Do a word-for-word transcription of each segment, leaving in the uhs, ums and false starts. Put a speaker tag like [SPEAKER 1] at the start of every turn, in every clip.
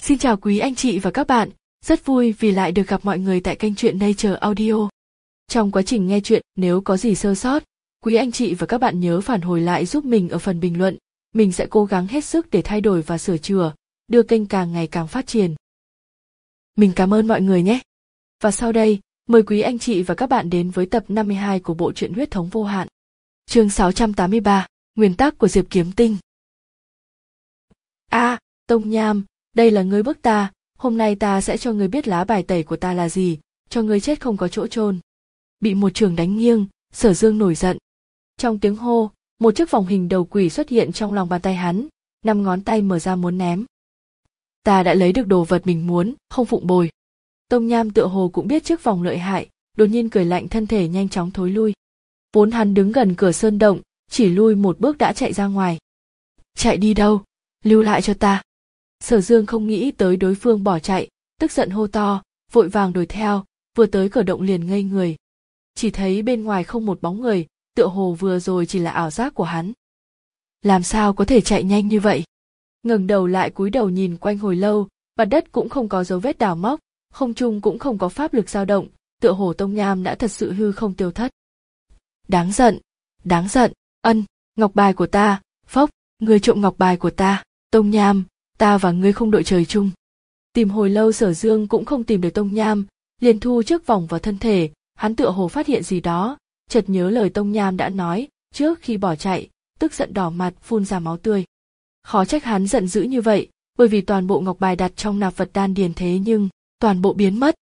[SPEAKER 1] Xin chào quý anh chị và các bạn, rất vui vì lại được gặp mọi người tại kênh truyện Nature Audio. Trong quá trình nghe truyện, nếu có gì sơ sót, quý anh chị và các bạn nhớ phản hồi lại giúp mình ở phần bình luận. Mình sẽ cố gắng hết sức để thay đổi và sửa chữa, đưa kênh càng ngày càng phát triển. Mình cảm ơn mọi người nhé. Và sau đây, mời quý anh chị và các bạn đến với tập năm mươi hai của bộ truyện Huyết thống vô hạn. Chương sáu trăm tám mươi ba, Nguyên tắc của Diệp Kiếm Tinh. A, à, Tông Nham, đây là ngươi bức ta, hôm nay ta sẽ cho ngươi biết lá bài tẩy của ta là gì, cho ngươi chết không có chỗ chôn. Bị một trường đánh nghiêng, Sở Dương nổi giận. Trong tiếng hô, một chiếc vòng hình đầu quỷ xuất hiện trong lòng bàn tay hắn, năm ngón tay mở ra muốn ném. Ta đã lấy được đồ vật mình muốn, không phụng bồi. Tông Nham tựa hồ cũng biết chiếc vòng lợi hại, đột nhiên cười lạnh, thân thể nhanh chóng thối lui. Vốn hắn đứng gần cửa sơn động, chỉ lui một bước đã chạy ra ngoài. Chạy đi đâu? Lưu lại cho ta. Sở Dương không nghĩ tới đối phương bỏ chạy, tức giận hô to, vội vàng đuổi theo, vừa tới cửa động liền ngây người. Chỉ thấy bên ngoài không một bóng người, tựa hồ vừa rồi chỉ là ảo giác của hắn. Làm sao có thể chạy nhanh như vậy? Ngẩng đầu lại cúi đầu nhìn quanh hồi lâu, mặt đất cũng không có dấu vết đào móc, không trung cũng không có pháp lực dao động, tựa hồ Tông Nham đã thật sự hư không tiêu thất. Đáng giận, đáng giận, ân, ngọc bài của ta, phốc, ngươi trộm ngọc bài của ta, Tông Nham, ta và ngươi không đội trời chung. Tìm hồi lâu Sở Dương cũng không tìm được Tông Nham, liền thu chiếc vòng vào thân thể, hắn tựa hồ phát hiện gì đó, chợt nhớ lời Tông Nham đã nói, trước khi bỏ chạy, tức giận đỏ mặt phun ra máu tươi. Khó trách hắn giận dữ như vậy, bởi vì toàn bộ ngọc bài đặt trong nạp vật đan điền thế nhưng, toàn bộ biến mất.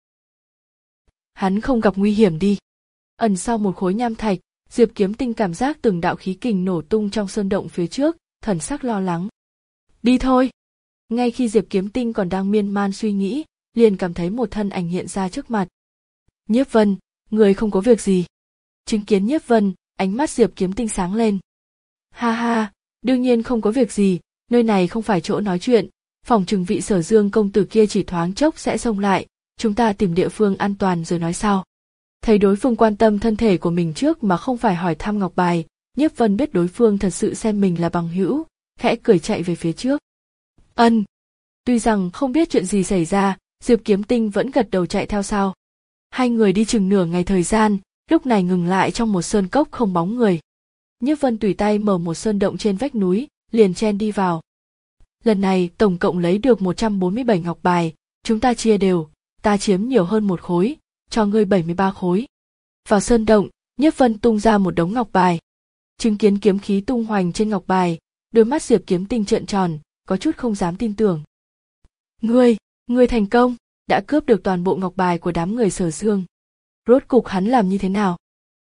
[SPEAKER 1] Hắn không gặp nguy hiểm đi. Ẩn sau một khối nham thạch, Diệp Kiếm Tinh cảm giác từng đạo khí kình nổ tung trong sơn động phía trước, thần sắc lo lắng. Đi thôi. Ngay khi Diệp Kiếm Tinh còn đang miên man suy nghĩ, liền cảm thấy một thân ảnh hiện ra trước mặt. Nhiếp Vân, người không có việc gì. Chứng kiến Nhiếp Vân, ánh mắt Diệp Kiếm Tinh sáng lên. Ha ha, đương nhiên không có việc gì, nơi này không phải chỗ nói chuyện, phòng trừng vị Sở Dương công tử kia chỉ thoáng chốc sẽ xông lại, chúng ta tìm địa phương an toàn rồi nói sau. Thấy đối phương quan tâm thân thể của mình trước mà không phải hỏi thăm ngọc bài, Nhiếp Vân biết đối phương thật sự xem mình là bằng hữu, khẽ cười chạy về phía trước. Ân. Tuy rằng không biết chuyện gì xảy ra, Diệp Kiếm Tinh vẫn gật đầu chạy theo sau. Hai người đi chừng nửa ngày thời gian, lúc này ngừng lại trong một sơn cốc không bóng người. Nhiếp Vân tùy tay mở một sơn động trên vách núi, liền chen đi vào. Lần này tổng cộng lấy được một trăm bốn mươi bảy ngọc bài, chúng ta chia đều, ta chiếm nhiều hơn một khối, cho ngươi bảy mươi ba khối. Vào sơn động, Nhiếp Vân tung ra một đống ngọc bài. Chứng kiến kiếm khí tung hoành trên ngọc bài, đôi mắt Diệp Kiếm Tinh trợn tròn, có chút không dám tin tưởng. Ngươi, ngươi thành công, đã cướp được toàn bộ ngọc bài của đám người Sở Dương. Rốt cục hắn làm như thế nào?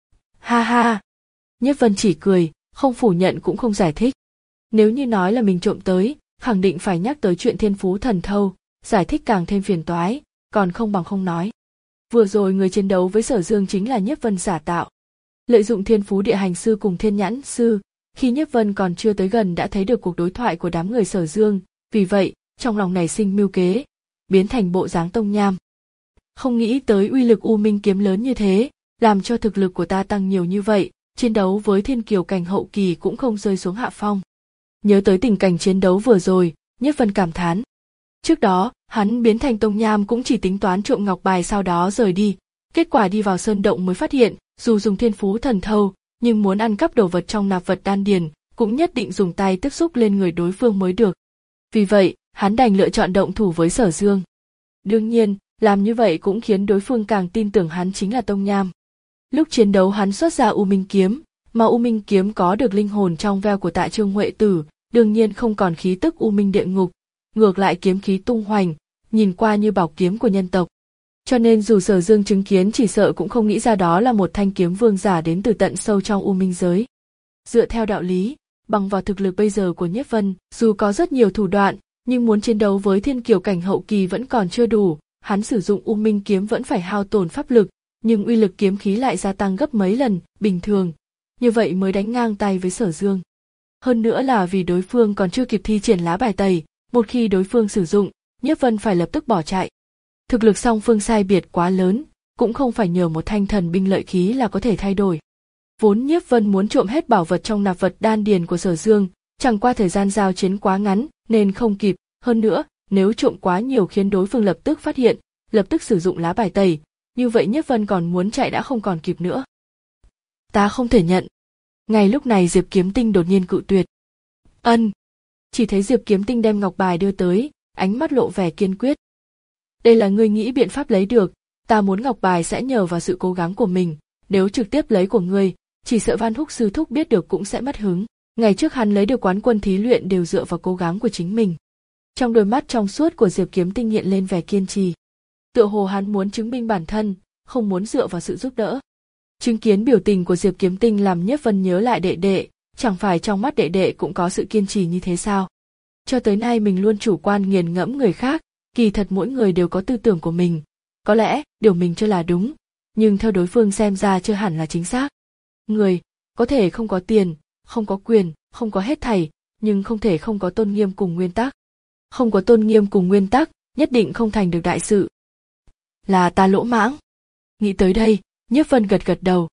[SPEAKER 1] Ha ha. Nhiếp Vân chỉ cười, không phủ nhận cũng không giải thích. Nếu như nói là mình trộm tới, khẳng định phải nhắc tới chuyện thiên phú thần thâu, giải thích càng thêm phiền toái, còn không bằng không nói. Vừa rồi người chiến đấu với Sở Dương chính là Nhiếp Vân giả tạo. Lợi dụng thiên phú địa hành sư cùng thiên nhãn sư, khi Nhiếp Vân còn chưa tới gần đã thấy được cuộc đối thoại của đám người Sở Dương, vì vậy, trong lòng nảy sinh mưu kế, biến thành bộ dáng Tông Nham. Không nghĩ tới uy lực U Minh kiếm lớn như thế, làm cho thực lực của ta tăng nhiều như vậy, chiến đấu với thiên kiều cảnh hậu kỳ cũng không rơi xuống hạ phong. Nhớ tới tình cảnh chiến đấu vừa rồi, Nhiếp Vân cảm thán. Trước đó, hắn biến thành Tông Nham cũng chỉ tính toán trộm ngọc bài sau đó rời đi, kết quả đi vào sơn động mới phát hiện, dù dùng thiên phú thần thâu, nhưng muốn ăn cắp đồ vật trong nạp vật đan điền, cũng nhất định dùng tay tiếp xúc lên người đối phương mới được. Vì vậy, hắn đành lựa chọn động thủ với Sở Dương. Đương nhiên, làm như vậy cũng khiến đối phương càng tin tưởng hắn chính là Tông Nham. Lúc chiến đấu hắn xuất ra U Minh kiếm, mà U Minh kiếm có được linh hồn trong veo của Tạ Trương Huệ Tử, đương nhiên không còn khí tức U Minh địa ngục, ngược lại kiếm khí tung hoành, nhìn qua như bảo kiếm của nhân tộc. Cho nên dù Sở Dương chứng kiến chỉ sợ cũng không nghĩ ra đó là một thanh kiếm vương giả đến từ tận sâu trong U Minh giới. Dựa theo đạo lý, bằng vào thực lực bây giờ của Nhiếp Vân, dù có rất nhiều thủ đoạn, nhưng muốn chiến đấu với thiên kiều cảnh hậu kỳ vẫn còn chưa đủ, hắn sử dụng U Minh kiếm vẫn phải hao tổn pháp lực, nhưng uy lực kiếm khí lại gia tăng gấp mấy lần, bình thường, như vậy mới đánh ngang tay với Sở Dương. Hơn nữa là vì đối phương còn chưa kịp thi triển lá bài tẩy, một khi đối phương sử dụng, Nhiếp Vân phải lập tức bỏ chạy. Thực lực song phương sai biệt quá lớn, cũng không phải nhờ một thanh thần binh lợi khí là có thể thay đổi. Vốn Nhiếp Vân muốn trộm hết bảo vật trong nạp vật đan điền của Sở Dương, chẳng qua thời gian giao chiến quá ngắn nên không kịp, hơn nữa, Nếu trộm quá nhiều khiến đối phương lập tức phát hiện, lập tức sử dụng lá bài tẩy, như vậy Nhiếp Vân còn muốn chạy đã không còn kịp nữa. Ta không thể nhận. Ngay lúc này Diệp Kiếm Tinh đột nhiên cự tuyệt. Ân. Chỉ thấy Diệp Kiếm Tinh đem ngọc bài đưa tới, ánh mắt lộ vẻ kiên quyết. Đây là ngươi nghĩ biện pháp lấy được, ta muốn ngọc bài sẽ nhờ vào sự cố gắng của mình, nếu trực tiếp lấy của ngươi, chỉ sợ Văn Húc sư thúc biết được cũng sẽ mất hứng. Ngày trước hắn lấy được quán quân thí luyện đều dựa vào cố gắng của chính mình. Trong đôi mắt trong suốt của Diệp Kiếm Tinh hiện lên vẻ kiên trì. Tựa hồ hắn muốn chứng minh bản thân, không muốn dựa vào sự giúp đỡ. Chứng kiến biểu tình của Diệp Kiếm Tinh làm Nhiếp Vân nhớ lại đệ đệ, chẳng phải trong mắt đệ đệ cũng có sự kiên trì như thế sao? Cho tới nay mình luôn chủ quan nghiền ngẫm người khác, kỳ thật mỗi người đều có tư tưởng của mình. Có lẽ điều mình cho là đúng, nhưng theo đối phương xem ra chưa hẳn là chính xác. Người có thể không có tiền, không có quyền, không có hết thảy, nhưng không thể không có tôn nghiêm cùng nguyên tắc. Không có tôn nghiêm cùng nguyên tắc, nhất định không thành được đại sự. Là ta lỗ mãng. Nghĩ tới đây, Nhiếp Vân gật gật đầu.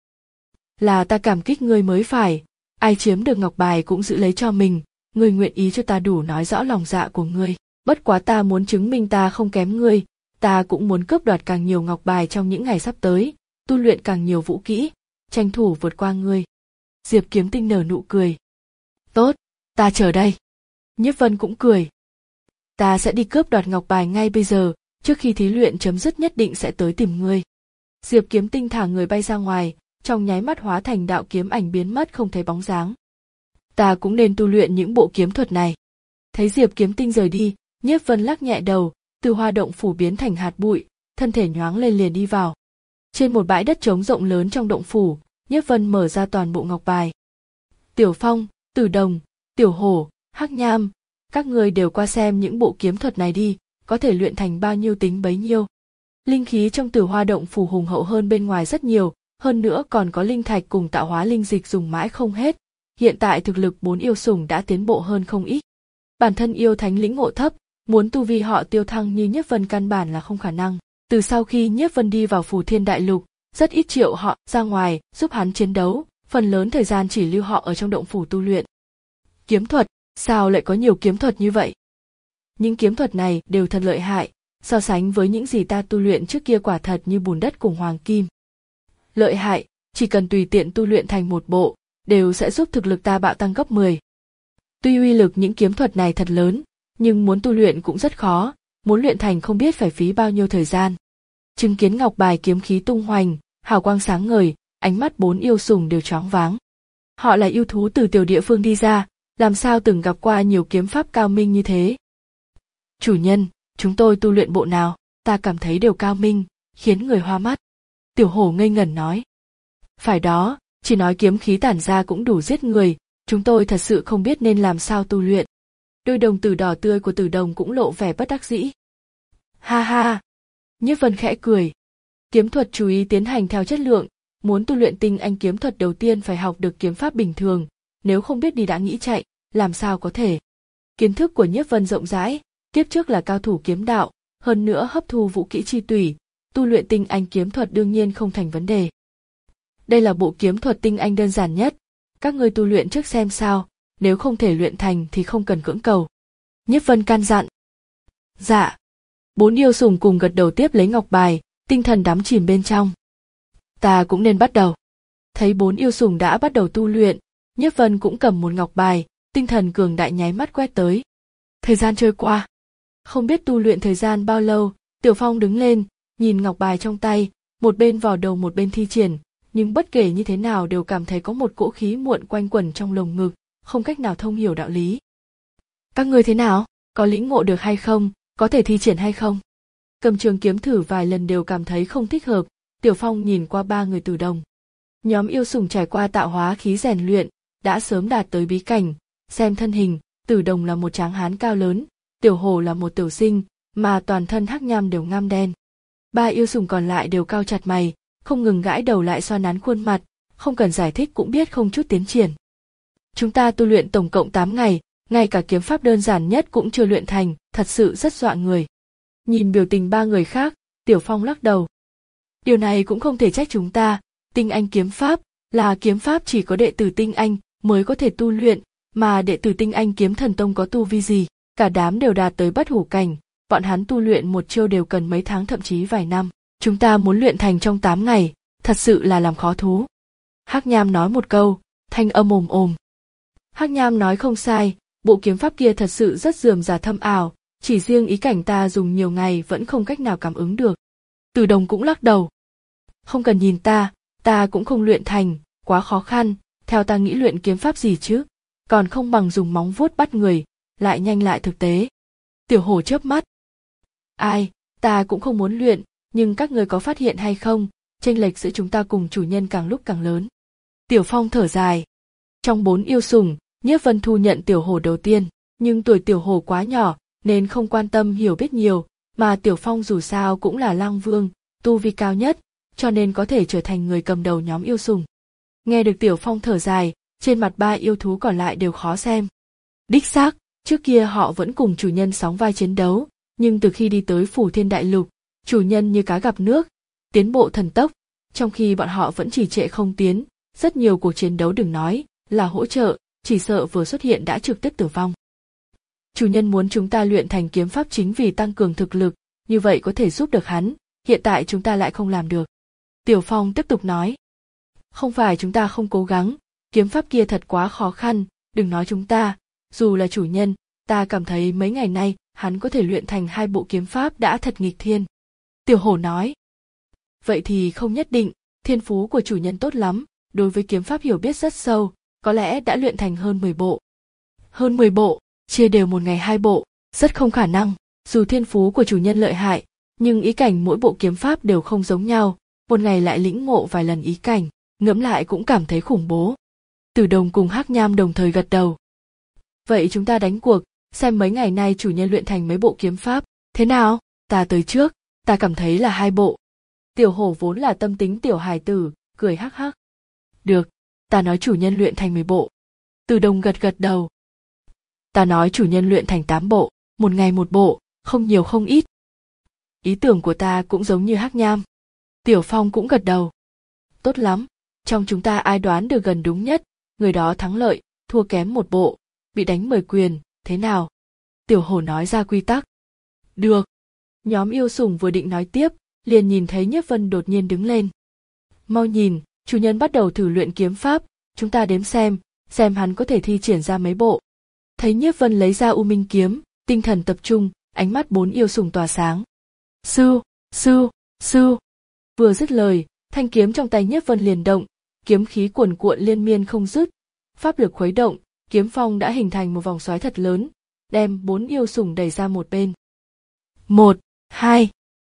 [SPEAKER 1] Là ta cảm kích ngươi mới phải, ai chiếm được ngọc bài cũng giữ lấy cho mình, ngươi nguyện ý cho ta đủ nói rõ lòng dạ của ngươi. Bất quá ta muốn chứng minh ta không kém ngươi, ta cũng muốn cướp đoạt càng nhiều ngọc bài trong những ngày sắp tới, tu luyện càng nhiều vũ kỹ, tranh thủ vượt qua ngươi. Diệp Kiếm Tinh nở nụ cười. Tốt, ta chờ đây. Nhiếp Vân cũng cười. Ta sẽ đi cướp đoạt ngọc bài ngay bây giờ, trước khi thí luyện chấm dứt nhất định sẽ tới tìm ngươi. Diệp Kiếm Tinh thả người bay ra ngoài, trong nháy mắt hóa thành đạo kiếm ảnh biến mất không thấy bóng dáng. Ta cũng nên tu luyện những bộ kiếm thuật này. Thấy Diệp Kiếm Tinh rời đi, Nhiếp Vân lắc nhẹ đầu, từ hoa động phủ biến thành hạt bụi, thân thể nhoáng lên liền đi vào. Trên một bãi đất trống rộng lớn trong động phủ, Nhiếp Vân mở ra toàn bộ ngọc bài. Tiểu Phong, Tử Đồng, Tiểu Hổ, Hắc Nham, các ngươi đều qua xem những bộ kiếm thuật này đi, có thể luyện thành bao nhiêu tính bấy nhiêu. Linh khí trong Tử Hoa động phủ hùng hậu hơn bên ngoài rất nhiều, hơn nữa còn có linh thạch cùng tạo hóa linh dịch dùng mãi không hết. Hiện tại thực lực bốn yêu sủng đã tiến bộ hơn không ít. Bản thân yêu thánh lĩnh ngộ thấp, muốn tu vi họ tiêu thăng như Nhiếp Vân căn bản là không khả năng. Từ sau khi Nhiếp Vân đi vào Phù Thiên Đại Lục, rất ít triệu họ ra ngoài giúp hắn chiến đấu, phần lớn thời gian chỉ lưu họ ở trong động phủ tu luyện. Kiếm thuật, sao lại có nhiều kiếm thuật như vậy? Những kiếm thuật này đều thật lợi hại, so sánh với những gì ta tu luyện trước kia quả thật như bùn đất cùng hoàng kim. Lợi hại, chỉ cần tùy tiện tu luyện thành một bộ, đều sẽ giúp thực lực ta bạo tăng gấp mười. Tuy uy lực những kiếm thuật này thật lớn, nhưng muốn tu luyện cũng rất khó, muốn luyện thành không biết phải phí bao nhiêu thời gian. Chứng kiến ngọc bài kiếm khí tung hoành, hào quang sáng ngời, ánh mắt bốn yêu sủng đều choáng váng. Họ là yêu thú từ tiểu địa phương đi ra, làm sao từng gặp qua nhiều kiếm pháp cao minh như thế. Chủ nhân, chúng tôi tu luyện bộ nào, ta cảm thấy đều cao minh, khiến người hoa mắt. Tiểu Hổ ngây ngẩn nói. Phải đó, chỉ nói kiếm khí tản ra cũng đủ giết người, chúng tôi thật sự không biết nên làm sao tu luyện. Đôi đồng tử đỏ tươi của Tử Đồng cũng lộ vẻ bất đắc dĩ. Ha ha! Nhiếp Vân khẽ cười. Kiếm thuật chú ý tiến hành theo chất lượng, muốn tu luyện tinh anh kiếm thuật đầu tiên phải học được kiếm pháp bình thường, nếu không biết đi đã nghĩ chạy, làm sao có thể. Kiến thức của Nhiếp Vân rộng rãi, kiếp trước là cao thủ kiếm đạo, hơn nữa hấp thu vũ kỹ chi tủy, tu luyện tinh anh kiếm thuật đương nhiên không thành vấn đề. Đây là bộ kiếm thuật tinh anh đơn giản nhất, các ngươi tu luyện trước xem sao, nếu không thể luyện thành thì không cần cưỡng cầu. Nhiếp Vân can dặn. Dạ. Bốn yêu sủng cùng gật đầu tiếp lấy ngọc bài, tinh thần đắm chìm bên trong. Ta cũng nên bắt đầu. Thấy bốn yêu sủng đã bắt đầu tu luyện, Nhiếp Vân cũng cầm một ngọc bài, tinh thần cường đại nháy mắt quét tới. Thời gian trôi qua. Không biết tu luyện thời gian bao lâu, Tiểu Phong đứng lên, nhìn ngọc bài trong tay, một bên vò đầu một bên thi triển, nhưng bất kể như thế nào đều cảm thấy có một cỗ khí muộn quanh quẩn trong lồng ngực, không cách nào thông hiểu đạo lý. Các ngươi thế nào? Có lĩnh ngộ được hay không? Có thể thi triển hay không? Cầm trường kiếm thử vài lần đều cảm thấy không thích hợp, Tiểu Phong nhìn qua ba người Tử Đồng. Nhóm yêu sủng trải qua tạo hóa khí rèn luyện, đã sớm đạt tới bí cảnh, xem thân hình, Tử Đồng là một tráng hán cao lớn, Tiểu Hổ là một tiểu sinh, mà toàn thân Hắc Nham đều ngăm đen. Ba yêu sủng còn lại đều cao chặt mày, không ngừng gãi đầu lại xoa nắn khuôn mặt, không cần giải thích cũng biết không chút tiến triển. Chúng ta tu luyện tổng cộng tám ngày, ngay cả kiếm pháp đơn giản nhất cũng chưa luyện thành, thật sự rất dọa người. Nhìn biểu tình ba người khác, Tiểu Phong lắc đầu. Điều này cũng không thể trách chúng ta, tinh anh kiếm pháp, là kiếm pháp chỉ có đệ tử tinh anh mới có thể tu luyện, mà đệ tử tinh anh kiếm thần tông có tu vi gì, cả đám đều đạt tới bất hủ cảnh, bọn hắn tu luyện một chiêu đều cần mấy tháng thậm chí vài năm. Chúng ta muốn luyện thành trong tám ngày, thật sự là làm khó thú. Hắc Nham nói một câu, thanh âm ồm ồm. Hắc Nham nói không sai, bộ kiếm pháp kia thật sự rất rườm rà thâm ảo, chỉ riêng ý cảnh ta dùng nhiều ngày vẫn không cách nào cảm ứng được. Từ Đồng cũng lắc đầu. Không cần nhìn ta, ta cũng không luyện thành, quá khó khăn, theo ta nghĩ luyện kiếm pháp gì chứ, còn không bằng dùng móng vuốt bắt người, lại nhanh lại thực tế. Tiểu Hổ chớp mắt. Ai, ta cũng không muốn luyện, nhưng các người có phát hiện hay không, chênh lệch giữa chúng ta cùng chủ nhân càng lúc càng lớn. Tiểu Phong thở dài. Trong bốn yêu sủng, Nhiếp Vân thu nhận Tiểu Hổ đầu tiên, nhưng tuổi Tiểu Hổ quá nhỏ nên không quan tâm hiểu biết nhiều, mà Tiểu Phong dù sao cũng là lang vương, tu vi cao nhất, cho nên có thể trở thành người cầm đầu nhóm yêu sủng. Nghe được Tiểu Phong thở dài, trên mặt ba yêu thú còn lại đều khó xem. Đích xác, trước kia họ vẫn cùng chủ nhân sóng vai chiến đấu, nhưng từ khi đi tới Phủ Thiên Đại Lục, chủ nhân như cá gặp nước, tiến bộ thần tốc, trong khi bọn họ vẫn trì trệ không tiến, rất nhiều cuộc chiến đấu đừng nói là hỗ trợ, chỉ sợ vừa xuất hiện đã trực tiếp tử vong. Chủ nhân muốn chúng ta luyện thành kiếm pháp chính vì tăng cường thực lực, như vậy có thể giúp được hắn, hiện tại chúng ta lại không làm được. Tiểu Phong tiếp tục nói. Không phải chúng ta không cố gắng, kiếm pháp kia thật quá khó khăn, đừng nói chúng ta, dù là chủ nhân, ta cảm thấy mấy ngày nay hắn có thể luyện thành hai bộ kiếm pháp đã thật nghịch thiên. Tiểu Hổ nói. Vậy thì không nhất định, thiên phú của chủ nhân tốt lắm, đối với kiếm pháp hiểu biết rất sâu, có lẽ đã luyện thành hơn mười bộ. Hơn mười bộ, chia đều một ngày hai bộ, rất không khả năng, dù thiên phú của chủ nhân lợi hại, nhưng ý cảnh mỗi bộ kiếm pháp đều không giống nhau, một ngày lại lĩnh ngộ vài lần ý cảnh, ngẫm lại cũng cảm thấy khủng bố. Từ Đồng cùng Hắc Nham đồng thời gật đầu. Vậy chúng ta đánh cuộc, xem mấy ngày nay chủ nhân luyện thành mấy bộ kiếm pháp, thế nào? Ta tới trước, ta cảm thấy là hai bộ. Tiểu Hổ vốn là tâm tính tiểu hài tử, cười hắc hắc. Được, ta nói chủ nhân luyện thành mười bộ. Từ Đồng gật gật đầu. Ta nói chủ nhân luyện thành tám bộ, một ngày một bộ, không nhiều không ít. Ý tưởng của ta cũng giống như Hắc Nham. Tiểu Phong cũng gật đầu. Tốt lắm, trong chúng ta ai đoán được gần đúng nhất, người đó thắng lợi, thua kém một bộ, bị đánh mười quyền, thế nào? Tiểu Hổ nói ra quy tắc. Được. Nhóm yêu sủng vừa định nói tiếp, liền nhìn thấy Nhiếp Vân đột nhiên đứng lên. Mau nhìn, chủ nhân bắt đầu thử luyện kiếm pháp, chúng ta đếm xem, xem hắn có thể thi triển ra mấy bộ. Thấy Nhiếp Vân lấy ra U Minh kiếm, tinh thần tập trung, ánh mắt bốn yêu sủng tỏa sáng. Sư, sư, sư. Vừa dứt lời, thanh kiếm trong tay Nhiếp Vân liền động, kiếm khí cuồn cuộn liên miên không dứt, pháp lực khuấy động, kiếm phong đã hình thành một vòng xoáy thật lớn, đem bốn yêu sủng đẩy ra một bên. Một, hai,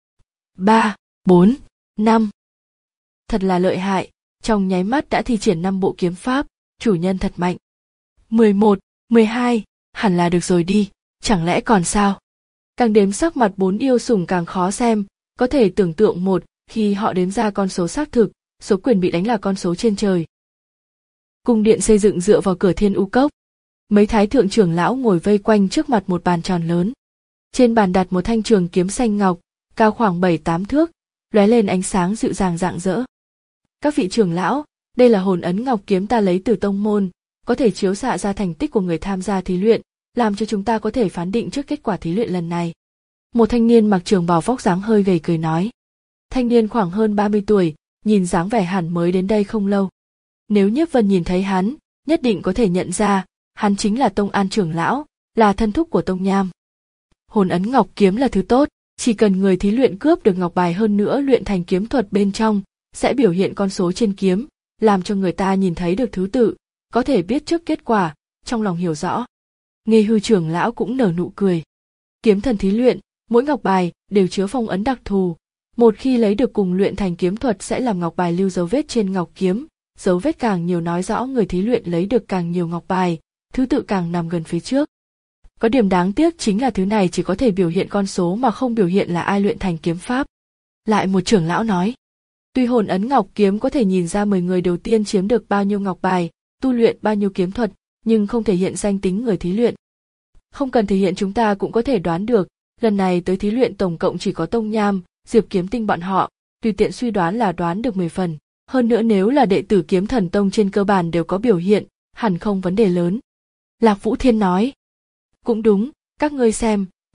[SPEAKER 1] ba, bốn, năm. Thật là lợi hại, trong nháy mắt đã thi triển năm bộ kiếm pháp, chủ nhân thật mạnh. Mười một, mười hai, hẳn là được rồi đi, chẳng lẽ còn sao? Càng đếm sắc mặt bốn yêu sủng càng khó xem, có thể tưởng tượng một, khi họ đếm ra con số xác thực, số quyền bị đánh là con số trên trời. Cung điện xây dựng dựa vào cửa Thiên U Cốc. Mấy thái thượng trưởng lão ngồi vây quanh trước mặt một bàn tròn lớn. Trên bàn đặt một thanh trường kiếm xanh ngọc, cao khoảng bảy tám thước, lóe lên ánh sáng dịu dàng rạng rỡ. Các vị trưởng lão, đây là hồn ấn ngọc kiếm ta lấy từ tông môn, có thể chiếu xạ ra thành tích của người tham gia thí luyện, làm cho chúng ta có thể phán định trước kết quả thí luyện lần này. Một thanh niên mặc trường bào vóc dáng hơi gầy cười nói. Thanh niên khoảng hơn ba mươi tuổi, nhìn dáng vẻ hẳn mới đến đây không lâu. Nếu Nhiếp Vân nhìn thấy hắn, nhất định có thể nhận ra, hắn chính là Tông An trưởng lão, là thân thúc của Tông Nham. Hồn ấn ngọc kiếm là thứ tốt, chỉ cần người thí luyện cướp được ngọc bài hơn nữa luyện thành kiếm thuật bên trong, sẽ biểu hiện con số trên kiếm, làm cho người ta nhìn thấy được thứ tự, có thể biết trước kết quả, trong lòng hiểu rõ. Nghê Hư trưởng lão cũng nở nụ cười. Kiếm thần thí luyện, mỗi ngọc bài đều chứa phong ấn đặc thù, một khi lấy được cùng luyện thành kiếm thuật sẽ làm ngọc bài lưu dấu vết trên ngọc kiếm, dấu vết càng nhiều nói rõ người thí luyện lấy được càng nhiều ngọc bài, thứ tự càng nằm gần phía trước. Có điểm đáng tiếc chính là thứ này chỉ có thể biểu hiện con số mà không biểu hiện là ai luyện thành kiếm pháp. Lại một trưởng lão nói, tuy hồn ấn ngọc kiếm có thể nhìn ra mười người đầu tiên chiếm được bao nhiêu ngọc bài, tu luyện bao nhiêu kiếm thuật, nhưng không thể hiện danh tính người thí luyện. Không cần thể hiện chúng ta cũng có thể đoán được, lần này tới thí luyện tổng cộng chỉ có Tông Nham, Diệp Kiếm Tinh bọn họ, tùy tiện suy đoán là đoán được mười phần. Hơn nữa nếu là đệ tử Kiếm Thần Tông trên cơ bản đều có biểu hiện, hẳn không vấn đề lớn. Lạc Vũ Thiên nói. Cũng đúng, các ngươi xem,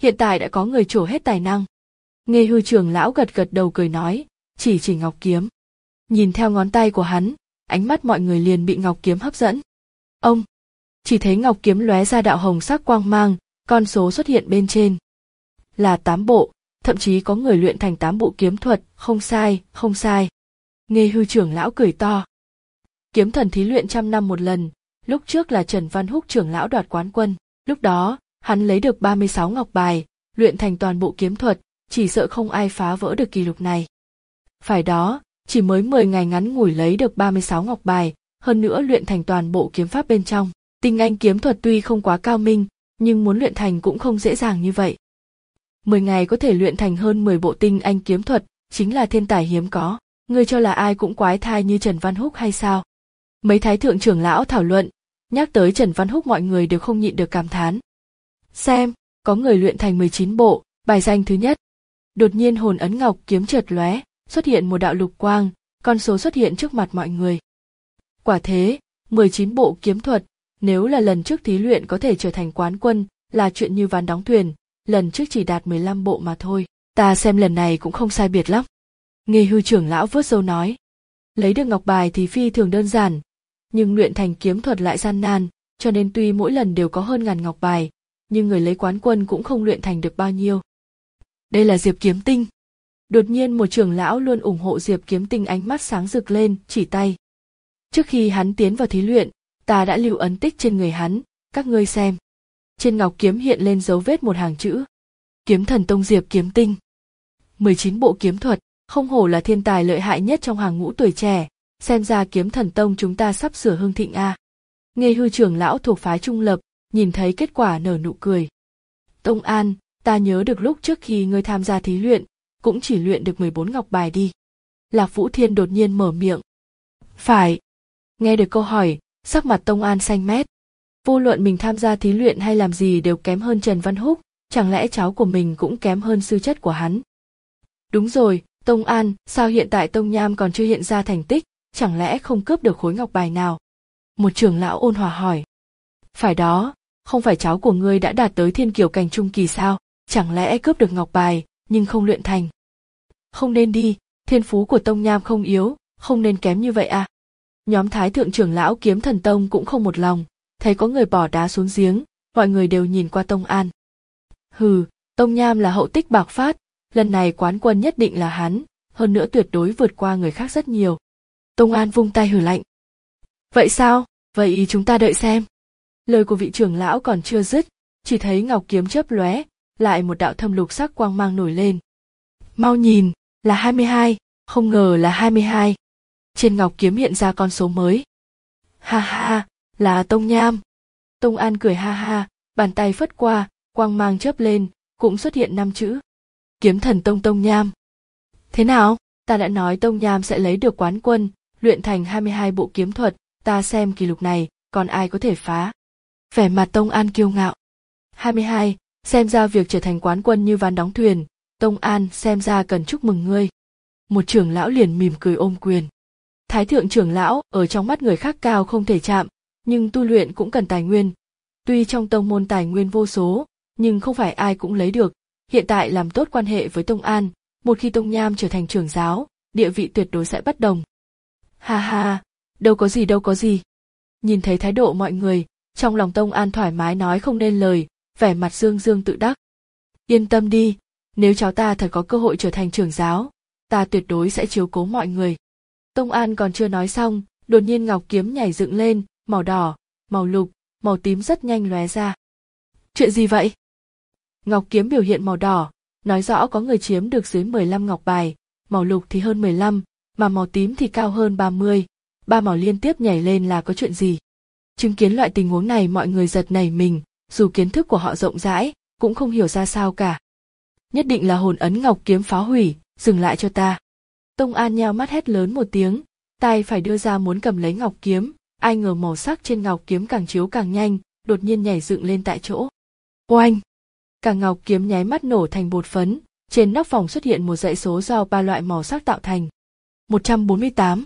[SPEAKER 1] hiện tại đã có người trổ hết tài năng. Nghê Hư trưởng lão gật gật đầu cười nói, chỉ chỉ ngọc kiếm. Nhìn theo ngón tay của hắn, ánh mắt mọi người liền bị ngọc kiếm hấp dẫn. Ông, chỉ thấy ngọc kiếm lóe ra đạo hồng sắc quang mang, con số xuất hiện bên trên. Là tám bộ, thậm chí có người luyện thành tám bộ kiếm thuật, không sai, không sai. Nghê Hư trưởng lão cười to. Kiếm thần thí luyện trăm năm một lần, lúc trước là Trần Văn Húc trưởng lão đoạt quán quân, lúc đó, hắn lấy được ba mươi sáu ngọc bài, luyện thành toàn bộ kiếm thuật, chỉ sợ không ai phá vỡ được kỷ lục này. Phải đó, chỉ mới mười ngày ngắn ngủi lấy được ba mươi sáu ngọc bài, hơn nữa luyện thành toàn bộ kiếm pháp bên trong. Tinh anh kiếm thuật tuy không quá cao minh, nhưng muốn luyện thành cũng không dễ dàng như vậy. mười ngày có thể luyện thành hơn mười bộ tinh anh kiếm thuật, chính là thiên tài hiếm có. Ngươi cho là ai cũng quái thai như Trần Văn Húc hay sao? Mấy thái thượng trưởng lão thảo luận, nhắc tới Trần Văn Húc mọi người đều không nhịn được cảm thán. Xem, có người luyện thành mười chín bộ, bài danh thứ nhất. Đột nhiên hồn ấn ngọc kiếm chợt lóe, xuất hiện một đạo lục quang, con số xuất hiện trước mặt mọi người. Quả thế, mười chín bộ kiếm thuật, nếu là lần trước thí luyện có thể trở thành quán quân, là chuyện như ván đóng thuyền, lần trước chỉ đạt mười lăm bộ mà thôi, ta xem lần này cũng không sai biệt lắm. Nghê Hư trưởng lão vớt râu nói, lấy được ngọc bài thì phi thường đơn giản, nhưng luyện thành kiếm thuật lại gian nan, cho nên tuy mỗi lần đều có hơn ngàn ngọc bài, nhưng người lấy quán quân cũng không luyện thành được bao nhiêu. Đây là Diệp Kiếm Tinh. Đột nhiên một trưởng lão luôn ủng hộ Diệp Kiếm Tinh ánh mắt sáng rực lên, chỉ tay. Trước khi hắn tiến vào thí luyện, ta đã lưu ấn tích trên người hắn, các ngươi xem. Trên ngọc kiếm hiện lên dấu vết một hàng chữ. Kiếm thần tông Diệp Kiếm Tinh. mười chín bộ kiếm thuật, không hổ là thiên tài lợi hại nhất trong hàng ngũ tuổi trẻ, xem ra kiếm thần tông chúng ta sắp sửa hưng thịnh a. Nghê Hư trưởng lão thuộc phái trung lập, nhìn thấy kết quả nở nụ cười. Tông An, ta nhớ được lúc trước khi ngươi tham gia thí luyện, cũng chỉ luyện được mười bốn ngọc bài đi. Lạc Vũ Thiên đột nhiên mở miệng. Phải. Nghe được câu hỏi, sắc mặt Tông An xanh mét. Vô luận mình tham gia thí luyện hay làm gì đều kém hơn Trần Văn Húc, chẳng lẽ cháu của mình cũng kém hơn sư chất của hắn? Đúng rồi, Tông An, sao hiện tại Tông Nham còn chưa hiện ra thành tích, chẳng lẽ không cướp được khối ngọc bài nào? Một trưởng lão ôn hòa hỏi. Phải đó, không phải cháu của ngươi đã đạt tới thiên kiều cảnh trung kỳ sao, chẳng lẽ cướp được ngọc bài, nhưng không luyện thành? Không nên đi, thiên phú của Tông Nham không yếu, không nên kém như vậy à? Nhóm thái thượng trưởng lão Kiếm Thần Tông cũng không một lòng, thấy có người bỏ đá xuống giếng, mọi người đều nhìn qua Tông An. Hừ, Tông Nham là hậu tích bạc phát, lần này quán quân nhất định là hắn, hơn nữa tuyệt đối vượt qua người khác rất nhiều. Tông An vung tay hừ lạnh. Vậy sao, vậy chúng ta đợi xem. Lời của vị trưởng lão còn chưa dứt, chỉ thấy ngọc kiếm chớp lóe, lại một đạo thâm lục sắc quang mang nổi lên. Mau nhìn, là hai mươi hai, không ngờ là hai mươi hai. Trên ngọc kiếm hiện ra con số mới. Ha ha, là Tông Nham. Tông An cười ha ha, bàn tay phất qua, quang mang chớp lên, cũng xuất hiện năm chữ. Kiếm thần Tông Tông Nham. Thế nào, ta đã nói Tông Nham sẽ lấy được quán quân, luyện thành hai mươi hai bộ kiếm thuật, ta xem kỷ lục này, còn ai có thể phá. Vẻ mặt Tông An kiêu ngạo. hai mươi hai, xem ra việc trở thành quán quân như ván đóng thuyền, Tông An xem ra cần chúc mừng ngươi. Một trưởng lão liền mỉm cười ôm quyền. Thái thượng trưởng lão ở trong mắt người khác cao không thể chạm, nhưng tu luyện cũng cần tài nguyên. Tuy trong tông môn tài nguyên vô số, nhưng không phải ai cũng lấy được. Hiện tại làm tốt quan hệ với Tông An, một khi Tông Nham trở thành trưởng giáo, địa vị tuyệt đối sẽ bất đồng. Ha ha, đâu có gì đâu có gì. Nhìn thấy thái độ mọi người, trong lòng Tông An thoải mái nói không nên lời, vẻ mặt dương dương tự đắc. Yên tâm đi, nếu cháu ta thật có cơ hội trở thành trưởng giáo, ta tuyệt đối sẽ chiếu cố mọi người. Tông An còn chưa nói xong, đột nhiên ngọc kiếm nhảy dựng lên, màu đỏ, màu lục, màu tím rất nhanh lóe ra. Chuyện gì vậy? Ngọc kiếm biểu hiện màu đỏ, nói rõ có người chiếm được dưới mười lăm ngọc bài, màu lục thì hơn mười lăm, mà màu tím thì cao hơn ba mươi, ba màu liên tiếp nhảy lên là có chuyện gì? Chứng kiến loại tình huống này mọi người giật nảy mình, dù kiến thức của họ rộng rãi, cũng không hiểu ra sao cả. Nhất định là hồn ấn ngọc kiếm phá hủy, dừng lại cho ta. Tông An nheo mắt hét lớn một tiếng, tay phải đưa ra muốn cầm lấy ngọc kiếm, ai ngờ màu sắc trên ngọc kiếm càng chiếu càng nhanh, đột nhiên nhảy dựng lên tại chỗ. Oanh! Cả ngọc kiếm nháy mắt nổ thành bột phấn, trên nóc phòng xuất hiện một dãy số do ba loại màu sắc tạo thành. một trăm bốn mươi tám,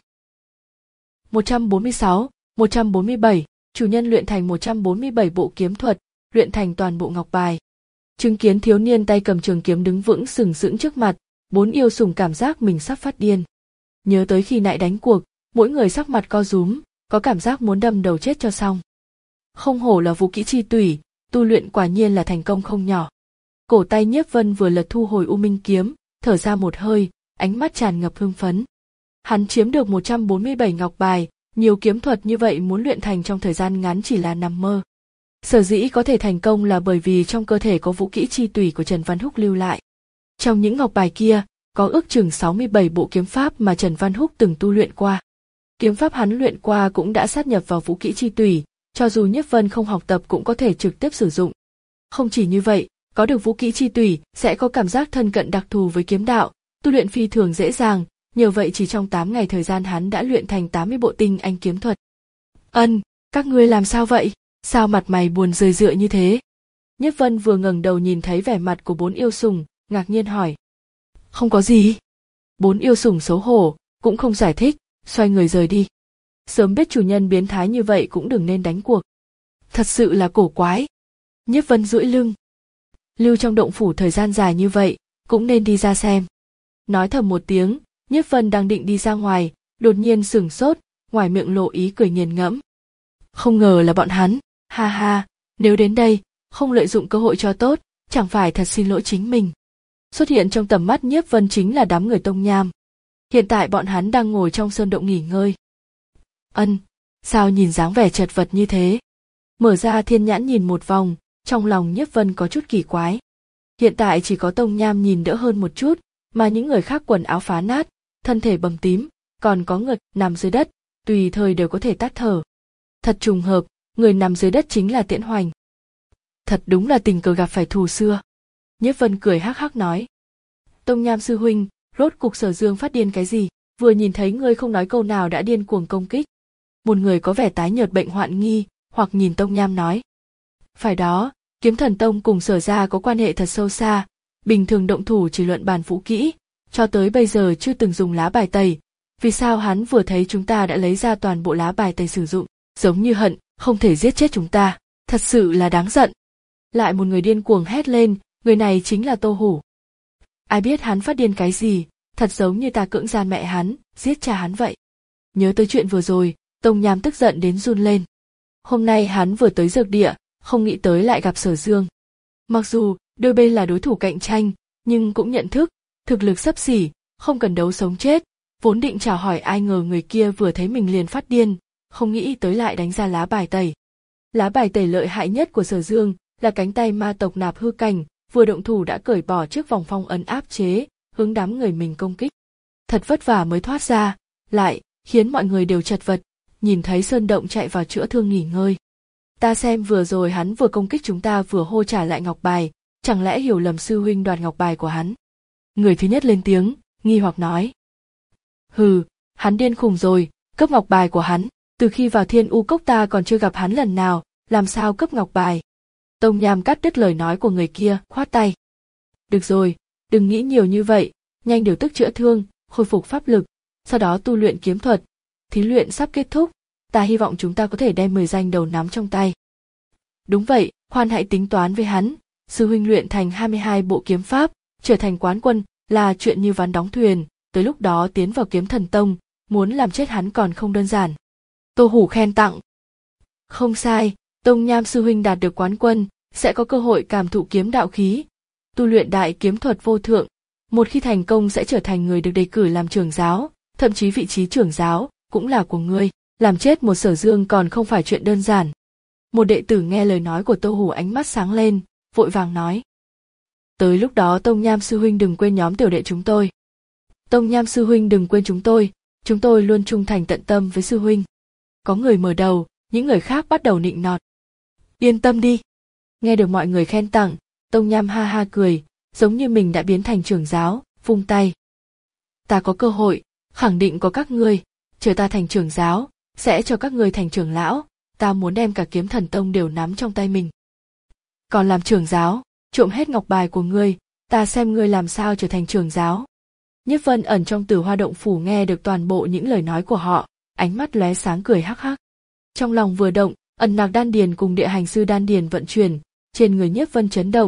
[SPEAKER 1] một trăm bốn mươi sáu, một trăm bốn mươi bảy, chủ nhân luyện thành một trăm bốn mươi bảy bộ kiếm thuật, luyện thành toàn bộ ngọc bài. Chứng kiến thiếu niên tay cầm trường kiếm đứng vững sừng sững trước mặt, bốn yêu sủng cảm giác mình sắp phát điên. Nhớ tới khi nãy đánh cuộc, mỗi người sắc mặt co rúm, có cảm giác muốn đâm đầu chết cho xong. Không hổ là vũ kỹ chi tủy, tu luyện quả nhiên là thành công không nhỏ. Cổ tay Nhiếp Vân vừa lật thu hồi U Minh kiếm, thở ra một hơi, ánh mắt tràn ngập hưng phấn. Hắn chiếm được một trăm bốn mươi bảy ngọc bài, nhiều kiếm thuật như vậy muốn luyện thành trong thời gian ngắn chỉ là nằm mơ. Sở dĩ có thể thành công là bởi vì trong cơ thể có vũ kỹ chi tủy của Trần Văn Húc lưu lại. Trong những ngọc bài kia, có ước chừng sáu mươi bảy bộ kiếm pháp mà Trần Văn Húc từng tu luyện qua. Kiếm pháp hắn luyện qua cũng đã sát nhập vào vũ kỹ chi tủy, cho dù Nhiếp Vân không học tập cũng có thể trực tiếp sử dụng. Không chỉ như vậy, có được vũ kỹ chi tủy sẽ có cảm giác thân cận đặc thù với kiếm đạo, tu luyện phi thường dễ dàng, nhờ vậy chỉ trong tám ngày thời gian hắn đã luyện thành tám mươi bộ tinh anh kiếm thuật. Ân, các ngươi làm sao vậy? Sao mặt mày buồn rười rượi như thế? Nhiếp Vân vừa ngẩng đầu nhìn thấy vẻ mặt của bốn yêu sủng, ngạc nhiên hỏi. Không có gì. Bốn yêu sủng xấu hổ, cũng không giải thích, xoay người rời đi. Sớm biết chủ nhân biến thái như vậy cũng đừng nên đánh cuộc. Thật sự là cổ quái. Nhiếp Vân duỗi lưng. Lưu trong động phủ thời gian dài như vậy, cũng nên đi ra xem. Nói thầm một tiếng, Nhiếp Vân đang định đi ra ngoài, đột nhiên sửng sốt, ngoài miệng lộ ý cười nghiền ngẫm. Không ngờ là bọn hắn, ha ha, nếu đến đây, không lợi dụng cơ hội cho tốt, chẳng phải thật xin lỗi chính mình. Xuất hiện trong tầm mắt Nhiếp Vân chính là đám người Tông Nham. Hiện tại bọn hắn đang ngồi trong sơn động nghỉ ngơi. Ân, sao nhìn dáng vẻ chật vật như thế? Mở ra thiên nhãn nhìn một vòng, trong lòng Nhiếp Vân có chút kỳ quái. Hiện tại chỉ có Tông Nham nhìn đỡ hơn một chút, mà những người khác quần áo phá nát, thân thể bầm tím, còn có người nằm dưới đất, tùy thời đều có thể tắt thở. Thật trùng hợp, người nằm dưới đất chính là Tiễn Hoành. Thật đúng là tình cờ gặp phải thù xưa. Nhiếp Vân cười hắc hắc nói. Tông Nham sư huynh, rốt cục Sở Dương phát điên cái gì? Vừa nhìn thấy ngươi không nói câu nào đã điên cuồng công kích. Một người có vẻ tái nhợt bệnh hoạn nghi, hoặc nhìn Tông Nham nói. Phải đó, Kiếm Thần Tông cùng Sở gia có quan hệ thật sâu xa, bình thường động thủ chỉ luận bàn vũ kỹ, cho tới bây giờ chưa từng dùng lá bài tẩy. Vì sao hắn vừa thấy chúng ta đã lấy ra toàn bộ lá bài tẩy sử dụng, giống như hận, không thể giết chết chúng ta, thật sự là đáng giận. Lại một người điên cuồng hét lên, người này chính là Tô Hủ. Ai biết hắn phát điên cái gì, thật giống như ta cưỡng gian mẹ hắn, giết cha hắn vậy. Nhớ tới chuyện vừa rồi, Tông Nham tức giận đến run lên. Hôm nay hắn vừa tới dược địa, không nghĩ tới lại gặp Sở Dương. Mặc dù đôi bên là đối thủ cạnh tranh, nhưng cũng nhận thức, thực lực xấp xỉ, không cần đấu sống chết. Vốn định chào hỏi ai ngờ người kia vừa thấy mình liền phát điên, không nghĩ tới lại đánh ra lá bài tẩy. Lá bài tẩy lợi hại nhất của Sở Dương là cánh tay ma tộc Nạp Hư Cảnh, vừa động thủ đã cởi bỏ chiếc vòng phong ấn áp chế, hướng đám người mình công kích. Thật vất vả mới thoát ra, lại khiến mọi người đều chật vật, nhìn thấy Sơn Động chạy vào chữa thương nghỉ ngơi. Ta xem vừa rồi hắn vừa công kích chúng ta vừa hô trả lại ngọc bài, chẳng lẽ hiểu lầm sư huynh đoạt ngọc bài của hắn? Người thứ nhất lên tiếng, nghi hoặc nói. Hừ, hắn điên khùng rồi, cấp ngọc bài của hắn, từ khi vào Thiên U Cốc ta còn chưa gặp hắn lần nào, làm sao cấp ngọc bài? Tông Nham cắt đứt lời nói của người kia, khoát tay. Được rồi, đừng nghĩ nhiều như vậy, nhanh điều tức chữa thương, khôi phục pháp lực, sau đó tu luyện kiếm thuật. Thí luyện sắp kết thúc, ta hy vọng chúng ta có thể đem mười danh đầu nắm trong tay. Đúng vậy, khoan hãy tính toán với hắn, sư huynh luyện thành hai mươi hai bộ kiếm pháp, trở thành quán quân, là chuyện như ván đóng thuyền, tới lúc đó tiến vào Kiếm Thần Tông, muốn làm chết hắn còn không đơn giản. Tô Hủ khen tặng. Không sai, Tông Nham sư huynh đạt được quán quân, sẽ có cơ hội cảm thụ kiếm đạo khí, tu luyện đại kiếm thuật vô thượng, một khi thành công sẽ trở thành người được đề cử làm trưởng giáo, thậm chí vị trí trưởng giáo cũng là của ngươi, làm chết một Sở Dương còn không phải chuyện đơn giản. Một đệ tử nghe lời nói của Tô Hủ ánh mắt sáng lên, vội vàng nói. Tới lúc đó Tông Nham sư huynh đừng quên nhóm tiểu đệ chúng tôi. Tông Nham sư huynh đừng quên chúng tôi, chúng tôi luôn trung thành tận tâm với sư huynh. Có người mở đầu, những người khác bắt đầu nịnh nọt. Yên tâm đi. Nghe được mọi người khen tặng, Tông Nham ha ha cười, giống như mình đã biến thành trưởng giáo, vung tay. Ta có cơ hội, khẳng định có các ngươi, chờ ta thành trưởng giáo, sẽ cho các ngươi thành trưởng lão, ta muốn đem cả Kiếm Thần Tông đều nắm trong tay mình. Còn làm trưởng giáo, trộm hết ngọc bài của ngươi, ta xem ngươi làm sao trở thành trưởng giáo. Nhiếp Vân ẩn trong Tử Hoa động phủ nghe được toàn bộ những lời nói của họ, ánh mắt lóe sáng cười hắc hắc. Trong lòng vừa động, ẩn nặc đan điền cùng địa hành sư đan điền vận chuyển, trên người Nhiếp Vân chấn động,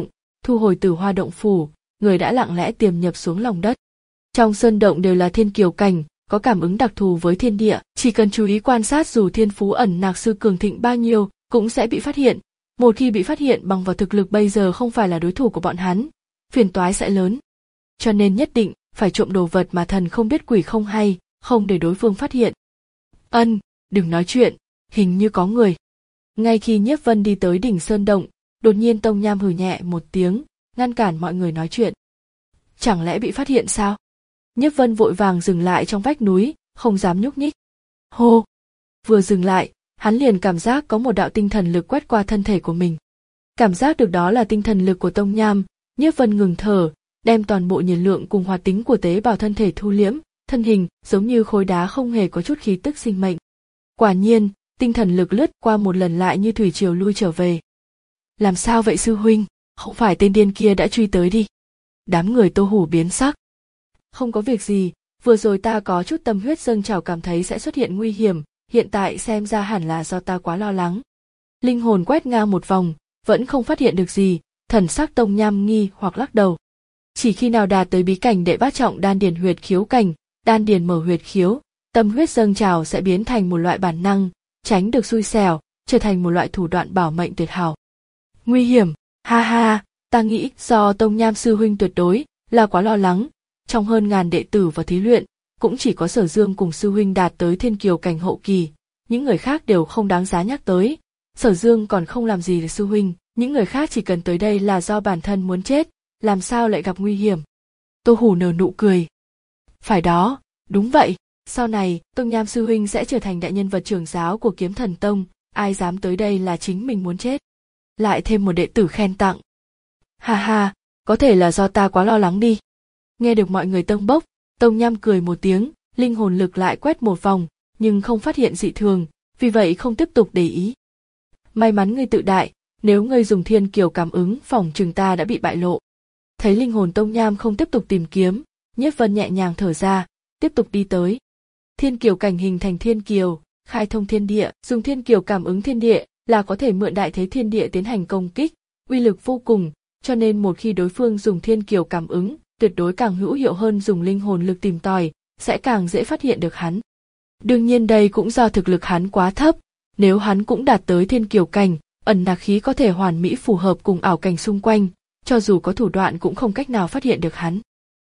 [SPEAKER 1] thu hồi Tử Hoa động phủ, người đã lặng lẽ tiềm nhập xuống lòng đất. Trong sơn động đều là thiên kiều cảnh, có cảm ứng đặc thù với thiên địa, chỉ cần chú ý quan sát dù thiên phú ẩn nặc sư cường thịnh bao nhiêu, cũng sẽ bị phát hiện. Một khi bị phát hiện bằng vào thực lực bây giờ không phải là đối thủ của bọn hắn, phiền toái sẽ lớn. Cho nên nhất định phải trộm đồ vật mà thần không biết quỷ không hay, không để đối phương phát hiện. Ân, đừng nói chuyện, hình như có người. Ngay khi Nhiếp Vân đi tới đỉnh sơn động, đột nhiên Tông Nham hừ nhẹ một tiếng, ngăn cản mọi người nói chuyện. Chẳng lẽ bị phát hiện sao? Nhiếp Vân vội vàng dừng lại trong vách núi, không dám nhúc nhích. Hô! Vừa dừng lại, hắn liền cảm giác có một đạo tinh thần lực quét qua thân thể của mình. Cảm giác được đó là tinh thần lực của Tông Nham, Nhiếp Vân ngừng thở, đem toàn bộ nhiệt lượng cùng hoạt tính của tế bào thân thể thu liễm, thân hình giống như khối đá không hề có chút khí tức sinh mệnh. Quả nhiên, tinh thần lực lướt qua một lần lại như thủy triều lui trở về. Làm sao vậy sư huynh, không phải tên điên kia đã truy tới đi? Đám người Tô Hủ biến sắc. Không có việc gì, vừa rồi ta có chút tâm huyết dâng trào cảm thấy sẽ xuất hiện nguy hiểm, hiện tại xem ra hẳn là do ta quá lo lắng. Linh hồn quét ngang một vòng, vẫn không phát hiện được gì, thần sắc Tông Nham nghi hoặc lắc đầu. Chỉ khi nào đạt tới bí cảnh đệ bát trọng đan điền huyệt khiếu cảnh, đan điền mở huyệt khiếu, tâm huyết dâng trào sẽ biến thành một loại bản năng, tránh được xui xẻo, trở thành một loại thủ đoạn bảo mệnh tuyệt hảo. Nguy hiểm, ha ha, ta nghĩ do Tông Nham sư huynh tuyệt đối là quá lo lắng, trong hơn ngàn đệ tử và thí luyện, cũng chỉ có Sở Dương cùng sư huynh đạt tới thiên kiều cảnh hậu kỳ, những người khác đều không đáng giá nhắc tới. Sở Dương còn không làm gì để sư huynh, những người khác chỉ cần tới đây là do bản thân muốn chết, làm sao lại gặp nguy hiểm. Tô Hủ nở nụ cười. Phải đó, đúng vậy, sau này Tông Nham sư huynh sẽ trở thành đại nhân vật trưởng giáo của Kiếm Thần Tông, ai dám tới đây là chính mình muốn chết. Lại thêm một đệ tử khen tặng. Ha ha, có thể là do ta quá lo lắng đi. Nghe được mọi người tâng bốc, Tông Nham cười một tiếng, linh hồn lực lại quét một vòng, nhưng không phát hiện dị thường, vì vậy không tiếp tục để ý. May mắn ngươi tự đại, nếu ngươi dùng thiên kiều cảm ứng phỏng chừng ta đã bị bại lộ. Thấy linh hồn Tông Nham không tiếp tục tìm kiếm, Nhiếp Vân nhẹ nhàng thở ra, tiếp tục đi tới. Thiên kiều cảnh hình thành thiên kiều, khai thông thiên địa, dùng thiên kiều cảm ứng thiên địa là có thể mượn đại thế thiên địa tiến hành công kích, uy lực vô cùng, cho nên một khi đối phương dùng thiên kiều cảm ứng, tuyệt đối càng hữu hiệu hơn dùng linh hồn lực tìm tòi, sẽ càng dễ phát hiện được hắn. Đương nhiên đây cũng do thực lực hắn quá thấp, nếu hắn cũng đạt tới thiên kiều cảnh, ẩn nặc khí có thể hoàn mỹ phù hợp cùng ảo cảnh xung quanh, cho dù có thủ đoạn cũng không cách nào phát hiện được hắn.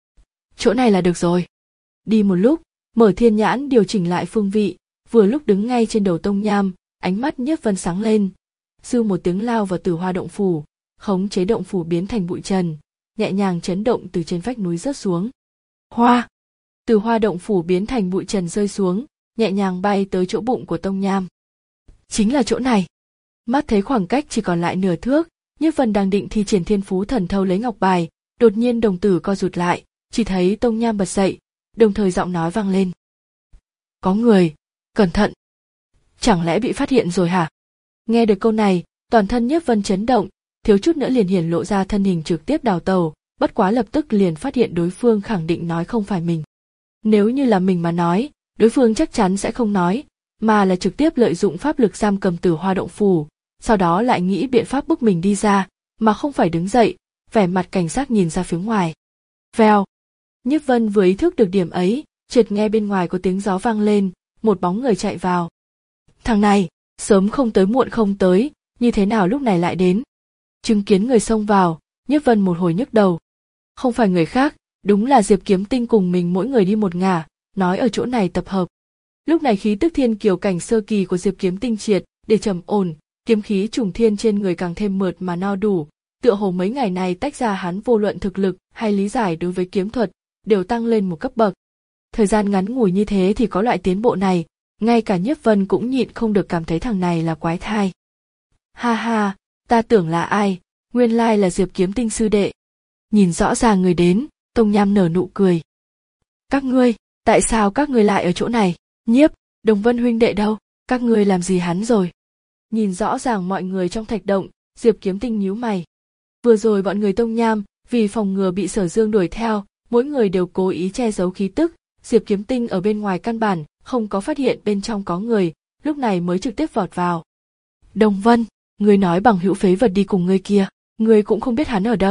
[SPEAKER 1] Chỗ này là được rồi. Đi một lúc, Mở Thiên Nhãn điều chỉnh lại phương vị, vừa lúc đứng ngay trên đầu Tông Nham, ánh mắt Nhiếp Vân sáng lên. Sư một tiếng lao vào Tử Hoa động phủ, khống chế động phủ biến thành bụi trần, nhẹ nhàng chấn động từ trên vách núi rớt xuống. Hoa! Tử Hoa động phủ biến thành bụi trần rơi xuống, nhẹ nhàng bay tới chỗ bụng của Tông Nham. Chính là chỗ này. Mắt thấy khoảng cách chỉ còn lại nửa thước, Nhiếp Vân đang định thi triển thiên phú thần thâu lấy ngọc bài, đột nhiên đồng tử co rụt lại, chỉ thấy Tông Nham bật dậy, đồng thời giọng nói vang lên. Có người, cẩn thận. Chẳng lẽ bị phát hiện rồi hả? Nghe được câu này, toàn thân Nhiếp Vân chấn động, thiếu chút nữa liền hiển lộ ra thân hình trực tiếp đào tẩu, bất quá lập tức liền phát hiện đối phương khẳng định nói không phải mình. Nếu như là mình mà nói, đối phương chắc chắn sẽ không nói, mà là trực tiếp lợi dụng pháp lực giam cầm Tử Hoa động phủ, sau đó lại nghĩ biện pháp bức mình đi ra, mà không phải đứng dậy, vẻ mặt cảnh giác nhìn ra phía ngoài. Vèo! Nhiếp Vân vừa ý thức được điểm ấy, chợt nghe bên ngoài có tiếng gió vang lên, một bóng người chạy vào. Thằng này, sớm không tới muộn không tới, như thế nào lúc này lại đến? Chứng kiến người xông vào, Nhiếp Vân một hồi nhức đầu. Không phải người khác, đúng là Diệp Kiếm Tinh cùng mình mỗi người đi một ngả, nói ở chỗ này tập hợp. Lúc này khí tức thiên kiều cảnh sơ kỳ của Diệp Kiếm Tinh triệt, để trầm ổn, kiếm khí trùng thiên trên người càng thêm mượt mà no đủ, tựa hồ mấy ngày này tách ra hắn vô luận thực lực hay lý giải đối với kiếm thuật, đều tăng lên một cấp bậc. Thời gian ngắn ngủi như thế thì có loại tiến bộ này, ngay cả Nhiếp Vân cũng nhịn không được cảm thấy thằng này là quái thai. Ha ha, ta tưởng là ai, nguyên lai là Diệp Kiếm Tinh sư đệ. Nhìn rõ ràng người đến, Tông Nham nở nụ cười. Các ngươi, tại sao các ngươi lại ở chỗ này? Nhiếp, Đồng Vân huynh đệ đâu, các ngươi làm gì hắn rồi? Nhìn rõ ràng mọi người trong thạch động, Diệp Kiếm Tinh nhíu mày. Vừa rồi bọn người Tông Nham, vì phòng ngừa bị Sở Dương đuổi theo, mỗi người đều cố ý che giấu khí tức, Diệp Kiếm Tinh ở bên ngoài căn bản, không có phát hiện bên trong có người, lúc này mới trực tiếp vọt vào. Đồng Vân, ngươi nói bằng hữu phế vật đi cùng ngươi kia, ngươi cũng không biết hắn ở đâu,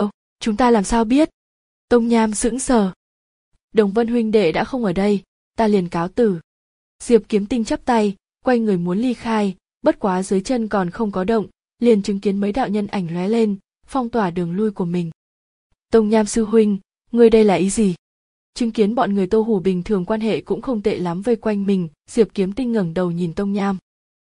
[SPEAKER 1] Chúng ta làm sao biết? Tông Nham sững sờ. Đồng Vân huynh đệ đã không ở đây, ta liền cáo từ. Diệp Kiếm Tinh chắp tay, quay người muốn ly khai, bất quá dưới chân còn không có động, liền chứng kiến mấy đạo nhân ảnh lóe lên, phong tỏa đường lui của mình. Tông Nham sư huynh, ngươi đây là ý gì? Chứng kiến bọn người Tô Hủ bình thường quan hệ cũng không tệ lắm vây quanh mình, Diệp Kiếm Tinh ngẩng đầu nhìn Tông Nham.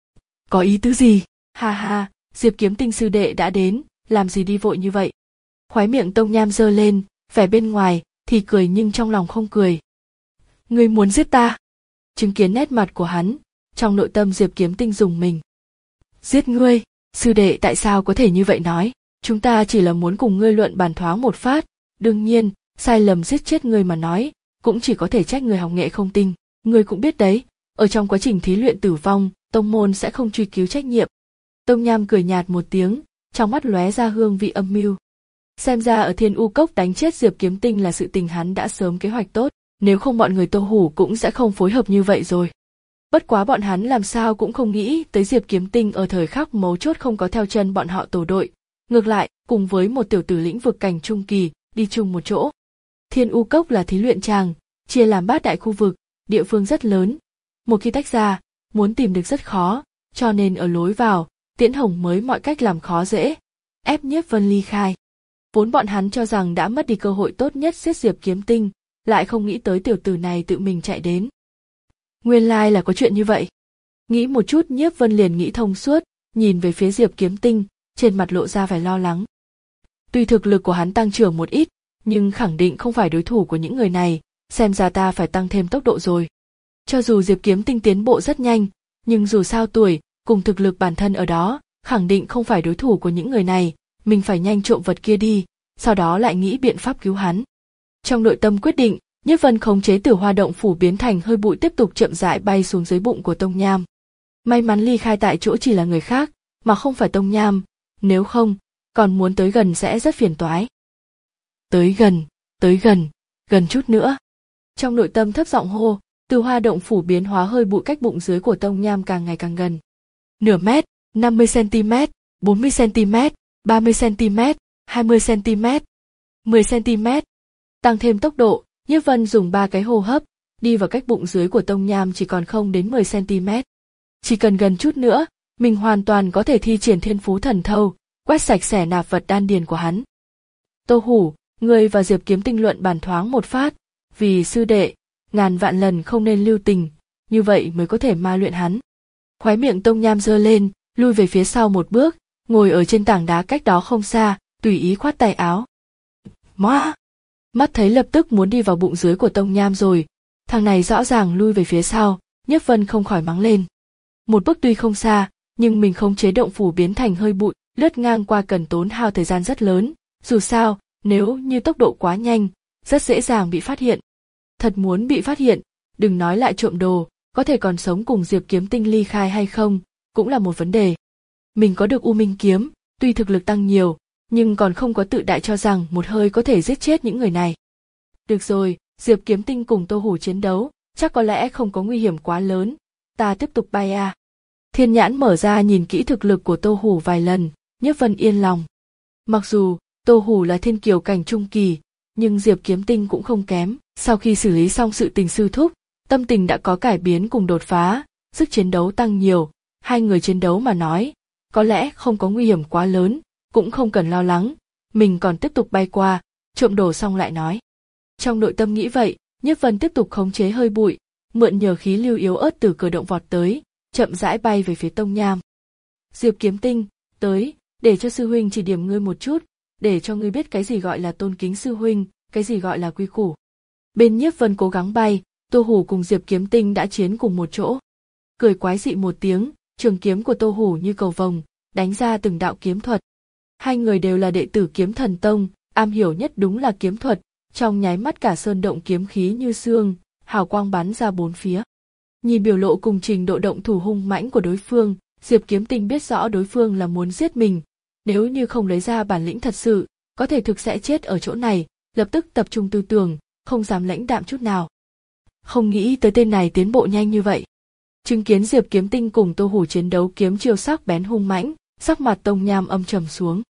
[SPEAKER 1] Có ý tứ gì? Ha ha, Diệp Kiếm Tinh sư đệ đã đến, làm gì đi vội như vậy? Khóe miệng Tông Nham giơ lên, vẻ bên ngoài thì cười nhưng trong lòng không cười. Ngươi muốn giết ta? Chứng kiến nét mặt của hắn, trong nội tâm Diệp Kiếm Tinh rùng mình. Giết ngươi? Sư đệ tại sao có thể như vậy nói? Chúng ta chỉ là muốn cùng ngươi luận bàn thoáng một phát, đương nhiên, sai lầm giết chết ngươi mà nói, cũng chỉ có thể trách người học nghệ không tinh. Ngươi cũng biết đấy, ở trong quá trình thí luyện tử vong, tông môn sẽ không truy cứu trách nhiệm. Tông Nham cười nhạt một tiếng, trong mắt lóe ra hương vị âm mưu. Xem ra ở Thiên U Cốc đánh chết Diệp Kiếm Tinh là sự tình hắn đã sớm kế hoạch tốt, nếu không bọn người Tô Hủ cũng sẽ không phối hợp như vậy rồi. Bất quá bọn hắn làm sao cũng không nghĩ tới Diệp Kiếm Tinh ở thời khắc mấu chốt không có theo chân bọn họ tổ đội, ngược lại, cùng với một tiểu tử lĩnh vực cảnh trung kỳ, đi chung một chỗ. Thiên U Cốc là thí luyện tràng, chia làm bát đại khu vực, địa phương rất lớn. Một khi tách ra, muốn tìm được rất khó, cho nên ở lối vào, Tiễn Hồng mới mọi cách làm khó dễ, ép Nhiếp Vân ly khai. Vốn bọn hắn cho rằng đã mất đi cơ hội tốt nhất giết Diệp Kiếm Tinh, lại không nghĩ tới tiểu tử này tự mình chạy đến. Nguyên lai là có chuyện như vậy. Nghĩ một chút Nhiếp Vân liền nghĩ thông suốt, nhìn về phía Diệp Kiếm Tinh, trên mặt lộ ra vẻ lo lắng. Tuy thực lực của hắn tăng trưởng một ít, nhưng khẳng định không phải đối thủ của những người này, xem ra ta phải tăng thêm tốc độ rồi. Cho dù Diệp Kiếm Tinh tiến bộ rất nhanh, nhưng dù sao tuổi, cùng thực lực bản thân ở đó, khẳng định không phải đối thủ của những người này, mình phải nhanh trộm vật kia đi, sau đó lại nghĩ biện pháp cứu hắn. Trong nội tâm quyết định, Nhiếp Vân khống chế Tử Hoa động phủ biến thành hơi bụi tiếp tục chậm rãi bay xuống dưới bụng của Tông Nham. May mắn ly khai tại chỗ chỉ là người khác, mà không phải Tông Nham, nếu không, còn muốn tới gần sẽ rất phiền toái. Tới gần, tới gần, gần chút nữa. Trong nội tâm thấp giọng hô, Tử Hoa động phủ biến hóa hơi bụi cách bụng dưới của Tông Nham càng ngày càng gần. Nửa mét, năm mươi xăng-ti-mét, bốn mươi xăng-ti-mét, ba mươi xăng-ti-mét, hai mươi xăng-ti-mét, mười xăng-ti-mét. Tăng thêm tốc độ, Nhiếp Vân dùng ba cái hô hấp, đi vào cách bụng dưới của Tông Nham chỉ còn không đến mười xăng-ti-mét. Chỉ cần gần chút nữa, mình hoàn toàn có thể thi triển thiên phú thần thâu, quét sạch xẻ nạp vật đan điền của hắn. Tô Hủ, ngươi và Diệp Kiếm Tinh luận bàn thoáng một phát, vì sư đệ, ngàn vạn lần không nên lưu tình, như vậy mới có thể ma luyện hắn. Khóe miệng Tông Nham giơ lên, lui về phía sau một bước, ngồi ở trên tảng đá cách đó không xa, tùy ý khoát tay áo. Móa! Mắt thấy lập tức muốn đi vào bụng dưới của Tông Nham rồi, thằng này rõ ràng lui về phía sau, Nhiếp Vân không khỏi mắng lên. Một bước tuy không xa, nhưng mình không chế động phủ biến thành hơi bụi, lướt ngang qua cần tốn hao thời gian rất lớn, dù sao, nếu như tốc độ quá nhanh, rất dễ dàng bị phát hiện. Thật muốn bị phát hiện, đừng nói lại trộm đồ, có thể còn sống cùng Diệp Kiếm Tinh ly khai hay không, cũng là một vấn đề. Mình có được U Minh kiếm, tuy thực lực tăng nhiều, nhưng còn không có tự đại cho rằng một hơi có thể giết chết những người này. Được rồi, Diệp Kiếm Tinh cùng Tô Hủ chiến đấu, chắc có lẽ không có nguy hiểm quá lớn, ta tiếp tục bay à. Thiên nhãn mở ra nhìn kỹ thực lực của Tô Hủ vài lần, Nhiếp Vân yên lòng. Mặc dù Tô Hủ là thiên kiều cảnh trung kỳ, nhưng Diệp Kiếm Tinh cũng không kém. Sau khi xử lý xong sự tình sư thúc, tâm tình đã có cải biến cùng đột phá, sức chiến đấu tăng nhiều, hai người chiến đấu mà nói, có lẽ không có nguy hiểm quá lớn, cũng không cần lo lắng, mình còn tiếp tục bay qua, trộm đồ xong lại nói. Trong nội tâm nghĩ vậy, Nhiếp Vân tiếp tục khống chế hơi bụi, mượn nhờ khí lưu yếu ớt từ cửa động vọt tới, chậm rãi bay về phía Tông Nham. Diệp Kiếm Tinh, tới, để cho sư huynh chỉ điểm ngươi một chút, để cho ngươi biết cái gì gọi là tôn kính sư huynh, cái gì gọi là quy củ. Bên Nhiếp Vân cố gắng bay, Tô Hủ cùng Diệp Kiếm Tinh đã chiến cùng một chỗ. Cười quái dị một tiếng, trường kiếm của Tô Hủ như cầu vồng, đánh ra từng đạo kiếm thuật. Hai người đều là đệ tử Kiếm Thần Tông, am hiểu nhất đúng là kiếm thuật, trong nháy mắt cả sơn động kiếm khí như xương, hào quang bắn ra bốn phía. Nhìn biểu lộ cùng trình độ động thủ hung mãnh của đối phương, Diệp Kiếm Tinh biết rõ đối phương là muốn giết mình, nếu như không lấy ra bản lĩnh thật sự, có thể thực sẽ chết ở chỗ này, lập tức tập trung tư tưởng, không dám lãnh đạm chút nào. Không nghĩ tới tên này tiến bộ nhanh như vậy. Chứng kiến Diệp Kiếm Tinh cùng Tô Hủ chiến đấu kiếm chiêu sắc bén hung mãnh, sắc mặt Tông Nham âm trầm xuống.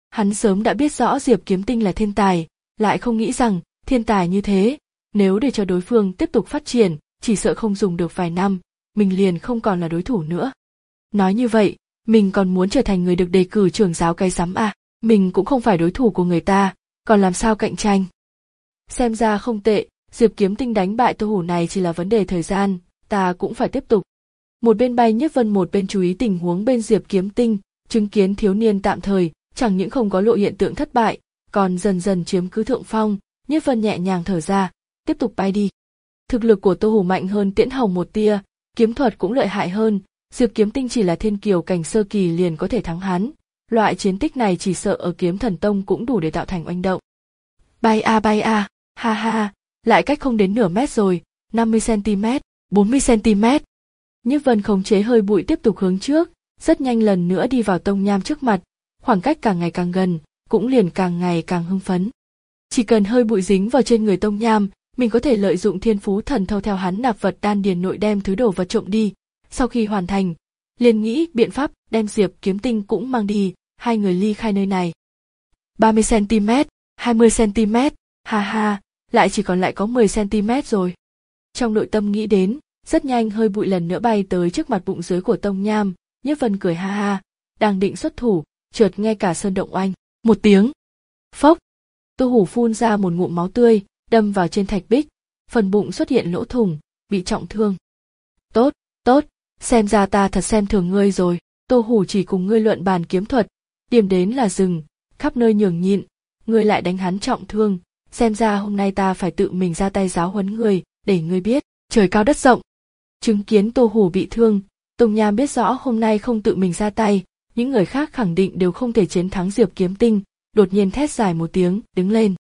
[SPEAKER 1] Hắn sớm đã biết rõ Diệp Kiếm Tinh là thiên tài, lại không nghĩ rằng thiên tài như thế, nếu để cho đối phương tiếp tục phát triển, chỉ sợ không dùng được vài năm, mình liền không còn là đối thủ nữa. Nói như vậy, mình còn muốn trở thành người được đề cử trưởng giáo cái rắm à, mình cũng không phải đối thủ của người ta, còn làm sao cạnh tranh. Xem ra không tệ, Diệp Kiếm Tinh đánh bại Tô Hủ này chỉ là vấn đề thời gian, ta cũng phải tiếp tục. Một bên bay Nhất Vân một bên chú ý tình huống bên Diệp Kiếm Tinh, chứng kiến thiếu niên tạm thời, chẳng những không có lộ hiện tượng thất bại, còn dần dần chiếm cứ thượng phong, Nhất Vân nhẹ nhàng thở ra, tiếp tục bay đi. Thực lực của Tô Hủ mạnh hơn Tiễn Hồng một tia, kiếm thuật cũng lợi hại hơn, Diệp Kiếm Tinh chỉ là thiên kiều cảnh sơ kỳ liền có thể thắng hắn, loại chiến tích này chỉ sợ ở Kiếm Thần Tông cũng đủ để tạo thành oanh động. Bay a bay a, ha ha, lại cách không đến nửa mét rồi, năm mươi xăng ti mét, bốn mươi xăng ti mét. Nhất Vân khống chế hơi bụi tiếp tục hướng trước, rất nhanh lần nữa đi vào Tông Nham trước mặt, khoảng cách càng ngày càng gần, cũng liền càng ngày càng hưng phấn. Chỉ cần hơi bụi dính vào trên người Tông Nham, mình có thể lợi dụng thiên phú thần thâu theo hắn nạp vật đan điền nội đem thứ đồ vật trộm đi, sau khi hoàn thành, liền nghĩ biện pháp đem Diệp Kiếm Tinh cũng mang đi, hai người ly khai nơi này. ba mươi xăng ti mét, hai mươi xăng ti mét, ha ha, lại chỉ còn lại có mười xăng ti mét rồi. Trong nội tâm nghĩ đến, rất nhanh hơi bụi lần nữa bay tới trước mặt bụng dưới của Tông Nham, Nhất Vân cười ha ha, đang định xuất thủ, chợt nghe cả sơn động oanh, một tiếng. Phốc, Tô Hủ phun ra một ngụm máu tươi, đâm vào trên thạch bích, phần bụng xuất hiện lỗ thủng, bị trọng thương. Tốt, tốt, xem ra ta thật xem thường ngươi rồi, Tô Hủ chỉ cùng ngươi luận bàn kiếm thuật, điểm đến là dừng, khắp nơi nhường nhịn, ngươi lại đánh hắn trọng thương, xem ra hôm nay ta phải tự mình ra tay giáo huấn ngươi, để ngươi biết, trời cao đất rộng. Chứng kiến Tô Hủ bị thương, Tông Nham biết rõ hôm nay không tự mình ra tay, những người khác khẳng định đều không thể chiến thắng Diệp Kiếm Tinh, đột nhiên thét dài một tiếng, đứng lên.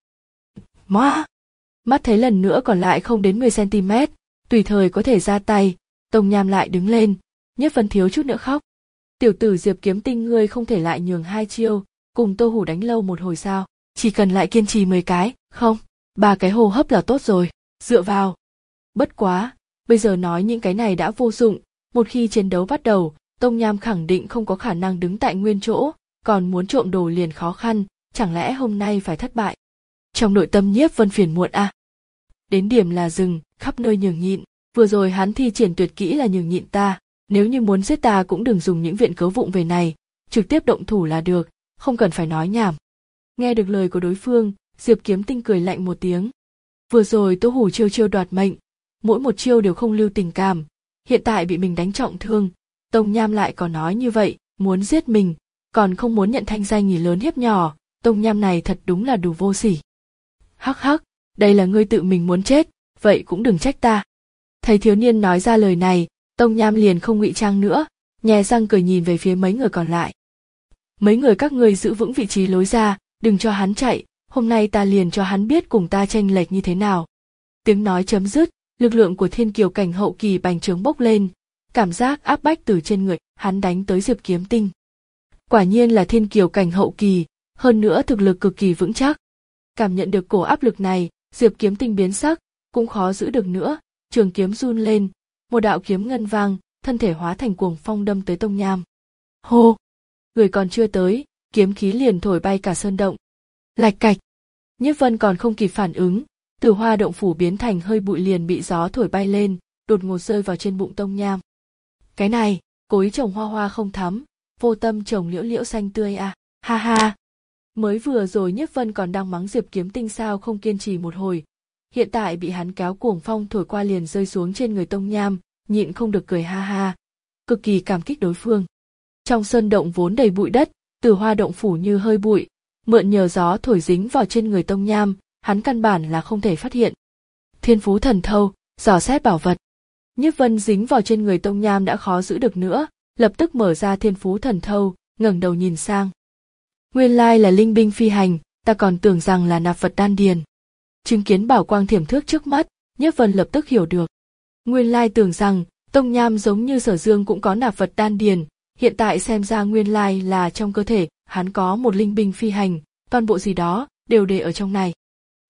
[SPEAKER 1] Móa! Mắt thấy lần nữa còn lại không đến mười xăng ti mét, tùy thời có thể ra tay, Tông Nham lại đứng lên, Nhất Vân thiếu chút nữa khóc. Tiểu tử Diệp Kiếm Tinh ngươi không thể lại nhường hai chiêu, cùng Tô Hủ đánh lâu một hồi sao, chỉ cần lại kiên trì mười cái, không, ba cái hô hấp là tốt rồi, dựa vào. Bất quá, bây giờ nói những cái này đã vô dụng, một khi chiến đấu bắt đầu, Tông Nham khẳng định không có khả năng đứng tại nguyên chỗ, còn muốn trộm đồ liền khó khăn, chẳng lẽ hôm nay phải thất bại. Trong nội tâm Nhiếp Vân phiền muộn à. Đến điểm là dừng, khắp nơi nhường nhịn, vừa rồi hắn thi triển tuyệt kỹ là nhường nhịn ta, nếu như muốn giết ta cũng đừng dùng những viện cớ vụng về này, trực tiếp động thủ là được, không cần phải nói nhảm. Nghe được lời của đối phương, Diệp Kiếm Tinh cười lạnh một tiếng. Vừa rồi Tô Hủ chiêu chiêu đoạt mệnh, mỗi một chiêu đều không lưu tình cảm, hiện tại bị mình đánh trọng thương, Tông Nham lại còn nói như vậy, muốn giết mình, còn không muốn nhận thanh danh nhỉ lớn hiếp nhỏ, Tông Nham này thật đúng là đủ vô sỉ. Hắc hắc, đây là ngươi tự mình muốn chết, vậy cũng đừng trách ta. Thấy thiếu niên nói ra lời này, Tông Nham liền không ngụy trang nữa, nhè răng cười nhìn về phía mấy người còn lại. Mấy người các ngươi giữ vững vị trí lối ra, đừng cho hắn chạy, hôm nay ta liền cho hắn biết cùng ta chênh lệch như thế nào. Tiếng nói chấm dứt, lực lượng của thiên kiều cảnh hậu kỳ bành trướng bốc lên, cảm giác áp bách từ trên người hắn đánh tới Diệp Kiếm Tinh. Quả nhiên là thiên kiều cảnh hậu kỳ, hơn nữa thực lực cực kỳ vững chắc. Cảm nhận được cổ áp lực này, Diệp Kiếm Tinh biến sắc, cũng khó giữ được nữa, trường kiếm run lên, một đạo kiếm ngân vang, thân thể hóa thành cuồng phong đâm tới Tông Nham. Hô! Người còn chưa tới, kiếm khí liền thổi bay cả sơn động. Lạch cạch! Nhiếp Vân còn không kịp phản ứng, Từ Hoa động phủ biến thành hơi bụi liền bị gió thổi bay lên, đột ngột rơi vào trên bụng Tông Nham. Cái này, cố ý trồng hoa hoa không thắm, vô tâm trồng liễu liễu xanh tươi à, ha ha! Mới vừa rồi Nhiếp Vân còn đang mắng Diệp Kiếm Tinh sao không kiên trì một hồi, hiện tại bị hắn kéo cuồng phong thổi qua liền rơi xuống trên người Tông Nham, nhịn không được cười ha ha, cực kỳ cảm kích đối phương. Trong sơn động vốn đầy bụi đất, Từ Hoa động phủ như hơi bụi, mượn nhờ gió thổi dính vào trên người Tông Nham, hắn căn bản là không thể phát hiện. Thiên phú thần thâu, dò xét bảo vật. Nhiếp Vân dính vào trên người Tông Nham đã khó giữ được nữa, lập tức mở ra thiên phú thần thâu, ngẩng đầu nhìn sang. Nguyên lai là linh binh phi hành, ta còn tưởng rằng là nạp vật đan điền. Chứng kiến bảo quang thiểm thước trước mắt, Nhiếp Vân lập tức hiểu được. Nguyên lai tưởng rằng Tông Nham giống như Sở Dương cũng có nạp vật đan điền, hiện tại xem ra nguyên lai là trong cơ thể hắn có một linh binh phi hành, toàn bộ gì đó đều để ở trong này.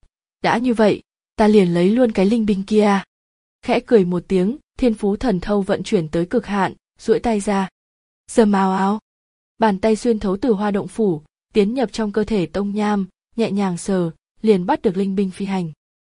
[SPEAKER 1] Đã như vậy, ta liền lấy luôn cái linh binh kia. Khẽ cười một tiếng, thiên phú thần thâu vận chuyển tới cực hạn, duỗi tay ra. Dầm ào ào, bàn tay xuyên thấu Từ Hoa động phủ, tiến nhập trong cơ thể Tông Nham, nhẹ nhàng sờ, liền bắt được linh binh phi hành.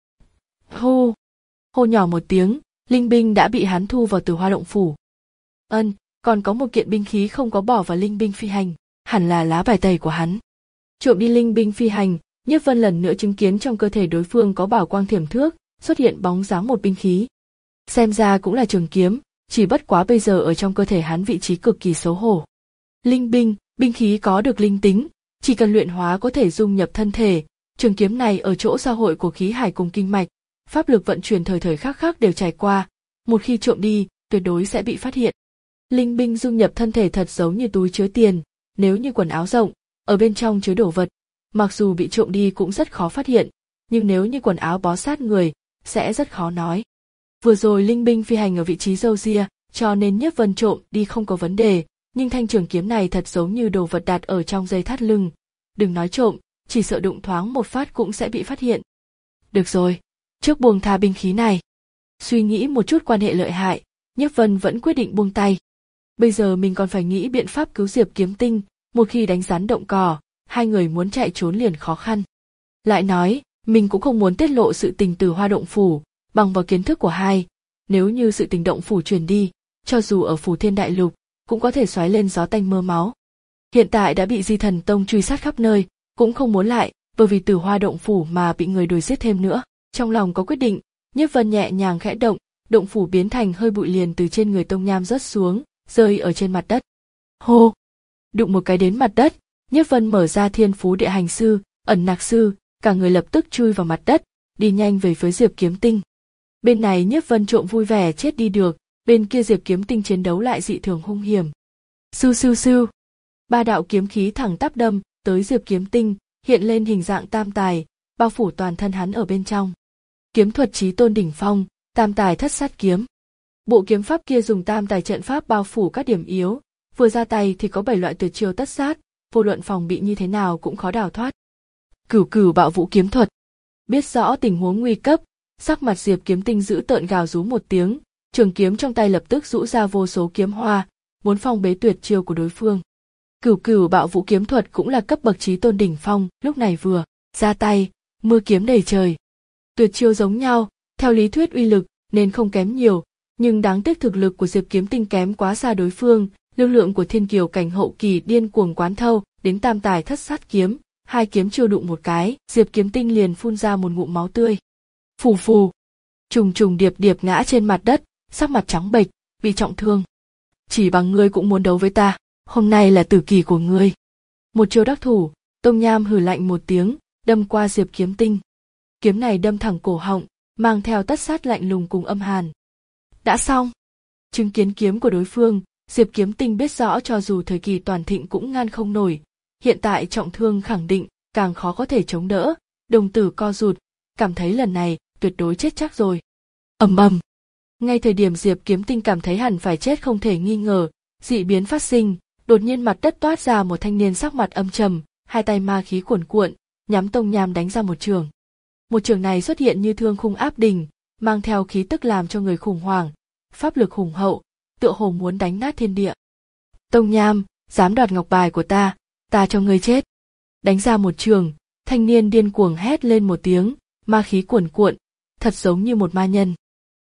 [SPEAKER 1] Hô! Hô nhỏ một tiếng, linh binh đã bị hắn thu vào Tử Hoa động phủ. Ân, còn có một kiện binh khí không có bỏ vào linh binh phi hành, hẳn là lá bài tẩy của hắn. Trộm đi linh binh phi hành, Nhiếp Vân lần nữa chứng kiến trong cơ thể đối phương có bảo quang thiểm thước, xuất hiện bóng dáng một binh khí. Xem ra cũng là trường kiếm, chỉ bất quá bây giờ ở trong cơ thể hắn vị trí cực kỳ xấu hổ. Linh binh, binh khí có được linh tính, chỉ cần luyện hóa có thể dung nhập thân thể. Trường kiếm này ở chỗ giao hội của khí hải cùng kinh mạch, pháp lực vận chuyển thời thời khắc khắc đều trải qua, một khi trộm đi, tuyệt đối sẽ bị phát hiện. Linh binh dung nhập thân thể thật giống như túi chứa tiền, nếu như quần áo rộng, ở bên trong chứa đồ vật, mặc dù bị trộm đi cũng rất khó phát hiện, nhưng nếu như quần áo bó sát người, sẽ rất khó nói. Vừa rồi linh binh phi hành ở vị trí râu ria, cho nên Nhiếp Vân trộm đi không có vấn đề, nhưng thanh trường kiếm này thật giống như đồ vật đặt ở trong dây thắt lưng. Đừng nói trộm, chỉ sợ đụng thoáng một phát cũng sẽ bị phát hiện. Được rồi, trước buông tha binh khí này. Suy nghĩ một chút quan hệ lợi hại, Nhiếp Vân vẫn quyết định buông tay. Bây giờ mình còn phải nghĩ biện pháp cứu Diệp Kiếm Tinh, một khi đánh rắn động cỏ, hai người muốn chạy trốn liền khó khăn. Lại nói, mình cũng không muốn tiết lộ sự tình Tử Hoa động phủ, bằng vào kiến thức của hai, nếu như sự tình động phủ truyền đi, cho dù ở Phù Thiên Đại Lục, cũng có thể xoáy lên gió tanh mưa máu. Hiện tại đã bị Di Thần Tông truy sát khắp nơi, cũng không muốn lại, bởi vì Tử Hoa động phủ mà bị người đuổi giết thêm nữa. Trong lòng có quyết định, Nhiếp Vân nhẹ nhàng khẽ động, động phủ biến thành hơi bụi liền từ trên người Tông Nham rớt xuống, rơi ở trên mặt đất. Hô! Đụng một cái đến mặt đất, Nhiếp Vân mở ra Thiên Phú Địa Hành Sư, ẩn nặc sư, cả người lập tức chui vào mặt đất, đi nhanh về phía Diệp Kiếm Tinh. Bên này Nhiếp Vân trộm vui vẻ chết đi được, bên kia Diệp Kiếm Tinh chiến đấu lại dị thường hung hiểm. Sưu sưu sưu, ba đạo kiếm khí thẳng tắp đâm tới Diệp Kiếm Tinh, hiện lên hình dạng tam tài, bao phủ toàn thân hắn ở bên trong. Kiếm thuật chí tôn đỉnh phong, tam tài thất sát kiếm. Bộ kiếm pháp kia dùng tam tài trận pháp bao phủ các điểm yếu, vừa ra tay thì có bảy loại tuyệt chiêu tất sát, vô luận phòng bị như thế nào cũng khó đào thoát. Cửu cửu bạo vũ kiếm thuật. Biết rõ tình huống nguy cấp, sắc mặt Diệp Kiếm Tinh dữ tợn gào rú một tiếng, trường kiếm trong tay lập tức rũ ra vô số kiếm hoa, muốn phong bế tuyệt chiêu của đối phương. Cửu cửu bạo vũ kiếm thuật cũng là cấp bậc chí tôn đỉnh phong, lúc này vừa ra tay, mưa kiếm đầy trời. Tuyệt chiêu giống nhau, theo lý thuyết uy lực nên không kém nhiều, nhưng đáng tiếc thực lực của Diệp Kiếm Tinh kém quá xa đối phương, lực lượng của thiên kiều cảnh hậu kỳ điên cuồng quán thâu đến tam tài thất sát kiếm, hai kiếm chiêu đụng một cái, Diệp Kiếm Tinh liền phun ra một ngụm máu tươi. Phù phù, trùng trùng điệp điệp ngã trên mặt đất, sắc mặt trắng bệch, bị trọng thương. Chỉ bằng ngươi cũng muốn đấu với ta, hôm nay là tử kỳ của ngươi. Một chiêu đắc thủ, Tông Nham hừ lạnh một tiếng, đâm qua Diệp Kiếm Tinh. Kiếm này đâm thẳng cổ họng, mang theo tất sát lạnh lùng cùng âm hàn. Đã xong. Chứng kiến kiếm của đối phương, Diệp Kiếm Tinh biết rõ cho dù thời kỳ toàn thịnh cũng ngăn không nổi, hiện tại trọng thương khẳng định càng khó có thể chống đỡ, đồng tử co rụt, cảm thấy lần này tuyệt đối chết chắc rồi. Ầm ầm. Ngay thời điểm Diệp Kiếm Tinh cảm thấy hẳn phải chết không thể nghi ngờ, dị biến phát sinh, đột nhiên mặt đất toát ra một thanh niên sắc mặt âm trầm, hai tay ma khí cuồn cuộn, nhắm Tông Nham đánh ra một trường. Một trường này xuất hiện như thương khung áp đỉnh, mang theo khí tức làm cho người khủng hoảng, pháp lực hùng hậu, tựa hồ muốn đánh nát thiên địa. Tông Nham, dám đoạt ngọc bài của ta, ta cho ngươi chết. Đánh ra một trường, thanh niên điên cuồng hét lên một tiếng, ma khí cuồn cuộn, thật giống như một ma nhân.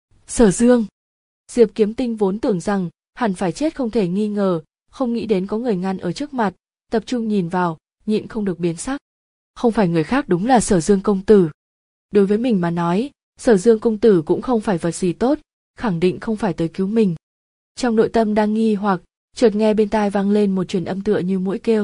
[SPEAKER 1] Sở Dương. Diệp Kiếm Tinh vốn tưởng rằng hẳn phải chết không thể nghi ngờ, không nghĩ đến có người ngăn ở trước mặt, tập trung nhìn vào, nhịn không được biến sắc. Không phải người khác đúng là Sở Dương công tử. Đối với mình mà nói, Sở Dương công tử cũng không phải vật gì tốt, khẳng định không phải tới cứu mình. Trong nội tâm đang nghi hoặc, chợt nghe bên tai vang lên một truyền âm tựa như mũi kêu.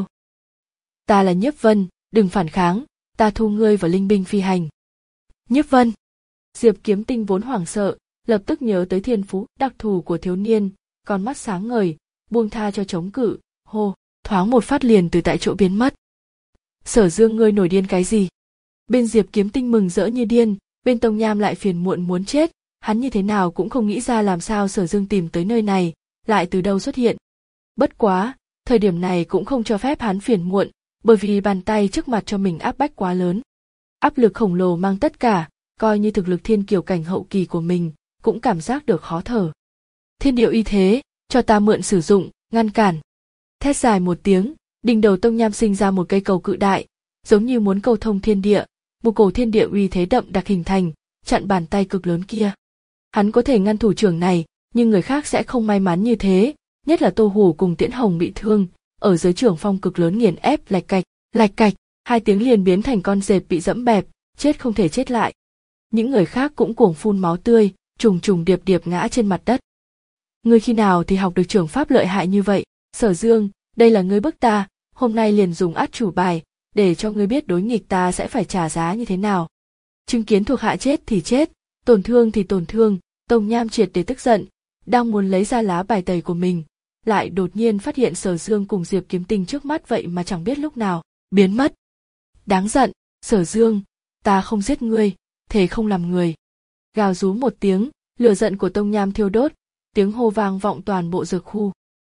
[SPEAKER 1] Ta là Nhiếp Vân, đừng phản kháng, ta thu ngươi vào linh binh phi hành. Nhiếp Vân. Diệp Kiếm Tinh vốn hoảng sợ, lập tức nhớ tới thiên phú đặc thù của thiếu niên, con mắt sáng ngời, buông tha cho chống cự, hô, thoáng một phát liền từ tại chỗ biến mất. Sở Dương ngươi nổi điên cái gì? Bên Diệp Kiếm Tinh mừng rỡ như điên, bên Tông Nham lại phiền muộn muốn chết, hắn như thế nào cũng không nghĩ ra làm sao Sở Dương tìm tới nơi này, lại từ đâu xuất hiện. Bất quá, thời điểm này cũng không cho phép hắn phiền muộn, bởi vì bàn tay trước mặt cho mình áp bách quá lớn. Áp lực khổng lồ mang tất cả, coi như thực lực thiên kiều cảnh hậu kỳ của mình, cũng cảm giác được khó thở. Thiên điệu y thế, cho ta mượn sử dụng, ngăn cản. Thét dài một tiếng, Đỉnh đầu Tông Nham sinh ra một cây cầu cự đại, giống như muốn cầu thông thiên địa, một cổ thiên địa uy thế đậm đặc hình thành, chặn bàn tay cực lớn kia. Hắn có thể ngăn thủ trưởng này, nhưng người khác sẽ không may mắn như thế, nhất là Tô Hủ cùng Tiễn Hồng bị thương, ở dưới trưởng phong cực lớn nghiền ép, lạch cạch, lạch cạch, hai tiếng liền biến thành con dẹp bị dẫm bẹp, chết không thể chết lại. Những người khác cũng cuồng phun máu tươi, trùng trùng điệp điệp ngã trên mặt đất. Ngươi khi nào thì học được trưởng pháp lợi hại như vậy? Sở Dương, đây là ngươi bức ta, hôm nay liền dùng át chủ bài, để cho ngươi biết đối nghịch ta sẽ phải trả giá như thế nào. Chứng kiến thuộc hạ chết thì chết, tổn thương thì tổn thương, Tông Nham triệt để tức giận, đang muốn lấy ra lá bài tẩy của mình, lại đột nhiên phát hiện Sở Dương cùng Diệp Kiếm Tinh trước mắt vậy mà chẳng biết lúc nào biến mất. Đáng giận, Sở Dương, ta không giết ngươi, thề không làm người. Gào rú một tiếng, lửa giận của Tông Nham thiêu đốt, tiếng hô vang vọng toàn bộ dược khu.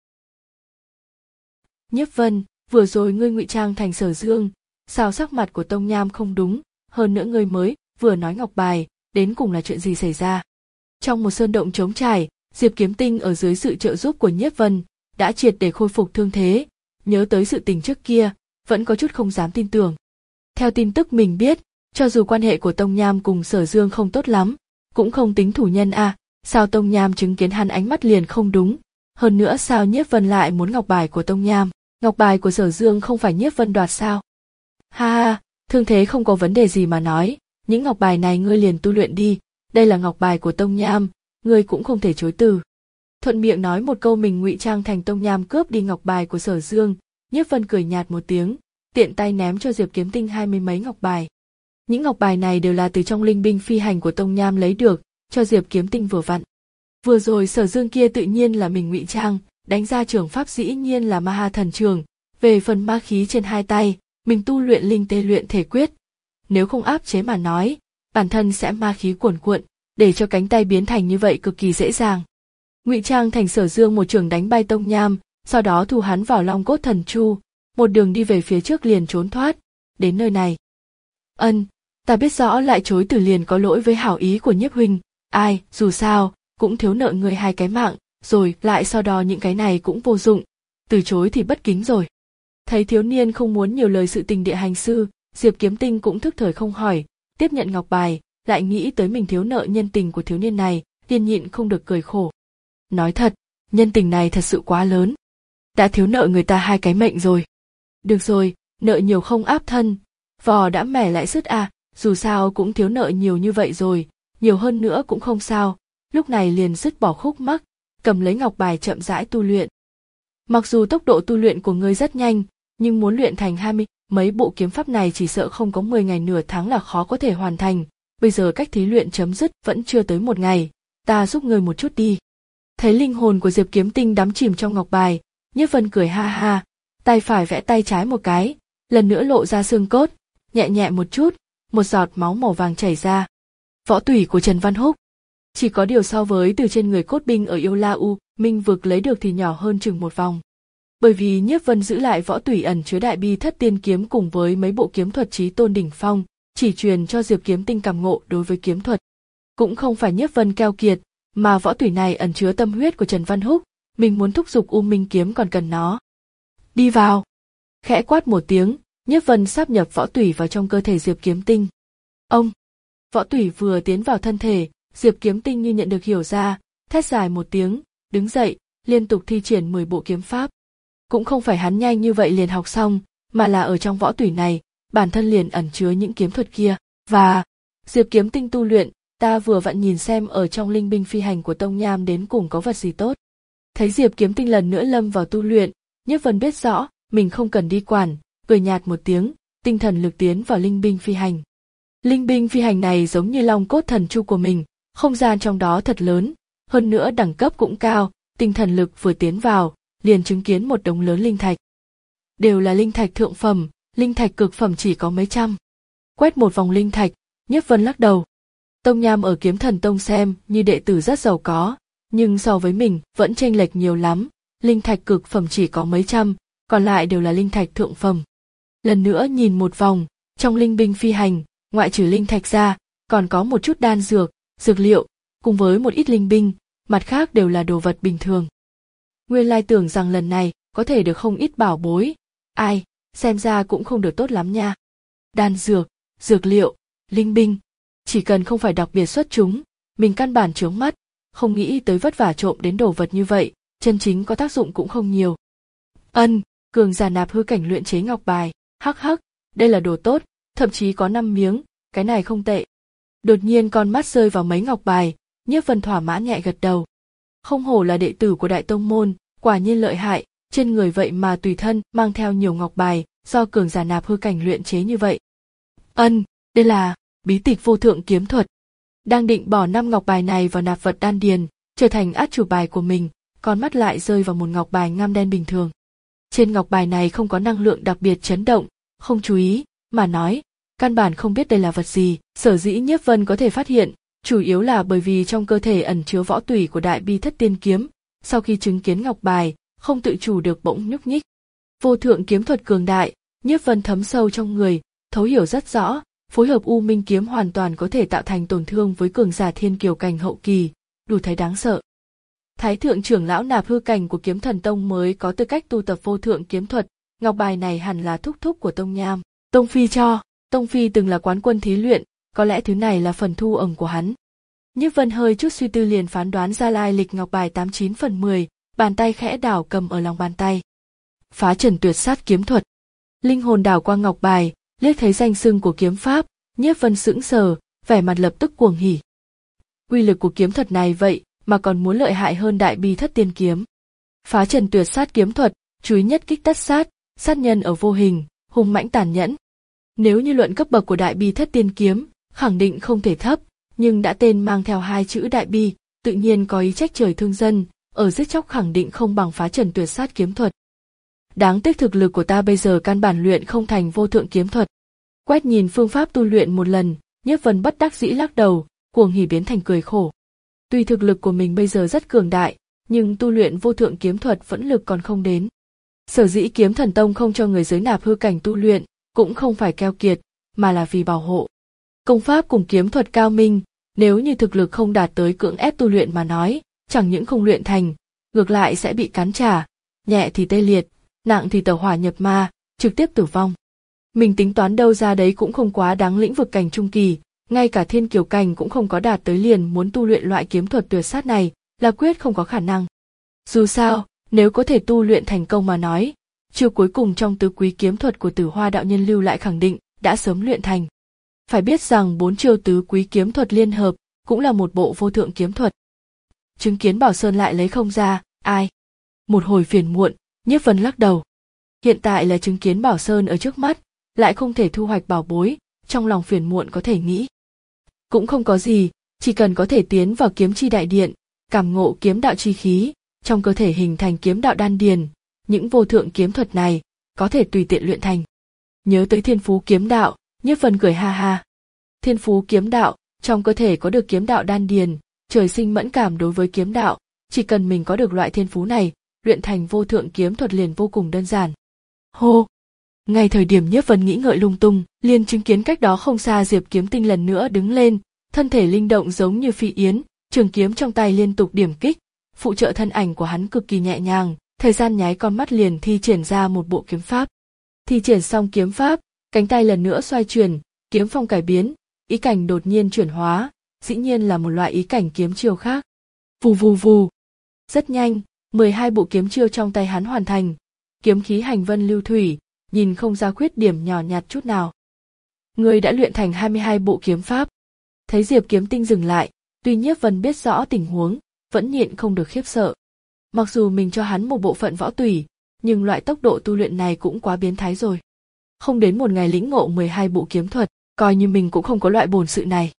[SPEAKER 1] Nhiếp Vân, vừa rồi ngươi ngụy trang thành Sở Dương, sao sắc mặt của Tông Nham không đúng, hơn nữa ngươi mới vừa nói ngọc bài, đến cùng là chuyện gì xảy ra? Trong một sơn động trống trải, Diệp Kiếm Tinh ở dưới sự trợ giúp của Nhiếp Vân đã triệt để khôi phục thương thế, nhớ tới sự tình trước kia, vẫn có chút không dám tin tưởng. Theo tin tức mình biết, cho dù quan hệ của Tông Nham cùng Sở Dương không tốt lắm, cũng không tính thủ nhân a, à, sao Tông Nham chứng kiến hắn ánh mắt liền không đúng, hơn nữa sao Nhiếp Vân lại muốn ngọc bài của Tông Nham, ngọc bài của Sở Dương không phải Nhiếp Vân đoạt sao? Ha ha, thương thế không có vấn đề gì mà nói, những ngọc bài này ngươi liền tu luyện đi, đây là ngọc bài của Tông Nham, ngươi cũng không thể chối từ. Thuận miệng nói một câu mình ngụy trang thành Tông Nham cướp đi ngọc bài của Sở Dương, Nhiếp Vân cười nhạt một tiếng, tiện tay ném cho Diệp Kiếm Tinh hai mươi mấy ngọc bài. Những ngọc bài này đều là từ trong linh binh phi hành của Tông Nham lấy được, cho Diệp Kiếm Tinh vừa vặn. Vừa rồi Sở Dương kia tự nhiên là mình ngụy trang, đánh ra trường pháp dĩ nhiên là Ma Ha Thần Trường, về phần ma khí trên hai tay, mình tu luyện linh tê luyện thể quyết. Nếu không áp chế mà nói, bản thân sẽ ma khí cuồn cuộn, để cho cánh tay biến thành như vậy cực kỳ dễ dàng. Ngụy trang thành Sở Dương một trường đánh bay Tông Nham, sau đó thu hắn vào Long Cốt Thần Chu, một đường đi về phía trước liền trốn thoát, đến nơi này. Ân, ta biết rõ lại chối từ liền có lỗi với hảo ý của Nhiếp huynh, ai, dù sao, cũng thiếu nợ người hai cái mạng, rồi lại so đo những cái này cũng vô dụng, từ chối thì bất kính rồi. Thấy thiếu niên không muốn nhiều lời sự tình địa hành sư, Diệp Kiếm Tinh cũng thức thời không hỏi, tiếp nhận ngọc bài, lại nghĩ tới mình thiếu nợ nhân tình của thiếu niên này, liền nhịn không được cười khổ. Nói thật, nhân tình này thật sự quá lớn. Đã thiếu nợ người ta hai cái mệnh rồi. Được rồi, nợ nhiều không áp thân, vò đã mẻ lại sứt à, dù sao cũng thiếu nợ nhiều như vậy rồi, nhiều hơn nữa cũng không sao, lúc này liền dứt bỏ khúc mắc, cầm lấy ngọc bài chậm rãi tu luyện. Mặc dù tốc độ tu luyện của ngươi rất nhanh, nhưng muốn luyện thành hai mươi mấy bộ kiếm pháp này chỉ sợ không có mười ngày nửa tháng là khó có thể hoàn thành, bây giờ cách thí luyện chấm dứt vẫn chưa tới một ngày, ta giúp ngươi một chút đi. Thấy linh hồn của Diệp Kiếm Tinh đắm chìm trong ngọc bài, Nhiếp Vân cười ha ha, tay phải vẽ tay trái một cái, lần nữa lộ ra xương cốt, nhẹ nhẹ một chút, một giọt máu màu vàng chảy ra. Võ tủy của Trần Văn Húc. Chỉ có điều so với từ trên người cốt binh ở Yêu La U, Minh vực lấy được thì nhỏ hơn chừng một vòng. Bởi vì Nhiếp Vân giữ lại võ tủy ẩn chứa đại bi thất tiên kiếm cùng với mấy bộ kiếm thuật chí tôn đỉnh phong, chỉ truyền cho Diệp Kiếm Tinh cảm ngộ đối với kiếm thuật. Cũng không phải Nhiếp Vân keo kiệt, mà võ tủy này ẩn chứa tâm huyết của Trần Văn Húc, mình muốn thúc giục U Minh kiếm còn cần nó. Đi vào. Khẽ quát một tiếng, Nhiếp Vân sáp nhập võ tủy vào trong cơ thể Diệp Kiếm Tinh. Ông. Võ tủy vừa tiến vào thân thể, Diệp Kiếm Tinh như nhận được hiểu ra, thét dài một tiếng, đứng dậy, liên tục thi triển mười bộ kiếm pháp. Cũng không phải hắn nhanh như vậy liền học xong, mà là ở trong võ tủy này, bản thân liền ẩn chứa những kiếm thuật kia, và Diệp Kiếm Tinh tu luyện, ta vừa vặn nhìn xem ở trong linh binh phi hành của Tông Nham đến cùng có vật gì tốt. Thấy Diệp Kiếm Tinh lần nữa lâm vào tu luyện, Nhiếp Vân biết rõ, mình không cần đi quản, cười nhạt một tiếng, tinh thần lực tiến vào linh binh phi hành. Linh binh phi hành này giống như Long Cốt Thần Chu của mình, không gian trong đó thật lớn, hơn nữa đẳng cấp cũng cao, tinh thần lực vừa tiến vào, liền chứng kiến một đống lớn linh thạch. Đều là linh thạch thượng phẩm, linh thạch cực phẩm chỉ có mấy trăm. Quét một vòng linh thạch, Nhiếp Vân lắc đầu. Tông Nham ở Kiếm Thần Tông xem như đệ tử rất giàu có, nhưng so với mình vẫn chênh lệch nhiều lắm, linh thạch cực phẩm chỉ có mấy trăm, còn lại đều là linh thạch thượng phẩm. Lần nữa nhìn một vòng, trong linh binh phi hành, ngoại trừ linh thạch ra, còn có một chút đan dược, dược liệu, cùng với một ít linh binh, mặt khác đều là đồ vật bình thường. Nguyên lai tưởng rằng lần này có thể được không ít bảo bối, Ai, xem ra cũng không được tốt lắm nha. Đan dược, dược liệu, linh binh, chỉ cần không phải đặc biệt xuất chúng, mình căn bản chướng mắt, không nghĩ tới vất vả trộm đến đồ vật như vậy, chân chính có tác dụng cũng không nhiều. Ân, cường giả nạp hư cảnh luyện chế ngọc bài, hắc hắc, đây là đồ tốt, thậm chí có năm miếng, cái này không tệ. Đột nhiên con mắt rơi vào mấy ngọc bài, Nhiếp Vân thỏa mãn nhẹ gật đầu. Không hổ là đệ tử của đại tông môn, quả nhiên lợi hại, trên người vậy mà tùy thân mang theo nhiều ngọc bài, do cường giả nạp hư cảnh luyện chế như vậy. Ân, đây là bí tịch vô thượng kiếm thuật. Đang định bỏ năm ngọc bài này vào nạp vật đan điền, trở thành át chủ bài của mình, con mắt lại rơi vào một ngọc bài ngăm đen bình thường. Trên ngọc bài này không có năng lượng đặc biệt chấn động, không chú ý, mà nói, căn bản không biết đây là vật gì. Sở dĩ Nhiếp Vân có thể phát hiện, chủ yếu là bởi vì trong cơ thể ẩn chứa võ tủy của Đại Bi Thất Tiên Kiếm, sau khi chứng kiến ngọc bài, không tự chủ được bỗng nhúc nhích. Vô thượng kiếm thuật cường đại, Nhiếp Vân thấm sâu trong người, thấu hiểu rất rõ, phối hợp U Minh kiếm hoàn toàn có thể tạo thành tổn thương với cường giả thiên kiều cảnh hậu kỳ, đủ thấy đáng sợ. Thái thượng trưởng lão nạp hư cảnh của Kiếm Thần Tông mới có tư cách tu tập vô thượng kiếm thuật, ngọc bài này hẳn là thúc thúc của Tông Nham, Tông Phi cho. Tông Phi từng là quán quân thí luyện, có lẽ thứ này là phần thu ẩn của hắn. Nhiếp Vân hơi chút suy tư liền phán đoán ra lai lịch ngọc bài tám chín phần mười, bàn tay khẽ đảo cầm ở lòng bàn tay. Phá trần tuyệt sát kiếm thuật. Linh hồn đảo qua ngọc bài, liếc thấy danh xưng của kiếm pháp, Nhiếp Vân sững sờ, vẻ mặt lập tức cuồng hỉ. Uy lực của kiếm thuật này vậy mà còn muốn lợi hại hơn Đại Bi Thất Tiên Kiếm. Phá trần tuyệt sát kiếm thuật, chú ý nhất kích tất sát, sát nhân ở vô hình, hung mãnh tàn nhẫn. Nếu như luận cấp bậc của Đại Bi Thất Tiên Kiếm, khẳng định không thể thấp, nhưng đã tên mang theo hai chữ Đại Bi, tự nhiên có ý trách trời thương dân, ở giết chóc khẳng định không bằng phá trần tuyệt sát kiếm thuật. Đáng tiếc thực lực của ta bây giờ căn bản luyện không thành vô thượng kiếm thuật. Quét nhìn phương pháp tu luyện một lần, Nhiếp Vân bất đắc dĩ lắc đầu, cuồng hỉ biến thành cười khổ. Tuy thực lực của mình bây giờ rất cường đại, nhưng tu luyện vô thượng kiếm thuật vẫn lực còn không đến. Sở dĩ Kiếm Thần Tông không cho người giới nạp hư cảnh tu luyện, cũng không phải keo kiệt, mà là vì bảo hộ. Công pháp cùng kiếm thuật cao minh, nếu như thực lực không đạt tới cưỡng ép tu luyện mà nói, chẳng những không luyện thành, ngược lại sẽ bị cắn trả, nhẹ thì tê liệt, nặng thì tẩu hỏa nhập ma, trực tiếp tử vong. Mình tính toán đâu ra đấy cũng không quá đáng, lĩnh vực cảnh trung kỳ, ngay cả thiên kiều cảnh cũng không có đạt tới, liền muốn tu luyện loại kiếm thuật tuyệt sát này, là quyết không có khả năng. Dù sao, nếu có thể tu luyện thành công mà nói, chiêu cuối cùng trong tứ quý kiếm thuật của Tử Hoa đạo nhân lưu lại khẳng định đã sớm luyện thành. Phải biết rằng bốn chiêu tứ quý kiếm thuật liên hợp cũng là một bộ vô thượng kiếm thuật. Chứng kiến Bảo Sơn lại lấy không ra, ai? Một hồi phiền muộn, Nhiếp Vân lắc đầu. Hiện tại là chứng kiến Bảo Sơn ở trước mắt, lại không thể thu hoạch bảo bối, trong lòng phiền muộn có thể nghĩ. Cũng không có gì, chỉ cần có thể tiến vào kiếm chi đại điện, cảm ngộ kiếm đạo chi khí, trong cơ thể hình thành kiếm đạo đan điền, những vô thượng kiếm thuật này có thể tùy tiện luyện thành. Nhớ tới thiên phú kiếm đạo, Nhiếp Vân cười ha ha. Thiên phú kiếm đạo, trong cơ thể có được kiếm đạo đan điền, trời sinh mẫn cảm đối với kiếm đạo, chỉ cần mình có được loại thiên phú này, luyện thành vô thượng kiếm thuật liền vô cùng đơn giản. Hô! Ngay thời điểm Nhiếp Vân nghĩ ngợi lung tung, liền chứng kiến cách đó không xa Diệp Kiếm Tinh lần nữa đứng lên, thân thể linh động giống như phi yến, trường kiếm trong tay liên tục điểm kích, phụ trợ thân ảnh của hắn cực kỳ nhẹ nhàng, thời gian nháy con mắt liền thi triển ra một bộ kiếm pháp. Thi triển xong kiếm pháp, cánh tay lần nữa xoay chuyển, kiếm phong cải biến, ý cảnh đột nhiên chuyển hóa, dĩ nhiên là một loại ý cảnh kiếm chiêu khác. Vù vù vù. Rất nhanh, mười hai bộ kiếm chiêu trong tay hắn hoàn thành, kiếm khí hành vân lưu thủy, nhìn không ra khuyết điểm nhỏ nhặt chút nào. Người đã luyện thành hai mươi hai bộ kiếm pháp. Thấy Diệp Kiếm Tinh dừng lại, tuy Nhiếp Vân biết rõ tình huống, vẫn nhịn không được khiếp sợ. Mặc dù mình cho hắn một bộ phận võ tủy, nhưng loại tốc độ tu luyện này cũng quá biến thái rồi. Không đến một ngày lĩnh ngộ mười hai bộ kiếm thuật, coi như mình cũng không có loại bổn sự này.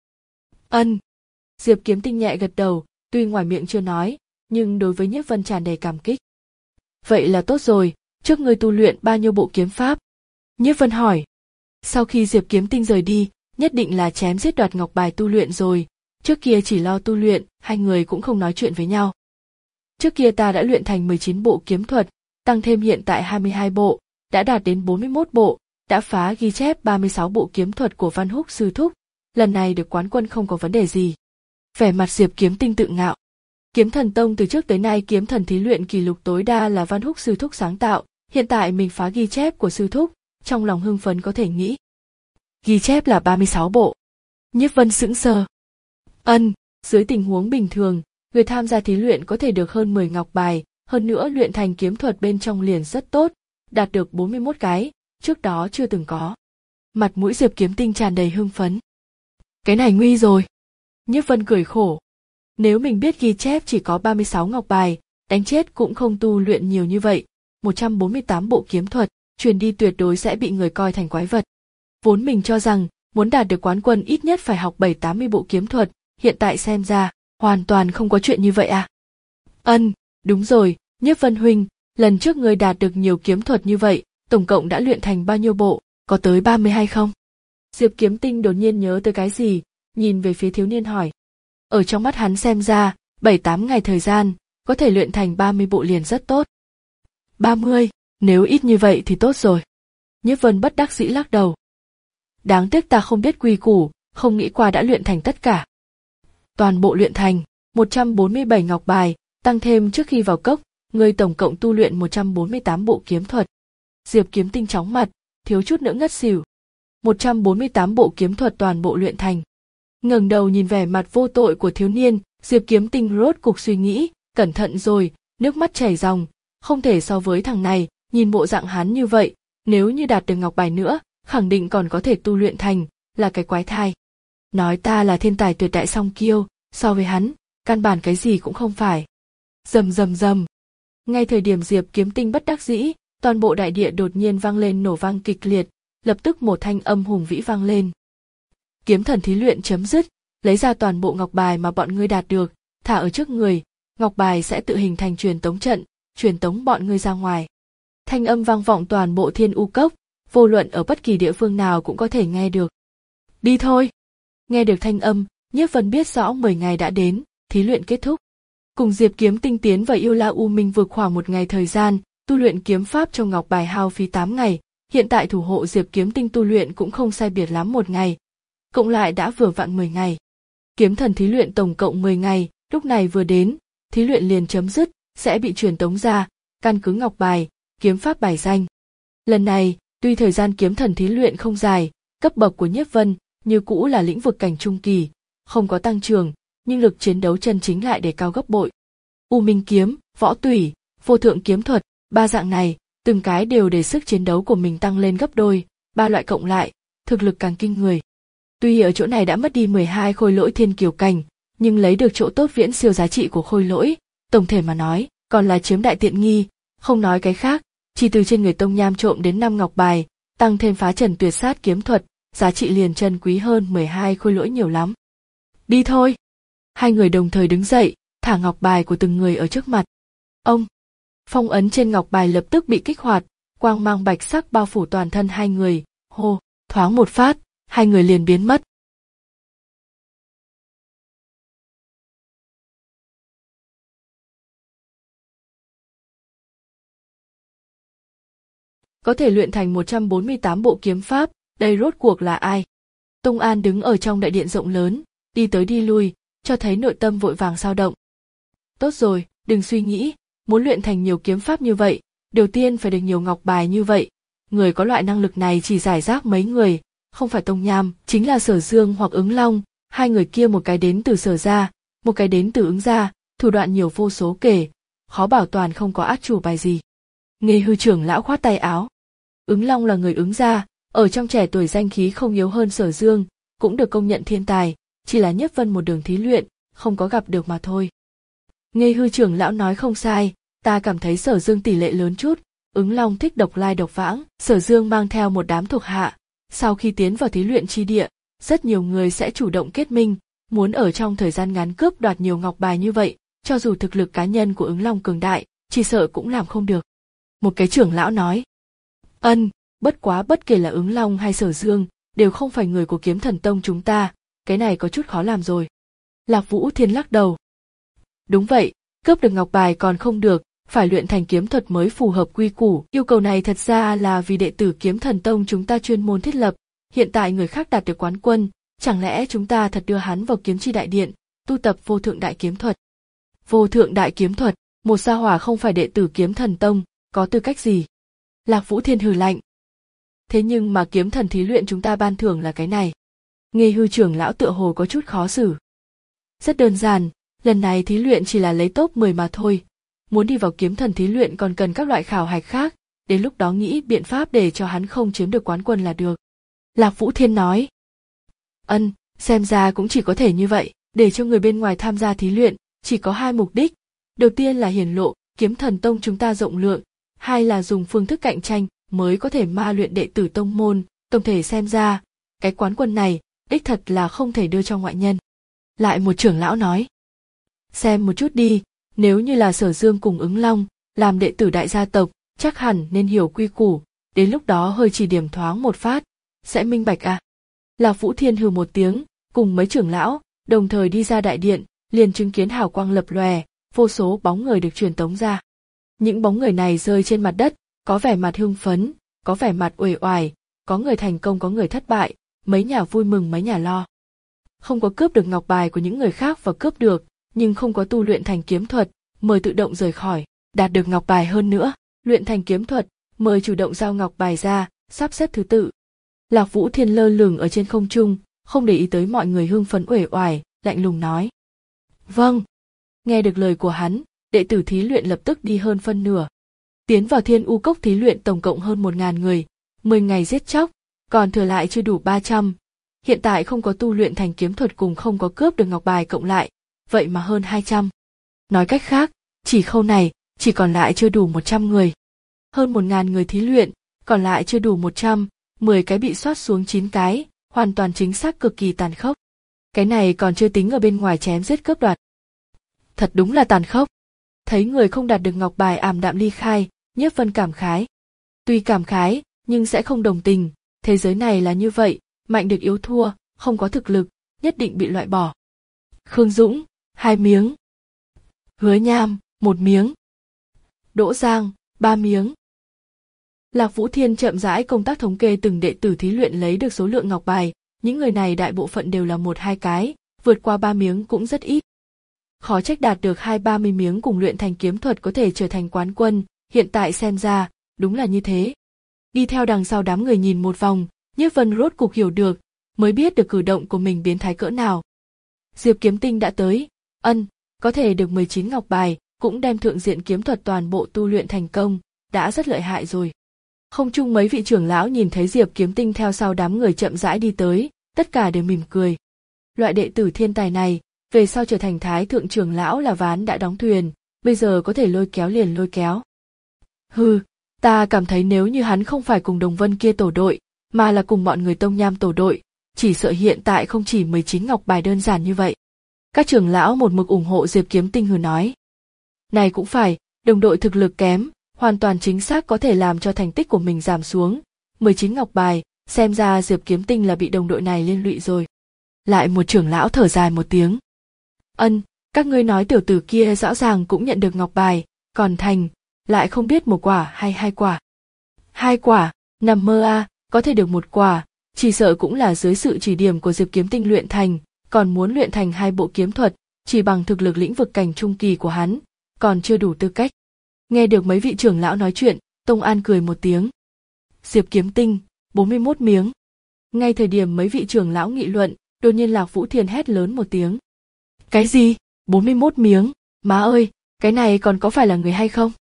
[SPEAKER 1] Ân. Diệp Kiếm Tinh nhẹ gật đầu, tuy ngoài miệng chưa nói, nhưng đối với Nhiếp Vân tràn đầy cảm kích. Vậy là tốt rồi, trước ngươi tu luyện bao nhiêu bộ kiếm pháp? Nhiếp Vân hỏi. Sau khi Diệp Kiếm Tinh rời đi, nhất định là chém giết đoạt ngọc bài tu luyện rồi, trước kia chỉ lo tu luyện, hai người cũng không nói chuyện với nhau. Trước kia ta đã luyện thành mười chín bộ kiếm thuật, tăng thêm hiện tại hai mươi hai bộ, đã đạt đến bốn mươi mốt bộ, đã phá ghi chép ba mươi sáu bộ kiếm thuật của Văn Húc sư thúc, lần này được quán quân không có vấn đề gì. Vẻ mặt Diệp Kiếm Tinh tự ngạo. Kiếm Thần Tông từ trước tới nay kiếm thần thí luyện kỷ lục tối đa là Văn Húc sư thúc sáng tạo, hiện tại mình phá ghi chép của sư thúc, trong lòng hưng phấn có thể nghĩ. Ghi chép là ba mươi sáu bộ. Nhiếp Vân sững sờ. Ân, dưới tình huống bình thường, người tham gia thí luyện có thể được hơn mười ngọc bài, hơn nữa luyện thành kiếm thuật bên trong liền rất tốt, đạt được bốn mươi mốt cái, trước đó chưa từng có. Mặt mũi Diệp Kiếm Tinh tràn đầy hưng phấn. Cái này nguy rồi. Nhiếp Vân cười khổ. Nếu mình biết ghi chép chỉ có ba mươi sáu ngọc bài, đánh chết cũng không tu luyện nhiều như vậy, một trăm bốn mươi tám bộ kiếm thuật, truyền đi tuyệt đối sẽ bị người coi thành quái vật. Vốn mình cho rằng, muốn đạt được quán quân ít nhất phải học bảy tám mươi bộ kiếm thuật, hiện tại xem ra, hoàn toàn không có chuyện như vậy à. Ân, đúng rồi, Nhiếp Vân huynh, lần trước người đạt được nhiều kiếm thuật như vậy, tổng cộng đã luyện thành bao nhiêu bộ, có tới ba mươi hay không? Diệp Kiếm Tinh đột nhiên nhớ tới cái gì, nhìn về phía thiếu niên hỏi. Ở trong mắt hắn xem ra, bảy tám ngày thời gian, có thể luyện thành ba mươi bộ liền rất tốt. ba mươi, nếu ít như vậy thì tốt rồi. Nhiếp Vân bất đắc dĩ lắc đầu. Đáng tiếc ta không biết quy củ, không nghĩ qua đã luyện thành tất cả. Toàn bộ luyện thành, một trăm bốn mươi bảy ngọc bài, tăng thêm trước khi vào cốc, người tổng cộng tu luyện một trăm bốn mươi tám bộ kiếm thuật. Diệp Kiếm Tinh chóng mặt, thiếu chút nữa ngất xỉu. một trăm bốn mươi tám bộ kiếm thuật toàn bộ luyện thành. Ngẩng đầu nhìn vẻ mặt vô tội của thiếu niên, Diệp Kiếm Tinh rốt cục suy nghĩ, cẩn thận rồi, nước mắt chảy ròng, không thể so với thằng này, nhìn bộ dạng hắn như vậy, nếu như đạt được ngọc bài nữa, khẳng định còn có thể tu luyện thành, là cái quái thai. Nói ta là thiên tài tuyệt đại song kiêu, so với hắn, căn bản cái gì cũng không phải. Rầm rầm rầm. Ngay thời điểm Diệp Kiếm Tinh bất đắc dĩ, toàn bộ đại địa đột nhiên vang lên nổ vang kịch liệt, lập tức một thanh âm hùng vĩ vang lên. Kiếm thần thí luyện chấm dứt, lấy ra toàn bộ ngọc bài mà bọn ngươi đạt được, thả ở trước người, ngọc bài sẽ tự hình thành truyền tống trận, truyền tống bọn ngươi ra ngoài. Thanh âm vang vọng toàn bộ Thiên U Cốc, vô luận ở bất kỳ địa phương nào cũng có thể nghe được. Đi thôi. Nghe được thanh âm, Nhiếp Vân biết rõ mười ngày đã đến, thí luyện kết thúc. Cùng Diệp Kiếm Tinh tiến vào Yêu La U Minh vượt khoảng một ngày thời gian, tu luyện kiếm pháp trong ngọc bài hao phí tám ngày, hiện tại thủ hộ Diệp Kiếm Tinh tu luyện cũng không sai biệt lắm một ngày, cộng lại đã vừa vặn mười ngày. Kiếm thần thí luyện tổng cộng mười ngày, lúc này vừa đến, thí luyện liền chấm dứt, sẽ bị truyền tống ra, căn cứ ngọc bài, kiếm pháp bài danh. Lần này, tuy thời gian kiếm thần thí luyện không dài, cấp bậc của Nhiếp Vân như cũ là lĩnh vực cảnh trung kỳ, không có tăng trưởng, nhưng lực chiến đấu chân chính lại đề cao gấp bội. U Minh kiếm, võ tủy, vô thượng kiếm thuật, ba dạng này, từng cái đều để sức chiến đấu của mình tăng lên gấp đôi, ba loại cộng lại, thực lực càng kinh người. Tuy ở chỗ này đã mất đi mười hai khôi lỗi thiên kiều cảnh, nhưng lấy được chỗ tốt viễn siêu giá trị của khôi lỗi, tổng thể mà nói, còn là chiếm đại tiện nghi, không nói cái khác, chỉ từ trên người Tông Nham trộm đến năm ngọc bài, tăng thêm phá trần tuyệt sát kiếm thuật, giá trị liền chân quý hơn mười hai khôi lỗi nhiều lắm. Đi thôi. Hai người đồng thời đứng dậy, thả ngọc bài của từng người ở trước mặt. Ông, phong ấn trên ngọc bài lập tức bị kích hoạt, quang mang bạch sắc bao phủ toàn thân hai người, hô, thoáng một phát, hai người liền biến mất. Có thể luyện thành một trăm bốn mươi tám bộ kiếm pháp, đây rốt cuộc là ai? Tông An đứng ở trong đại điện rộng lớn, đi tới đi lui, cho thấy nội tâm vội vàng dao động. Tốt rồi, đừng suy nghĩ, muốn luyện thành nhiều kiếm pháp như vậy, đầu tiên phải được nhiều ngọc bài như vậy. Người có loại năng lực này chỉ giải rác mấy người, không phải Tông Nham, chính là Sở Dương hoặc Ứng Long, hai người kia một cái đến từ Sở gia, một cái đến từ Ứng gia, thủ đoạn nhiều vô số kể, khó bảo toàn không có át chủ bài gì. Nghê Hư trưởng lão khoát tay áo. Ứng Long là người Ứng gia, ở trong trẻ tuổi danh khí không yếu hơn Sở Dương, cũng được công nhận thiên tài, chỉ là Nhiếp Vân một đường thí luyện, không có gặp được mà thôi. Nghê Hư trưởng lão nói không sai, ta cảm thấy Sở Dương tỷ lệ lớn chút, Ứng Long thích độc lai độc vãng, Sở Dương mang theo một đám thuộc hạ, sau khi tiến vào thí luyện chi địa, rất nhiều người sẽ chủ động kết minh, muốn ở trong thời gian ngắn cướp đoạt nhiều ngọc bài như vậy, cho dù thực lực cá nhân của Ứng Long cường đại, chỉ sợ cũng làm không được. Một cái trưởng lão nói. Ân, bất quá bất kể là Ứng Long hay Sở Dương, đều không phải người của Kiếm Thần Tông chúng ta, cái này có chút khó làm rồi. Lạc Vũ Thiên lắc đầu. Đúng vậy, cướp được ngọc bài còn không được, phải luyện thành kiếm thuật mới phù hợp quy củ. Yêu cầu này thật ra là vì đệ tử Kiếm Thần Tông chúng ta chuyên môn thiết lập, hiện tại người khác đạt được quán quân, chẳng lẽ chúng ta thật đưa hắn vào kiếm chi đại điện, tu tập vô thượng đại kiếm thuật. Vô thượng đại kiếm thuật, một gia hỏa không phải đệ tử Kiếm Thần Tông, có tư cách gì? Lạc Vũ Thiên hừ lạnh. Thế nhưng mà kiếm thần thí luyện chúng ta ban thưởng là cái này. Nghê Hư trưởng lão tựa hồ có chút khó xử. Rất đơn giản, lần này thí luyện chỉ là lấy top mười mà thôi. Muốn đi vào kiếm thần thí luyện còn cần các loại khảo hạch khác, đến lúc đó nghĩ biện pháp để cho hắn không chiếm được quán quân là được. Lạc Vũ Thiên nói. Ân, xem ra cũng chỉ có thể như vậy, để cho người bên ngoài tham gia thí luyện, chỉ có hai mục đích. Đầu tiên là hiển lộ kiếm thần tông chúng ta rộng lượng, hai là dùng phương thức cạnh tranh mới có thể ma luyện đệ tử tông môn. Tổng thể xem ra, cái quán quân này đích thật là không thể đưa cho ngoại nhân. Lại một trưởng lão nói. Xem một chút đi, nếu như là Sở Dương cùng Ứng Long, làm đệ tử đại gia tộc, chắc hẳn nên hiểu quy củ, đến lúc đó hơi chỉ điểm thoáng một phát, sẽ minh bạch à. Lạc Vũ Thiên hừ một tiếng, cùng mấy trưởng lão, đồng thời đi ra đại điện, liền chứng kiến hào quang lập lòe, vô số bóng người được truyền tống ra. Những bóng người này rơi trên mặt đất, có vẻ mặt hưng phấn, có vẻ mặt uể oải, có người thành công có người thất bại, mấy nhà vui mừng mấy nhà lo. Không có cướp được ngọc bài của những người khác và cướp được, nhưng không có tu luyện thành kiếm thuật, mời tự động rời khỏi, đạt được ngọc bài hơn nữa, luyện thành kiếm thuật, mời chủ động giao ngọc bài ra, sắp xếp thứ tự. Lạc Vũ Thiên lơ lửng ở trên không trung, không để ý tới mọi người hưng phấn uể oải, lạnh lùng nói. Vâng. Nghe được lời của hắn, đệ tử thí luyện lập tức đi hơn phân nửa. Tiến vào Thiên U Cốc thí luyện tổng cộng hơn một ngàn người, mười ngày giết chóc, còn thừa lại chưa đủ ba trăm. Hiện tại không có tu luyện thành kiếm thuật cùng không có cướp được ngọc bài cộng lại, vậy mà hơn hai trăm. Nói cách khác, chỉ khâu này, chỉ còn lại chưa đủ một trăm người. Hơn một ngàn người thí luyện, còn lại chưa đủ một trăm, mười cái bị soát xuống chín cái, hoàn toàn chính xác cực kỳ tàn khốc. Cái này còn chưa tính ở bên ngoài chém giết cướp đoạt. Thật đúng là tàn khốc. Thấy người không đạt được ngọc bài ảm đạm ly khai, Nhiếp Vân cảm khái. Tuy cảm khái, nhưng sẽ không đồng tình, thế giới này là như vậy, mạnh được yếu thua, không có thực lực, nhất định bị loại bỏ. Khương Dũng, hai miếng. Hứa Nham, một miếng. Đỗ Giang, ba miếng. Lạc Vũ Thiên chậm rãi công tác thống kê từng đệ tử thí luyện lấy được số lượng ngọc bài, những người này đại bộ phận đều là một hai cái, vượt qua ba miếng cũng rất ít. Khó trách đạt được hai ba mươi miếng cùng luyện thành kiếm thuật có thể trở thành quán quân, hiện tại xem ra, đúng là như thế. Đi theo đằng sau đám người nhìn một vòng, Nhiếp Vân rốt cục hiểu được, mới biết được cử động của mình biến thái cỡ nào. Diệp Kiếm Tinh đã tới, ân, có thể được mười chín ngọc bài, cũng đem thượng diện kiếm thuật toàn bộ tu luyện thành công, đã rất lợi hại rồi. Không chung mấy vị trưởng lão nhìn thấy Diệp Kiếm Tinh theo sau đám người chậm rãi đi tới, tất cả đều mỉm cười. Loại đệ tử thiên tài này, về sau trở thành thái thượng trưởng lão là ván đã đóng thuyền, bây giờ có thể lôi kéo liền lôi kéo. Hừ, ta cảm thấy nếu như hắn không phải cùng Đồng Vân kia tổ đội, mà là cùng bọn người Tông Nham tổ đội, chỉ sợ hiện tại không chỉ mười chín ngọc bài đơn giản như vậy. Các trưởng lão một mực ủng hộ Diệp Kiếm Tinh hừ nói. Này cũng phải, đồng đội thực lực kém, hoàn toàn chính xác có thể làm cho thành tích của mình giảm xuống. mười chín ngọc bài, xem ra Diệp Kiếm Tinh là bị đồng đội này liên lụy rồi. Lại một trưởng lão thở dài một tiếng. Ân, các ngươi nói tiểu tử kia rõ ràng cũng nhận được ngọc bài, còn thành, lại không biết một quả hay hai quả. Hai quả, nằm mơ a, à, có thể được một quả, chỉ sợ cũng là dưới sự chỉ điểm của Diệp Kiếm Tinh luyện thành, còn muốn luyện thành hai bộ kiếm thuật, chỉ bằng thực lực lĩnh vực cảnh trung kỳ của hắn, còn chưa đủ tư cách. Nghe được mấy vị trưởng lão nói chuyện, Tông An cười một tiếng. Diệp Kiếm Tinh, bốn mươi mốt miếng. Ngay thời điểm mấy vị trưởng lão nghị luận, đột nhiên Lạc Vũ Thiên hét lớn một tiếng. Cái gì? bốn mươi mốt miếng? Má ơi, cái này còn có phải là người hay không?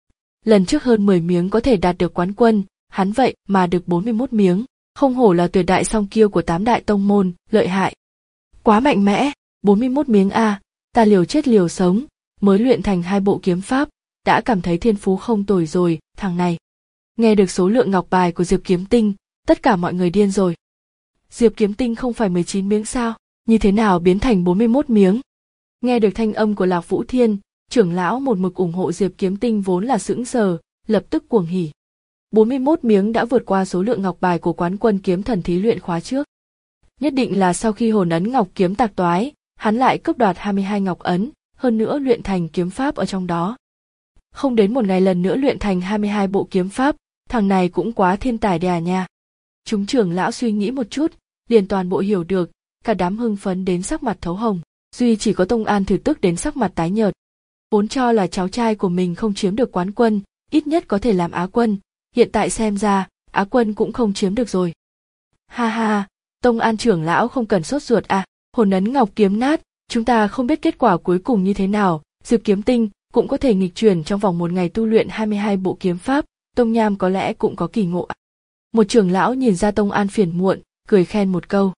[SPEAKER 1] Lần trước hơn mười miếng có thể đạt được quán quân, hắn vậy mà được bốn mươi mốt miếng, không hổ là tuyệt đại song kiêu của tám đại tông môn, lợi hại. Quá mạnh mẽ, bốn mươi mốt miếng a, à, ta liều chết liều sống, mới luyện thành hai bộ kiếm pháp, đã cảm thấy thiên phú không tồi rồi, thằng này. Nghe được số lượng ngọc bài của Diệp Kiếm Tinh, tất cả mọi người điên rồi. Diệp Kiếm Tinh không phải mười chín miếng sao, như thế nào biến thành bốn mươi mốt miếng? Nghe được thanh âm của Lạc Vũ Thiên, trưởng lão một mực ủng hộ Diệp Kiếm Tinh vốn là sững sờ, lập tức cuồng hỉ. bốn mươi mốt miếng đã vượt qua số lượng ngọc bài của quán quân kiếm thần thí luyện khóa trước. Nhất định là sau khi hồn ấn ngọc kiếm tạc toái, hắn lại cướp đoạt hai mươi hai ngọc ấn, hơn nữa luyện thành kiếm pháp ở trong đó. Không đến một ngày lần nữa luyện thành hai mươi hai bộ kiếm pháp, thằng này cũng quá thiên tài đè nha. Chúng trưởng lão suy nghĩ một chút, liền toàn bộ hiểu được, cả đám hưng phấn đến sắc mặt thấu hồng, duy chỉ có Tông An thử tức đến sắc mặt tái nhợt. Vốn cho là cháu trai của mình không chiếm được quán quân, ít nhất có thể làm á quân, hiện tại xem ra, Á quân cũng không chiếm được rồi. Ha ha, Tông An trưởng lão không cần sốt ruột à, hồn ấn ngọc kiếm nát, chúng ta không biết kết quả cuối cùng như thế nào, Diệp Kiếm Tinh cũng có thể nghịch chuyển trong vòng một ngày tu luyện hai mươi hai bộ kiếm pháp, Tông Nham có lẽ cũng có kỳ ngộ. Một trưởng lão nhìn ra Tông An phiền muộn, cười khen một câu.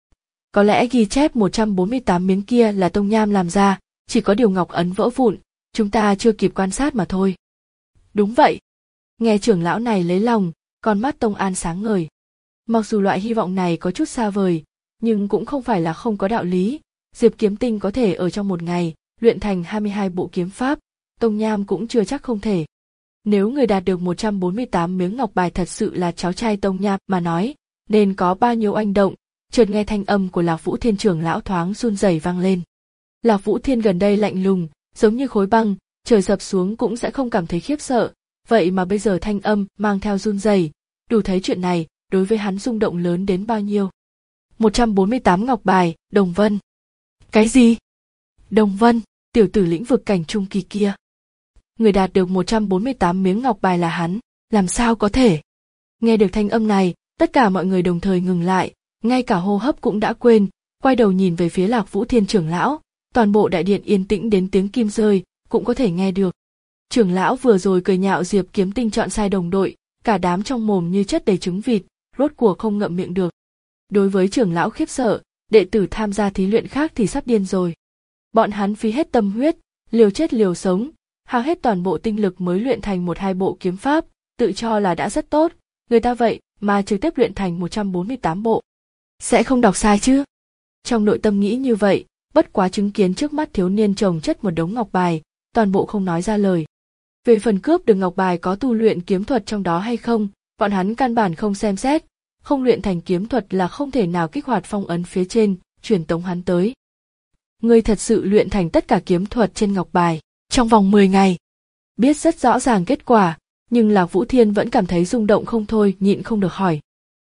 [SPEAKER 1] Có lẽ ghi chép một trăm bốn mươi tám miếng kia là Tông Nham làm ra, chỉ có điều ngọc ấn vỡ vụn, chúng ta chưa kịp quan sát mà thôi. Đúng vậy. Nghe trưởng lão này lấy lòng, con mắt Tông An sáng ngời. Mặc dù loại hy vọng này có chút xa vời, nhưng cũng không phải là không có đạo lý. Diệp Kiếm Tinh có thể ở trong một ngày luyện thành hai mươi hai bộ kiếm pháp, Tông Nham cũng chưa chắc không thể. Nếu người đạt được một trăm bốn mươi tám miếng ngọc bài thật sự là cháu trai Tông Nham mà nói, nên có bao nhiêu oanh động, chợt nghe thanh âm của Lạc Vũ Thiên trưởng lão thoáng run rẩy vang lên. Lạc Vũ Thiên gần đây lạnh lùng, giống như khối băng, trời sập xuống cũng sẽ không cảm thấy khiếp sợ, vậy mà bây giờ thanh âm mang theo run rẩy, đủ thấy chuyện này đối với hắn rung động lớn đến bao nhiêu. một trăm bốn mươi tám ngọc bài, Đồng Vân. Cái gì? Đồng Vân, tiểu tử lĩnh vực cảnh trung kỳ kia. Người đạt được một trăm bốn mươi tám miếng ngọc bài là hắn, làm sao có thể? Nghe được thanh âm này, tất cả mọi người đồng thời ngừng lại, ngay cả hô hấp cũng đã quên, quay đầu nhìn về phía Lạc Vũ Thiên trưởng lão, toàn bộ đại điện yên tĩnh đến tiếng kim rơi, cũng có thể nghe được. Trưởng lão vừa rồi cười nhạo Diệp Kiếm Tinh chọn sai đồng đội, cả đám trong mồm như chất đầy trứng vịt, rốt cuộc không ngậm miệng được. Đối với trưởng lão khiếp sợ, đệ tử tham gia thí luyện khác thì sắp điên rồi. Bọn hắn phí hết tâm huyết, liều chết liều sống, hao hết toàn bộ tinh lực mới luyện thành một hai bộ kiếm pháp, tự cho là đã rất tốt, người ta vậy mà trực tiếp luyện thành một trăm bốn mươi tám bộ. Sẽ không đọc sai chứ? Trong nội tâm nghĩ như vậy, bất quá chứng kiến trước mắt thiếu niên chồng chất một đống ngọc bài, toàn bộ không nói ra lời. Về phần cướp được ngọc bài có tu luyện kiếm thuật trong đó hay không, bọn hắn căn bản không xem xét, không luyện thành kiếm thuật là không thể nào kích hoạt phong ấn phía trên, truyền tống hắn tới. Ngươi thật sự luyện thành tất cả kiếm thuật trên ngọc bài, trong vòng mười ngày. Biết rất rõ ràng kết quả, nhưng Lạc Vũ Thiên vẫn cảm thấy rung động không thôi, nhịn không được hỏi.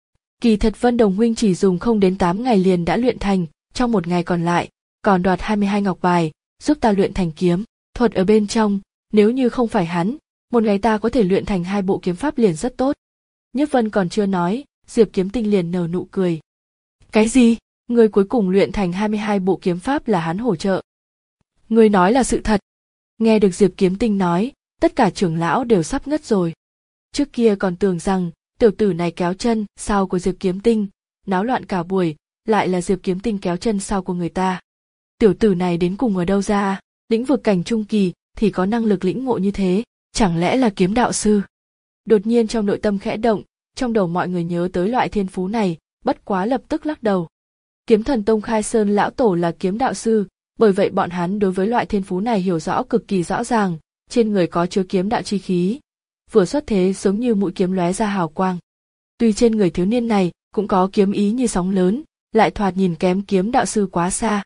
[SPEAKER 1] Kỳ thật Vân Đồng huynh chỉ dùng không đến tám ngày liền đã luyện thành, trong một ngày còn lại, còn đoạt hai mươi hai ngọc bài, giúp ta luyện thành kiếm thuật ở bên trong, nếu như không phải hắn, một ngày ta có thể luyện thành hai bộ kiếm pháp liền rất tốt. Nhất Vân còn chưa nói, Diệp Kiếm Tinh liền nở nụ cười. Cái gì? Người cuối cùng luyện thành hai mươi hai bộ kiếm pháp là hắn hỗ trợ. Người nói là sự thật. Nghe được Diệp Kiếm Tinh nói, tất cả trưởng lão đều sắp ngất rồi. Trước kia còn tưởng rằng, tiểu tử này kéo chân sau của Diệp Kiếm Tinh, náo loạn cả buổi, lại là Diệp Kiếm Tinh kéo chân sau của người ta. Tiểu tử này đến cùng ở đâu ra, lĩnh vực cảnh trung kỳ thì có năng lực lĩnh ngộ như thế, chẳng lẽ là kiếm đạo sư? Đột nhiên trong nội tâm khẽ động, trong đầu mọi người nhớ tới loại thiên phú này, bất quá lập tức lắc đầu. Kiếm Thần Tông Khai Sơn lão tổ là kiếm đạo sư, bởi vậy bọn hắn đối với loại thiên phú này hiểu rõ cực kỳ rõ ràng, trên người có chứa kiếm đạo chi khí, vừa xuất thế giống như mũi kiếm lóe ra hào quang. Tuy trên người thiếu niên này cũng có kiếm ý như sóng lớn, lại thoạt nhìn kém kiếm đạo sư quá xa.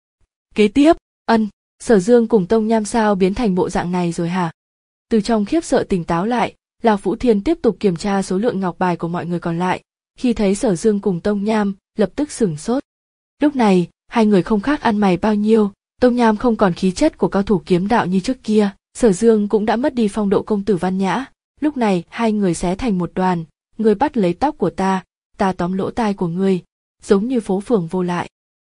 [SPEAKER 1] Kế tiếp, ân, Sở Dương cùng Tông Nham sao biến thành bộ dạng này rồi hả? Từ trong khiếp sợ tỉnh táo lại, Lạc Vũ Thiên tiếp tục kiểm tra số lượng ngọc bài của mọi người còn lại, khi thấy Sở Dương cùng Tông Nham, lập tức sửng sốt. Lúc này, hai người không khác ăn mày bao nhiêu, Tông Nham không còn khí chất của cao thủ kiếm đạo như trước kia, Sở Dương cũng đã mất đi phong độ công tử văn nhã, lúc này hai người xé thành một đoàn, ngươi bắt lấy tóc của ta, ta tóm lỗ tai của ngươi, giống như phố phường vô lại.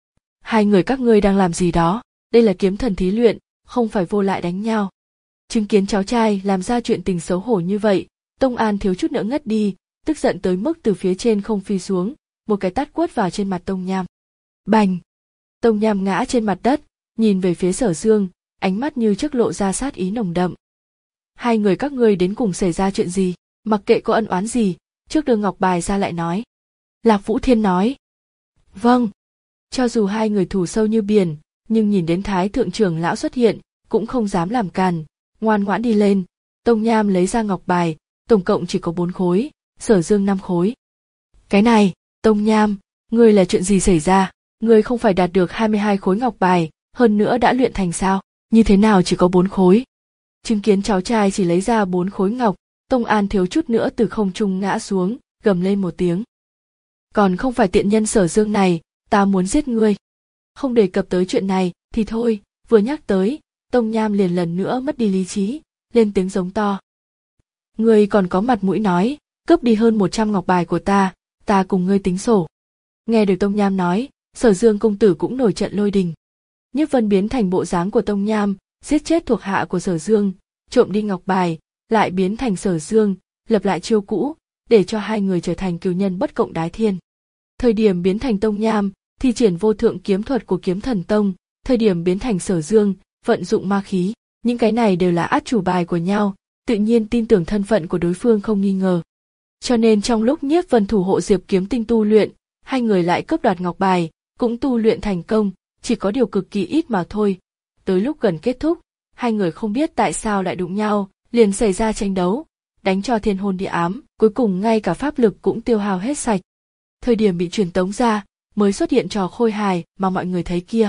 [SPEAKER 1] Hai người các ngươi đang làm gì đó, đây là kiếm thần thí luyện, không phải vô lại đánh nhau. Chứng kiến cháu trai làm ra chuyện tình xấu hổ như vậy, Tông An thiếu chút nữa ngất đi, tức giận tới mức từ phía trên không phi xuống, một cái tát quất vào trên mặt Tông Nham. Bành! Tông Nham ngã trên mặt đất, nhìn về phía Sở Dương, ánh mắt như trước lộ ra sát ý nồng đậm. Hai người các ngươi đến cùng xảy ra chuyện gì, mặc kệ có ân oán gì, trước đưa ngọc bài ra lại nói. Lạc Vũ Thiên nói. Vâng. Cho dù hai người thù sâu như biển, nhưng nhìn đến Thái thượng trưởng lão xuất hiện, cũng không dám làm càn, ngoan ngoãn đi lên. Tông Nham lấy ra ngọc bài, tổng cộng chỉ có bốn khối, Sở Dương năm khối. Cái này, Tông Nham, ngươi là chuyện gì xảy ra? Ngươi không phải đạt được hai mươi hai khối ngọc bài, hơn nữa đã luyện thành sao? Như thế nào chỉ có bốn khối? Chứng kiến cháu trai chỉ lấy ra bốn khối ngọc, Tông An thiếu chút nữa từ không trung ngã xuống, gầm lên một tiếng. Còn không phải tiện nhân Sở Dương này, ta muốn giết ngươi. Không đề cập tới chuyện này, thì thôi, vừa nhắc tới, Tông Nham liền lần nữa mất đi lý trí, lên tiếng giống to. Ngươi còn có mặt mũi nói, cướp đi hơn một trăm ngọc bài của ta, ta cùng ngươi tính sổ. Nghe được Tông Nham nói, Sở Dương công tử cũng nổi trận lôi đình. Nhiếp Vân biến thành bộ dáng của Tông Nham, giết chết thuộc hạ của Sở Dương, trộm đi ngọc bài, lại biến thành Sở Dương, lập lại chiêu cũ, để cho hai người trở thành cừu nhân bất cộng đái thiên. Thời điểm biến thành Tông Nham, thi triển vô thượng kiếm thuật của Kiếm Thần Tông, thời điểm biến thành Sở Dương, vận dụng ma khí, những cái này đều là át chủ bài của nhau, tự nhiên tin tưởng thân phận của đối phương không nghi ngờ. Cho nên trong lúc Nhiếp Vân thủ hộ Diệp Kiếm Tinh tu luyện, hai người lại cướp đoạt ngọc bài, cũng tu luyện thành công, chỉ có điều cực kỳ ít mà thôi. Tới lúc gần kết thúc, hai người không biết tại sao lại đụng nhau, liền xảy ra tranh đấu, đánh cho thiên hôn địa ám, cuối cùng ngay cả pháp lực cũng tiêu hao hết sạch. Thời điểm bị truyền tống ra, mới xuất hiện trò khôi hài mà mọi người thấy kia.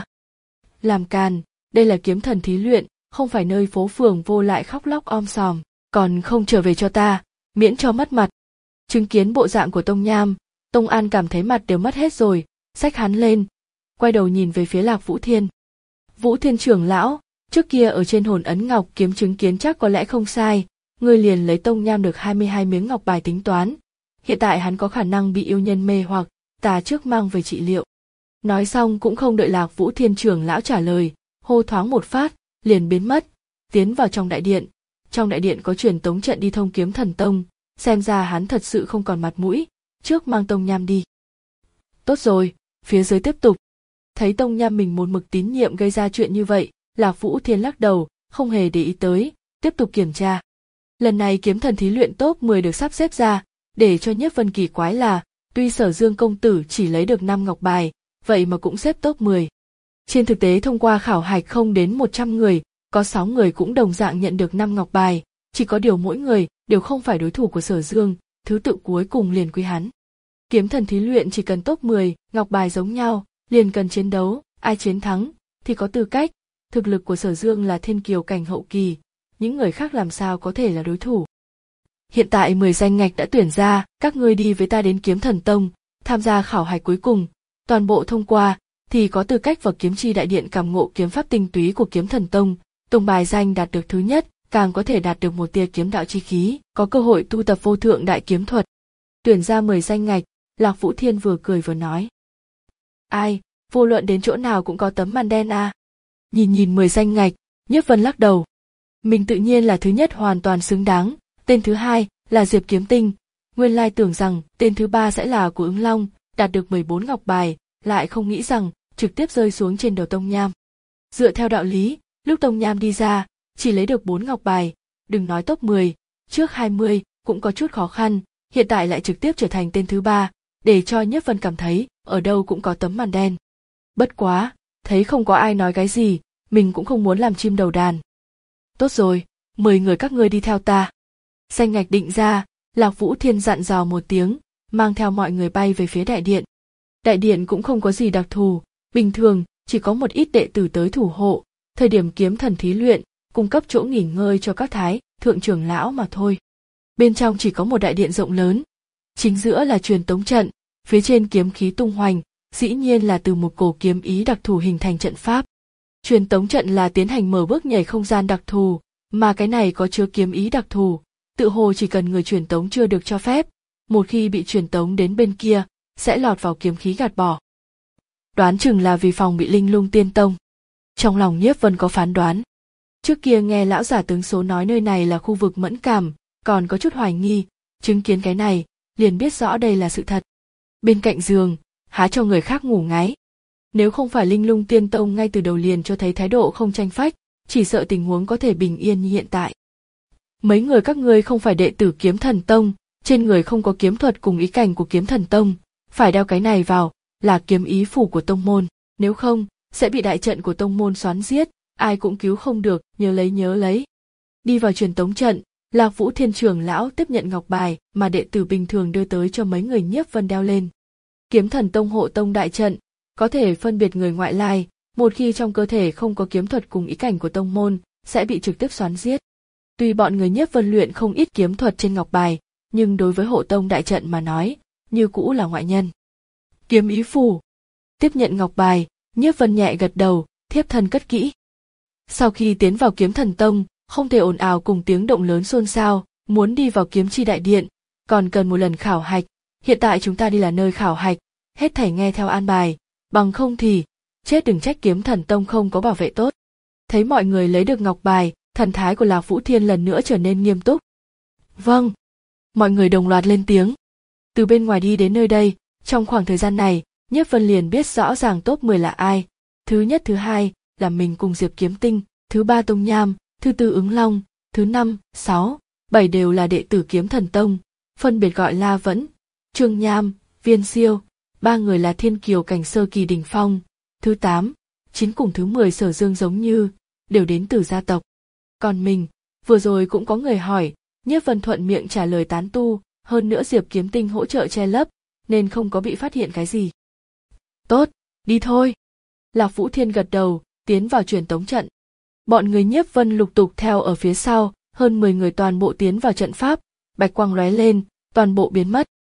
[SPEAKER 1] Làm càn, đây là kiếm thần thí luyện, không phải nơi phố phường vô lại khóc lóc om sòm, còn không trở về cho ta, miễn cho mất mặt. Chứng kiến bộ dạng của Tông Nham, Tông An cảm thấy mặt đều mất hết rồi, xách hắn lên, quay đầu nhìn về phía Lạc Vũ Thiên. Vũ Thiên trưởng lão, trước kia ở trên hồn ấn ngọc kiếm chứng kiến chắc có lẽ không sai, ngươi liền lấy Tông Nham được hai mươi hai miếng ngọc bài tính toán. Hiện tại hắn có khả năng bị yêu nhân mê hoặc, ta trước mang về trị liệu. Nói xong cũng không đợi Lạc Vũ Thiên trưởng lão trả lời, hô thoáng một phát, liền biến mất, tiến vào trong đại điện. Trong đại điện có truyền tống trận đi thông Kiếm Thần Tông, xem ra hắn thật sự không còn mặt mũi, trước mang Tông Nham đi. Tốt rồi, phía dưới tiếp tục. Thấy Tông Nham mình một mực tín nhiệm gây ra chuyện như vậy, Lạc Vũ Thiên lắc đầu, không hề để ý tới, tiếp tục kiểm tra. Lần này kiếm thần thí luyện top mười được sắp xếp ra, để cho Nhiếp Vân kỳ quái là, tuy Sở Dương công tử chỉ lấy được năm ngọc bài, vậy mà cũng xếp top mười. Trên thực tế thông qua khảo hạch không đến một trăm người, có sáu người cũng đồng dạng nhận được năm ngọc bài, chỉ có điều mỗi người đều không phải đối thủ của Sở Dương, thứ tự cuối cùng liền quý hắn. Kiếm thần thí luyện chỉ cần top mười, ngọc bài giống nhau, liền cần chiến đấu, ai chiến thắng thì có tư cách. Thực lực của Sở Dương là thiên kiều cảnh hậu kỳ, những người khác làm sao có thể là đối thủ. Hiện tại mười danh ngạch đã tuyển ra, các ngươi đi với ta đến Kiếm Thần Tông, tham gia khảo hạch cuối cùng, toàn bộ thông qua thì có tư cách vào Kiếm Chi đại điện cảm ngộ kiếm pháp tinh túy của Kiếm Thần Tông, tông bài danh đạt được thứ nhất, càng có thể đạt được một tia kiếm đạo chi khí, có cơ hội tu tập vô thượng đại kiếm thuật. Tuyển ra mười danh ngạch, Lạc Vũ Thiên vừa cười vừa nói. Ai, vô luận đến chỗ nào cũng có tấm màn đen à. Nhìn nhìn mười danh ngạch, Nhiếp Vân lắc đầu. Mình tự nhiên là thứ nhất hoàn toàn xứng đáng, tên thứ hai là Diệp Kiếm Tinh, nguyên lai tưởng rằng tên thứ ba sẽ là của Ứng Long, đạt được mười bốn ngọc bài, lại không nghĩ rằng trực tiếp rơi xuống trên đầu Tông Nham. Dựa theo đạo lý, lúc Tông Nham đi ra, chỉ lấy được bốn ngọc bài, đừng nói top mười, trước hai mươi cũng có chút khó khăn, hiện tại lại trực tiếp trở thành tên thứ ba, để cho Nhiếp Vân cảm thấy ở đâu cũng có tấm màn đen. Bất quá, thấy không có ai nói cái gì, mình cũng không muốn làm chim đầu đàn. Tốt rồi, mười người các ngươi đi theo ta. Danh ngạch định ra, Lạc Vũ Thiên dặn dò một tiếng, mang theo mọi người bay về phía đại điện. Đại điện cũng không có gì đặc thù, bình thường chỉ có một ít đệ tử tới thủ hộ, thời điểm kiếm thần thí luyện, cung cấp chỗ nghỉ ngơi cho các thái, thượng trưởng lão mà thôi. Bên trong chỉ có một đại điện rộng lớn, chính giữa là truyền tống trận, phía trên kiếm khí tung hoành, dĩ nhiên là từ một cổ kiếm ý đặc thù hình thành trận pháp. Truyền tống trận là tiến hành mở bước nhảy không gian đặc thù, mà cái này có chứa kiếm ý đặc thù, tự hồ chỉ cần người truyền tống chưa được cho phép, một khi bị truyền tống đến bên kia, sẽ lọt vào kiếm khí gạt bỏ. Đoán chừng là vì phòng bị Linh Lung Tiên Tông. Trong lòng Nhiếp Vân có phán đoán. Trước kia nghe lão giả tướng số nói nơi này là khu vực mẫn cảm, còn có chút hoài nghi, chứng kiến cái này, liền biết rõ đây là sự thật. Bên cạnh giường, há cho người khác ngủ ngáy. Nếu không phải Linh Lung Tiên Tông ngay từ đầu liền cho thấy thái độ không tranh phách, chỉ sợ tình huống có thể bình yên như hiện tại. Mấy người các ngươi không phải đệ tử Kiếm Thần Tông, trên người không có kiếm thuật cùng ý cảnh của Kiếm Thần Tông, phải đeo cái này vào, là kiếm ý phủ của tông môn, nếu không, sẽ bị đại trận của tông môn xoắn giết, ai cũng cứu không được, nhớ lấy nhớ lấy. Đi vào truyền tống trận, Lạc Vũ Thiên trưởng lão tiếp nhận ngọc bài mà đệ tử bình thường đưa tới cho mấy người Nhiếp Vân đeo lên. Kiếm Thần Tông hộ tông đại trận, có thể phân biệt người ngoại lai, một khi trong cơ thể không có kiếm thuật cùng ý cảnh của tông môn, sẽ bị trực tiếp xoắn giết. Tuy bọn người Nhiếp Vân luyện không ít kiếm thuật trên ngọc bài, nhưng đối với hộ tông đại trận mà nói, như cũ là ngoại nhân. Kiếm ý phủ. Tiếp nhận ngọc bài, Nhiếp Vân nhẹ gật đầu, thiếp thân cất kỹ. Sau khi tiến vào Kiếm Thần Tông, không thể ồn ào cùng tiếng động lớn xôn xao, muốn đi vào kiếm chi đại điện, còn cần một lần khảo hạch, hiện tại chúng ta đi là nơi khảo hạch, hết thảy nghe theo an bài, bằng không thì, chết đừng trách Kiếm Thần Tông không có bảo vệ tốt. Thấy mọi người lấy được ngọc bài, thần thái của Lạc Vũ Thiên lần nữa trở nên nghiêm túc. Vâng. Mọi người đồng loạt lên tiếng. Từ bên ngoài đi đến nơi đây, trong khoảng thời gian này, Nhiếp Vân liền biết rõ ràng top mười là ai. Thứ nhất thứ hai là mình cùng Diệp Kiếm Tinh, thứ ba Tông Nham, thứ tư Ứng Long, thứ năm, sáu, bảy đều là đệ tử Kiếm Thần Tông, phân biệt gọi La Vẫn, Trương Nham, Viên Siêu, ba người là thiên kiều cảnh sơ kỳ đỉnh phong, thứ tám, chín cùng thứ mười Sở Dương giống như, đều đến từ gia tộc. Còn mình, vừa rồi cũng có người hỏi, Nhiếp Vân thuận miệng trả lời tán tu, hơn nữa Diệp Kiếm Tinh hỗ trợ che lấp, nên không có bị phát hiện cái gì. Tốt, đi thôi. Lạc Vũ Thiên gật đầu, tiến vào truyền tống trận. Bọn người Nhiếp Vân lục tục theo ở phía sau, hơn mười người toàn bộ tiến vào trận pháp, bạch quang lóe lên, toàn bộ biến mất.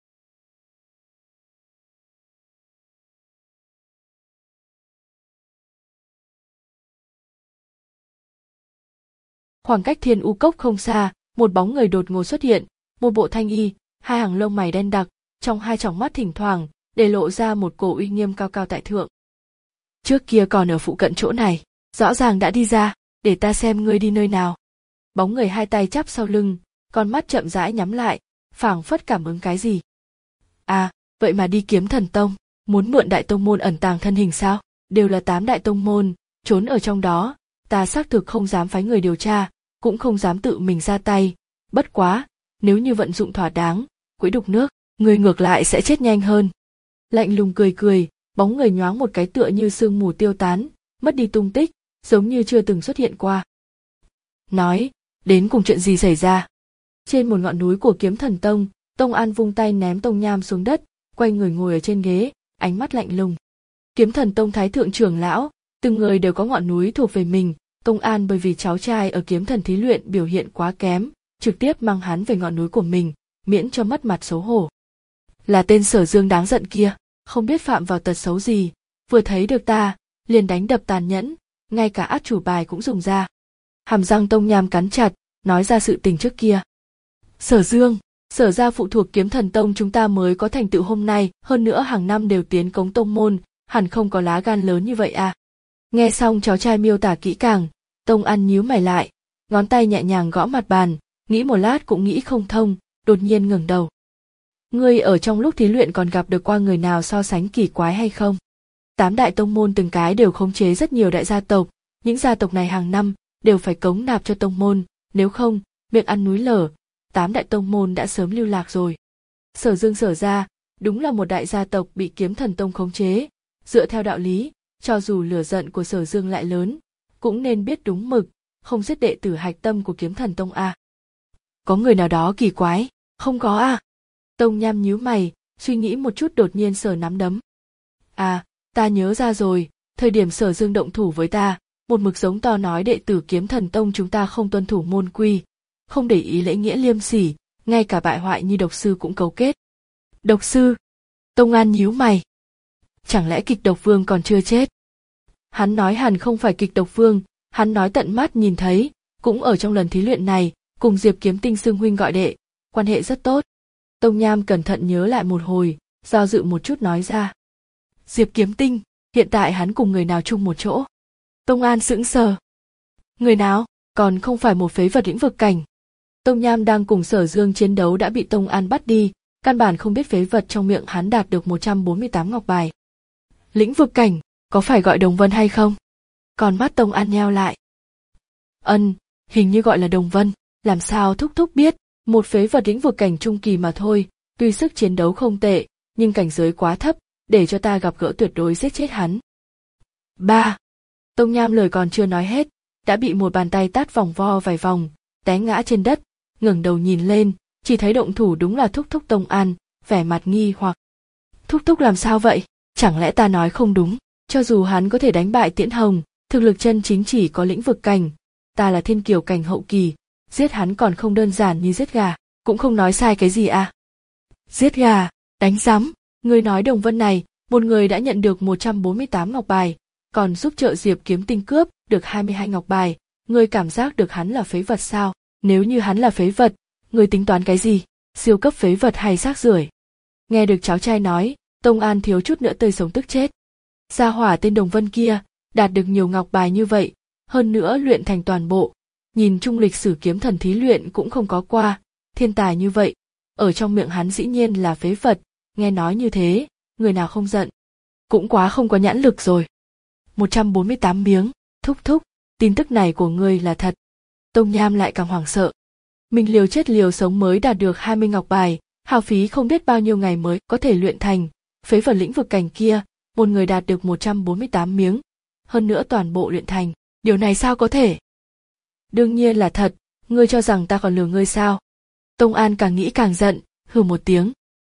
[SPEAKER 1] Khoảng cách Thiên U Cốc không xa, một bóng người đột ngột xuất hiện, một bộ thanh y, hai hàng lông mày đen đặc, trong hai tròng mắt thỉnh thoảng để lộ ra một cổ uy nghiêm cao cao tại thượng. Trước kia còn ở phụ cận chỗ này, rõ ràng đã đi ra, để ta xem ngươi đi nơi nào. Bóng người hai tay chắp sau lưng, con mắt chậm rãi nhắm lại, phảng phất cảm ứng cái gì. À, vậy mà đi Kiếm Thần Tông, muốn mượn đại tông môn ẩn tàng thân hình sao? Đều là tám đại tông môn, trốn ở trong đó, ta xác thực không dám phái người điều tra, cũng không dám tự mình ra tay. Bất quá, nếu như vận dụng thỏa đáng, quỹ đục nước, người ngược lại sẽ chết nhanh hơn. Lạnh lùng cười cười, bóng người nhoáng một cái tựa như sương mù tiêu tán, mất đi tung tích, giống như chưa từng xuất hiện qua. Nói, đến cùng chuyện gì xảy ra? Trên một ngọn núi của Kiếm Thần Tông, Tông An vung tay ném Tông Nham xuống đất, quay người ngồi ở trên ghế, ánh mắt lạnh lùng. Kiếm Thần Tông thái thượng trưởng lão, từng người đều có ngọn núi thuộc về mình, Tông An bởi vì cháu trai ở Kiếm Thần thí luyện biểu hiện quá kém, trực tiếp mang hắn về ngọn núi của mình, miễn cho mất mặt xấu hổ. Là tên Sở Dương đáng giận kia, không biết phạm vào tật xấu gì, vừa thấy được ta, liền đánh đập tàn nhẫn, ngay cả át chủ bài cũng dùng ra. Hàm răng Tông Nham cắn chặt, nói ra sự tình trước kia. Sở Dương, Sở gia phụ thuộc Kiếm Thần Tông chúng ta mới có thành tựu hôm nay, hơn nữa hàng năm đều tiến cống tông môn, hẳn không có lá gan lớn như vậy à. Nghe xong cháu trai miêu tả kỹ càng, Tông An nhíu mày lại, ngón tay nhẹ nhàng gõ mặt bàn, nghĩ một lát cũng nghĩ không thông, đột nhiên ngẩng đầu. Ngươi ở trong lúc thí luyện còn gặp được qua người nào so sánh kỳ quái hay không? Tám đại tông môn từng cái đều khống chế rất nhiều đại gia tộc, những gia tộc này hàng năm đều phải cống nạp cho tông môn, nếu không, miệng ăn núi lở, tám đại tông môn đã sớm lưu lạc rồi. Sở Dương Sở gia, đúng là một đại gia tộc bị Kiếm Thần Tông khống chế, dựa theo đạo lý, cho dù lửa giận của Sở Dương lại lớn, cũng nên biết đúng mực, không giết đệ tử hạch tâm của Kiếm Thần Tông à. Có người nào đó kỳ quái, không có à? Tông Nham nhíu mày, suy nghĩ một chút đột nhiên sờ nắm đấm. À, ta nhớ ra rồi, thời điểm Sở Dương động thủ với ta, một mực giống to nói đệ tử Kiếm Thần Tông chúng ta không tuân thủ môn quy, không để ý lễ nghĩa liêm sỉ, ngay cả bại hoại như độc sư cũng cấu kết. Độc sư? Tông An nhíu mày. Chẳng lẽ Kịch Độc Vương còn chưa chết? Hắn nói hẳn không phải Kịch Độc Vương, hắn nói tận mắt nhìn thấy, cũng ở trong lần thí luyện này, cùng Diệp Kiếm Tinh xưng huynh gọi đệ, quan hệ rất tốt. Tông Nham cẩn thận nhớ lại một hồi, do dự một chút nói ra. Diệp Kiếm Tinh, hiện tại hắn cùng người nào chung một chỗ? Tông An sững sờ. Người nào, còn không phải một phế vật lĩnh vực cảnh. Tông Nham đang cùng Sở Dương chiến đấu đã bị Tông An bắt đi, căn bản không biết phế vật trong miệng hắn đạt được một trăm bốn mươi tám ngọc bài. Lĩnh vực cảnh, có phải gọi Đồng Vân hay không? Còn mắt Tông An nheo lại. Ân, hình như gọi là Đồng Vân, làm sao thúc thúc biết, một phế vật lĩnh vực cảnh trung kỳ mà thôi, tuy sức chiến đấu không tệ, nhưng cảnh giới quá thấp, để cho ta gặp gỡ tuyệt đối giết chết hắn. Ba. Tông Nham lời còn chưa nói hết, đã bị một bàn tay tát vòng vo vài vòng, té ngã trên đất, ngẩng đầu nhìn lên, chỉ thấy động thủ đúng là thúc thúc Tông An, vẻ mặt nghi hoặc. Thúc thúc làm sao vậy? Chẳng lẽ ta nói không đúng? Cho dù hắn có thể đánh bại Tiễn Hồng, thực lực chân chính chỉ có lĩnh vực cảnh, ta là thiên kiều cảnh hậu kỳ, giết hắn còn không đơn giản như giết gà, cũng không nói sai cái gì à? Giết gà, đánh rắm, ngươi nói Đồng Vân này, một người đã nhận được một trăm bốn mươi tám ngọc bài, còn giúp trợ Diệp Kiếm Tinh cướp được hai mươi hai ngọc bài, ngươi cảm giác được hắn là phế vật sao? Nếu như hắn là phế vật, Người tính toán cái gì? Siêu cấp phế vật hay xác rưởi? Nghe được cháu trai nói, Tông An thiếu chút nữa tươi sống tức chết. Gia hỏa tên Đồng Vân kia, đạt được nhiều ngọc bài như vậy, hơn nữa luyện thành toàn bộ. Nhìn chung lịch sử kiếm thần thí luyện cũng không có qua, thiên tài như vậy. Ở trong miệng hắn dĩ nhiên là phế vật, nghe nói như thế, người nào không giận. Cũng quá không có nhãn lực rồi. một trăm bốn mươi tám miếng, thúc thúc, tin tức này của ngươi là thật. Tông Nham lại càng hoảng sợ. Mình liều chết liều sống mới đạt được hai mươi ngọc bài, hao phí không biết bao nhiêu ngày mới có thể luyện thành, phế vật lĩnh vực cảnh kia, một người đạt được một trăm bốn mươi tám miếng, hơn nữa toàn bộ luyện thành, điều này sao có thể? Đương nhiên là thật, ngươi cho rằng ta còn lừa ngươi sao? Tông An càng nghĩ càng giận, hừ một tiếng.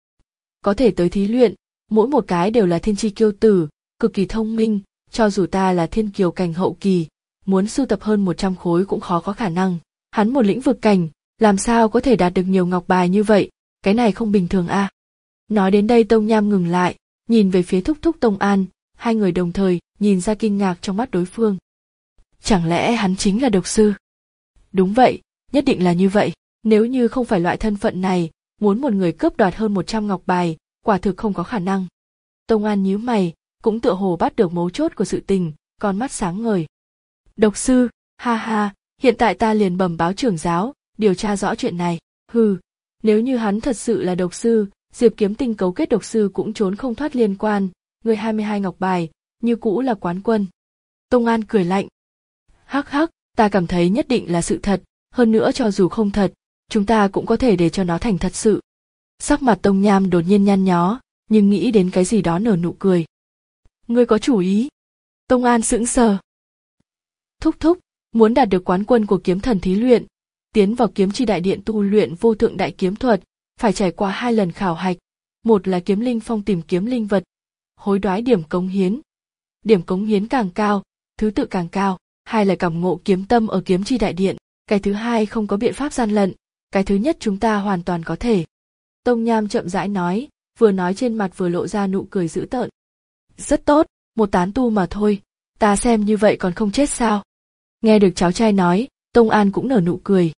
[SPEAKER 1] Có thể tới thí luyện, mỗi một cái đều là thiên chi kiêu tử, cực kỳ thông minh, cho dù ta là thiên kiều cảnh hậu kỳ, muốn sưu tập hơn một trăm khối cũng khó có khả năng. Hắn một lĩnh vực cảnh, làm sao có thể đạt được nhiều ngọc bài như vậy, cái này không bình thường a. À? Nói đến đây Tông Nham ngừng lại, nhìn về phía thúc thúc Tông An, hai người đồng thời nhìn ra kinh ngạc trong mắt đối phương. Chẳng lẽ hắn chính là độc sư? Đúng vậy, nhất định là như vậy, nếu như không phải loại thân phận này, muốn một người cướp đoạt hơn một trăm ngọc bài, quả thực không có khả năng. Tông An nhíu mày, cũng tựa hồ bắt được mấu chốt của sự tình, con mắt sáng ngời. Độc sư, ha ha, hiện tại ta liền bẩm báo trưởng giáo, điều tra rõ chuyện này. Hừ, nếu như hắn thật sự là độc sư, Diệp Kiếm Tinh cấu kết độc sư cũng trốn không thoát liên quan, người hai mươi hai ngọc bài, như cũ là quán quân. Tông An cười lạnh. Hắc hắc, ta cảm thấy nhất định là sự thật, hơn nữa cho dù không thật, chúng ta cũng có thể để cho nó thành thật sự. Sắc mặt Tông Nham đột nhiên nhăn nhó, nhưng nghĩ đến cái gì đó nở nụ cười. Ngươi có chủ ý? Tông An sững sờ. Thúc thúc, muốn đạt được quán quân của kiếm thần thí luyện, tiến vào kiếm chi đại điện tu luyện vô thượng đại kiếm thuật, phải trải qua hai lần khảo hạch, một là kiếm linh phong tìm kiếm linh vật, hối đoái điểm cống hiến. Điểm cống hiến càng cao, thứ tự càng cao, hai là cảm ngộ kiếm tâm ở kiếm chi đại điện, cái thứ hai không có biện pháp gian lận, cái thứ nhất chúng ta hoàn toàn có thể. Tông Nham chậm rãi nói, vừa nói trên mặt vừa lộ ra nụ cười dữ tợn. Rất tốt, một tán tu mà thôi, ta xem như vậy còn không chết sao? Nghe được cháu trai nói, Tông An cũng nở nụ cười.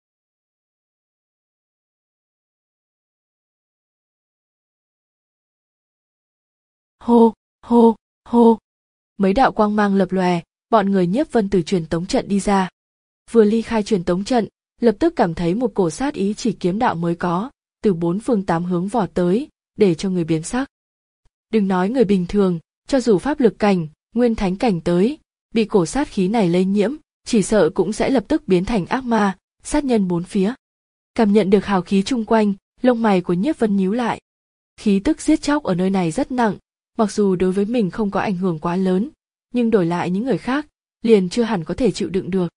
[SPEAKER 1] Hô, hô, hô. Mấy đạo quang mang lập lòe, bọn người Nhiếp Vân từ truyền tống trận đi ra. Vừa ly khai truyền tống trận, lập tức cảm thấy một cổ sát ý chỉ kiếm đạo mới có, từ bốn phương tám hướng vò tới, để cho người biến sắc. Đừng nói người bình thường, cho dù pháp lực cảnh, nguyên thánh cảnh tới, bị cổ sát khí này lây nhiễm, chỉ sợ cũng sẽ lập tức biến thành ác ma, sát nhân bốn phía. Cảm nhận được hào khí chung quanh, lông mày của Nhiếp Vân nhíu lại. Khí tức giết chóc ở nơi này rất nặng, mặc dù đối với mình không có ảnh hưởng quá lớn, nhưng đổi lại những người khác, liền chưa hẳn có thể chịu đựng được.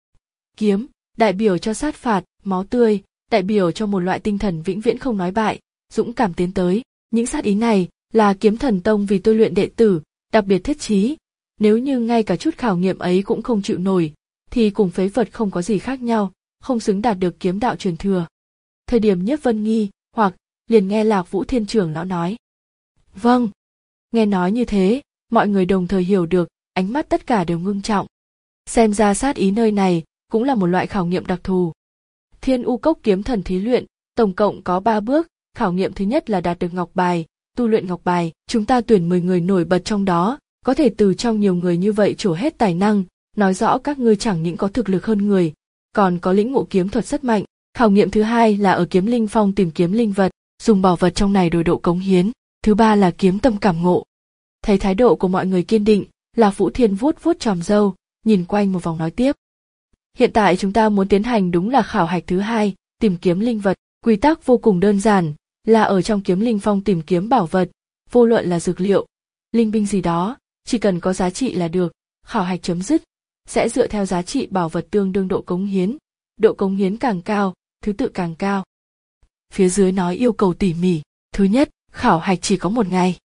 [SPEAKER 1] Kiếm, đại biểu cho sát phạt, máu tươi, đại biểu cho một loại tinh thần vĩnh viễn không nói bại, dũng cảm tiến tới. Những sát ý này là Kiếm Thần Tông vì tôi luyện đệ tử, đặc biệt thiết chí. Nếu như ngay cả chút khảo nghiệm ấy cũng không chịu nổi, thì cùng phế vật không có gì khác nhau, không xứng đạt được kiếm đạo truyền thừa. Thời điểm Nhiếp Vân nghi, hoặc liền nghe Lạc Vũ Thiên trưởng lão nói. Vâng. Nghe nói như thế, mọi người đồng thời hiểu được, ánh mắt tất cả đều ngưng trọng. Xem ra sát ý nơi này cũng là một loại khảo nghiệm đặc thù. Thiên U Cốc kiếm thần thí luyện, tổng cộng có ba bước, khảo nghiệm thứ nhất là đạt được ngọc bài, tu luyện ngọc bài, chúng ta tuyển mười người nổi bật trong đó, có thể từ trong nhiều người như vậy trổ hết tài năng, nói rõ các ngươi chẳng những có thực lực hơn người, còn có lĩnh ngộ kiếm thuật rất mạnh. Khảo nghiệm thứ hai là ở kiếm linh phong tìm kiếm linh vật, dùng bảo vật trong này đổi độ cống hiến. Thứ ba là kiếm tâm cảm ngộ. Thấy thái độ của mọi người kiên định, Lạc Vũ Thiên vuốt vuốt tròm râu, nhìn quanh một vòng nói tiếp. Hiện tại chúng ta muốn tiến hành đúng là khảo hạch thứ hai, tìm kiếm linh vật. Quy tắc vô cùng đơn giản, là ở trong kiếm linh phong tìm kiếm bảo vật, vô luận là dược liệu, linh binh gì đó, chỉ cần có giá trị là được. Khảo hạch chấm dứt, sẽ dựa theo giá trị bảo vật tương đương độ cống hiến. Độ cống hiến càng cao, thứ tự càng cao. Phía dưới nói yêu cầu tỉ mỉ. Thứ nhất, khảo hạch chỉ có một ngày.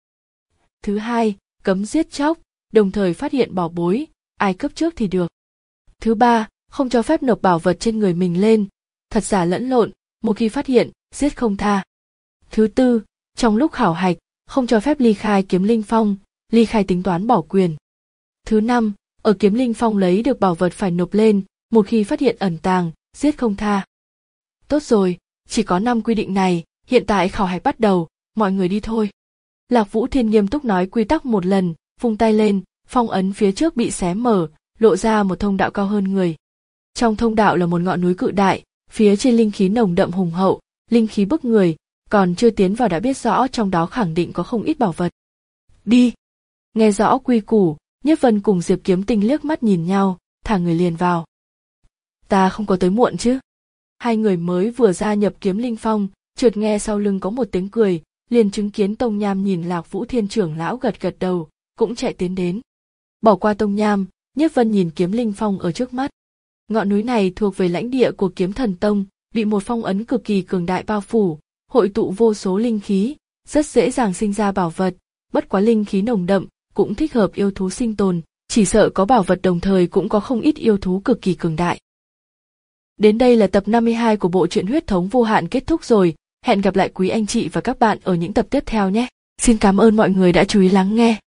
[SPEAKER 1] Thứ hai, cấm giết chóc, đồng thời phát hiện bảo bối, ai cấp trước thì được. Thứ ba, không cho phép nộp bảo vật trên người mình lên, thật giả lẫn lộn, một khi phát hiện, giết không tha. Thứ tư, trong lúc khảo hạch, không cho phép ly khai kiếm linh phong, ly khai tính toán bỏ quyền. Thứ năm, ở kiếm linh phong lấy được bảo vật phải nộp lên, một khi phát hiện ẩn tàng, giết không tha. Tốt rồi, chỉ có năm quy định này, hiện tại khảo hạch bắt đầu, mọi người đi thôi. Lạc Vũ Thiên nghiêm túc nói quy tắc một lần, vung tay lên, phong ấn phía trước bị xé mở, lộ ra một thông đạo cao hơn người. Trong thông đạo là một ngọn núi cự đại, phía trên linh khí nồng đậm hùng hậu, linh khí bức người, còn chưa tiến vào đã biết rõ trong đó khẳng định có không ít bảo vật. Đi! Nghe rõ quy củ, Nhất Vân cùng Diệp Kiếm Tinh liếc mắt nhìn nhau, thả người liền vào. Ta không có tới muộn chứ? Hai người mới vừa gia nhập Kiếm Linh Phong, chợt nghe sau lưng có một tiếng cười, liền chứng kiến Tông Nham nhìn Lạc Vũ Thiên trưởng lão gật gật đầu, cũng chạy tiến đến. Bỏ qua Tông Nham, Nhất Vân nhìn Kiếm Linh Phong ở trước mắt. Ngọn núi này thuộc về lãnh địa của Kiếm Thần Tông, bị một phong ấn cực kỳ cường đại bao phủ, hội tụ vô số linh khí, rất dễ dàng sinh ra bảo vật, bất quá linh khí nồng đậm, cũng thích hợp yêu thú sinh tồn, chỉ sợ có bảo vật đồng thời cũng có không ít yêu thú cực kỳ cường đại. Đến đây là tập năm mươi hai của bộ truyện Huyết Thống Vô Hạn kết thúc rồi, hẹn gặp lại quý anh chị và các bạn ở những tập tiếp theo nhé. Xin cảm ơn mọi người đã chú ý lắng nghe.